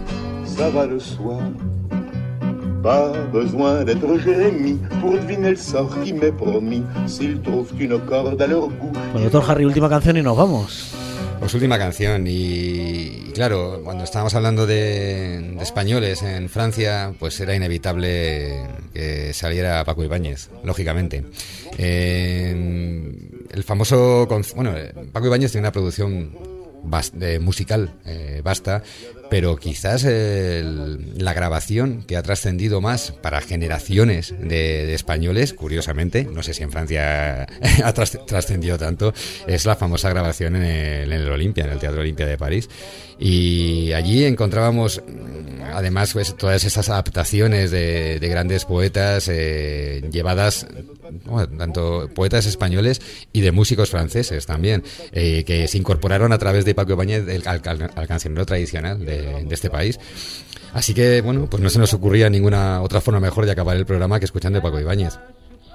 Pas besoin d'être Jérémie pour deviner le sort qui m'est promis s'ils trouvent une corde à leur goût. Pues doctor Harry, última canción y nos vamos. Pues última canción y, y claro, cuando estábamos hablando de, de españoles en Francia, pues era inevitable que saliera Paco Ibáñez, lógicamente. Eh, el famoso, bueno, Paco Ibáñez tiene una producción bast- de musical eh, vasta, pero quizás el, la grabación que ha trascendido más para generaciones de, de españoles, curiosamente, no sé si en Francia ha tras, trascendido tanto, es la famosa grabación en el, en el Olympia, en el Teatro Olympia de París. Y allí encontrábamos, además, pues, todas esas adaptaciones de, de grandes poetas eh, llevadas, bueno, tanto poetas españoles y de músicos franceses también, eh, que se incorporaron a través de Paco Ibáñez al, al, al cancionero tradicional de, de este país. Así que, bueno, pues no se nos ocurría ninguna otra forma mejor de acabar el programa que escuchando a Paco Ibáñez.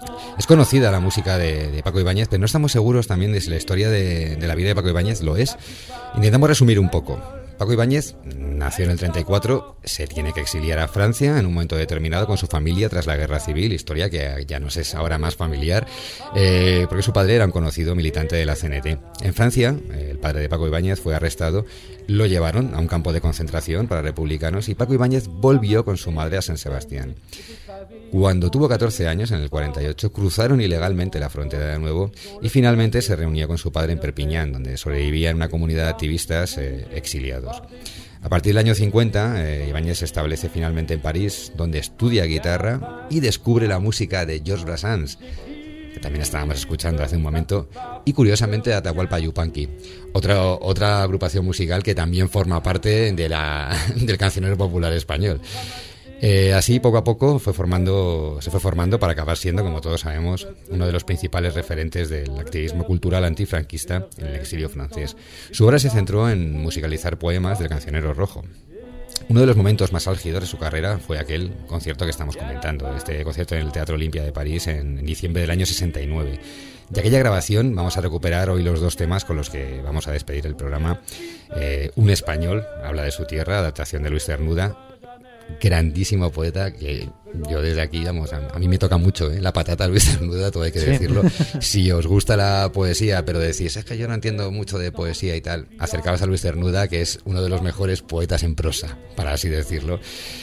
Es conocida la música de, de Paco Ibáñez, pero no estamos seguros también de si la historia de, de la vida de Paco Ibáñez lo es. Intentamos resumir un poco. Paco Ibáñez nació en el treinta y cuatro, se tiene que exiliar a Francia en un momento determinado con su familia tras la guerra civil, historia que ya nos es ahora más familiar, eh, porque su padre era un conocido militante de la C N T. En Francia, eh, el padre de Paco Ibáñez fue arrestado, lo llevaron a un campo de concentración para republicanos y Paco Ibáñez volvió con su madre a San Sebastián. Cuando tuvo catorce años, en el cuarenta y ocho, cruzaron ilegalmente la frontera de nuevo y finalmente se reunió con su padre en Perpiñán, donde sobrevivía en una comunidad de activistas eh, exiliados. A partir del año cincuenta, eh, Ibáñez se establece finalmente en París, donde estudia guitarra y descubre la música de Georges Brassens, que también estábamos escuchando hace un momento, y curiosamente de Atahualpa Yupanqui, otra, otra agrupación musical que también forma parte de la, del cancionero popular español. Eh, así, poco a poco, fue formando, se fue formando para acabar siendo, como todos sabemos, uno de los principales referentes del activismo cultural antifranquista en el exilio francés. Su obra se centró en musicalizar poemas del Cancionero Rojo. Uno de los momentos más álgidos de su carrera fue aquel concierto que estamos comentando, este concierto en el Teatro Olimpia de París en, en diciembre del año sesenta y nueve. De aquella grabación vamos a recuperar hoy los dos temas con los que vamos a despedir el programa. Eh, Un español, habla de su tierra, adaptación de Luis Cernuda, grandísimo poeta que yo desde aquí, vamos, a, a mí me toca mucho, ¿eh? La patata Luis Cernuda, todo hay que sí. decirlo. Si os gusta la poesía, pero decís, es que yo no entiendo mucho de poesía y tal, acercaos a Luis Cernuda, que es uno de los mejores poetas en prosa, para así decirlo.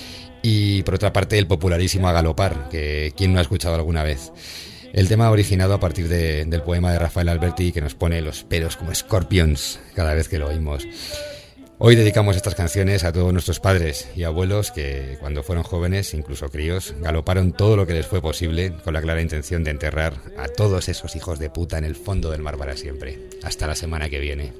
Y por otra parte, el popularísimo A Galopar, que quién no ha escuchado alguna vez. El tema originado a partir de, del poema de Rafael Alberti, que nos pone los pelos como escorpions cada vez que lo oímos. Hoy dedicamos estas canciones a todos nuestros padres y abuelos que, cuando fueron jóvenes, incluso críos, galoparon todo lo que les fue posible con la clara intención de enterrar a todos esos hijos de puta en el fondo del mar para siempre. Hasta la semana que viene.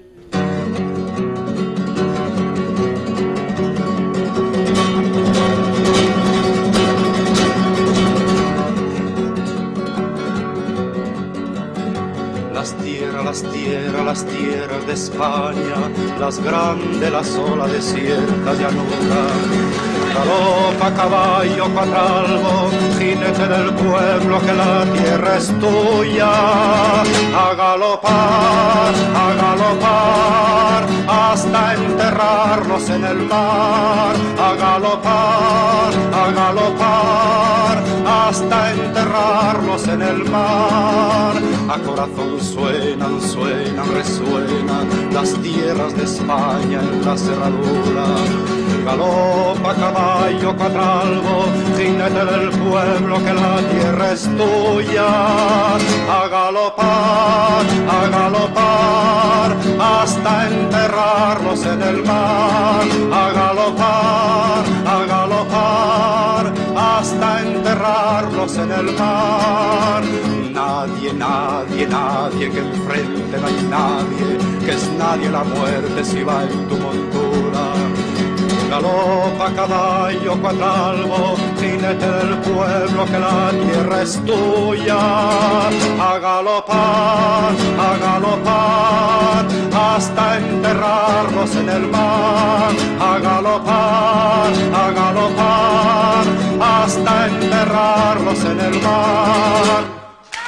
Las tierras, las tierras, las tierras de España, las grandes, la sola desierta llanura. Galopa caballo cuatralbo, jinete del pueblo, que la tierra es tuya. A galopar, a galopar, hasta enterrarnos en el mar. A galopar, a galopar, hasta enterrarnos en el mar. A corazón suenan, suenan, resuenan las tierras de España en la cerradura. Galopa caballo cuatralbo, jinete del pueblo, que la tierra es tuya. A galopar, a galopar, hasta enterrarnos en el mar. A galopar, a galopar, hasta enterrarnos en el mar. Nadie, nadie, nadie, que enfrente no hay nadie, que es nadie la muerte si va en tu montura. Galopa caballo cuatralbo, jinete del pueblo, que la tierra es tuya. A galopar, a galopar, hasta enterrarnos en el mar. A galopar, a galopar, hasta enterrarnos en el mar.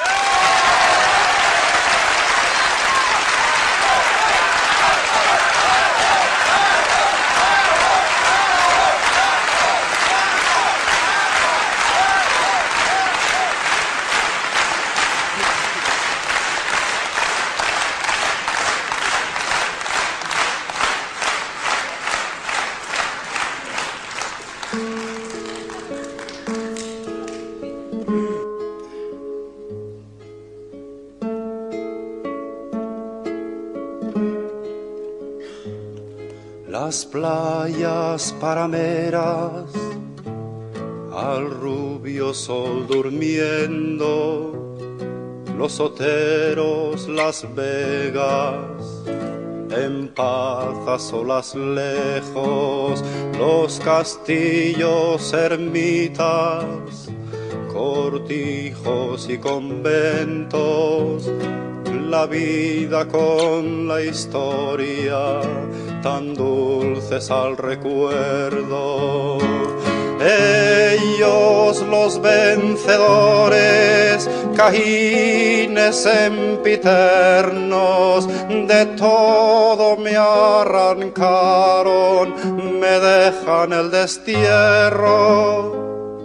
Las playas parameras, al rubio sol durmiendo, los oteros, las vegas, en paz a solas lejos, los castillos, ermitas, cortijos y conventos, la vida con la historia, tan dulces al recuerdo. Ellos los vencedores, cajines sempiternos, de todo me arrancaron, me dejan el destierro.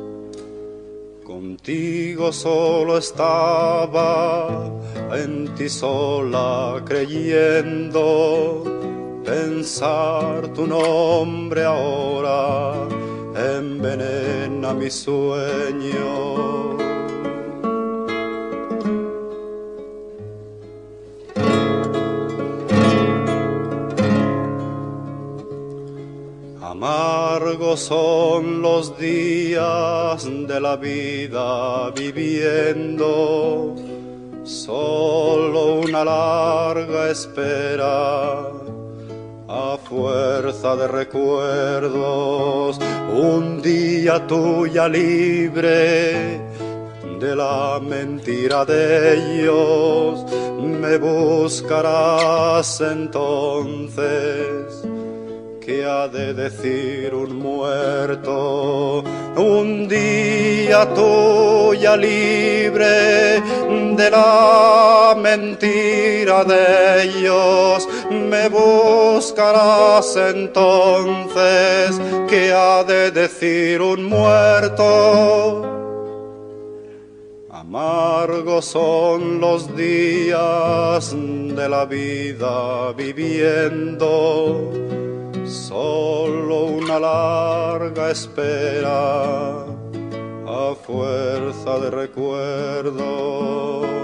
Contigo solo estaba, en ti sola creyendo, pensar tu nombre ahora envenena mi sueño. Amargos son los días de la vida viviendo, solo una larga espera. A fuerza de recuerdos, un día tuya libre de la mentira de ellos, me buscarás entonces. ¿Qué ha de decir un muerto? Un día tuya libre de la mentira de ellos, me buscarás entonces. ¿Qué ha de decir un muerto? Amargos son los días de la vida viviendo, solo una larga espera, a fuerza de recuerdo.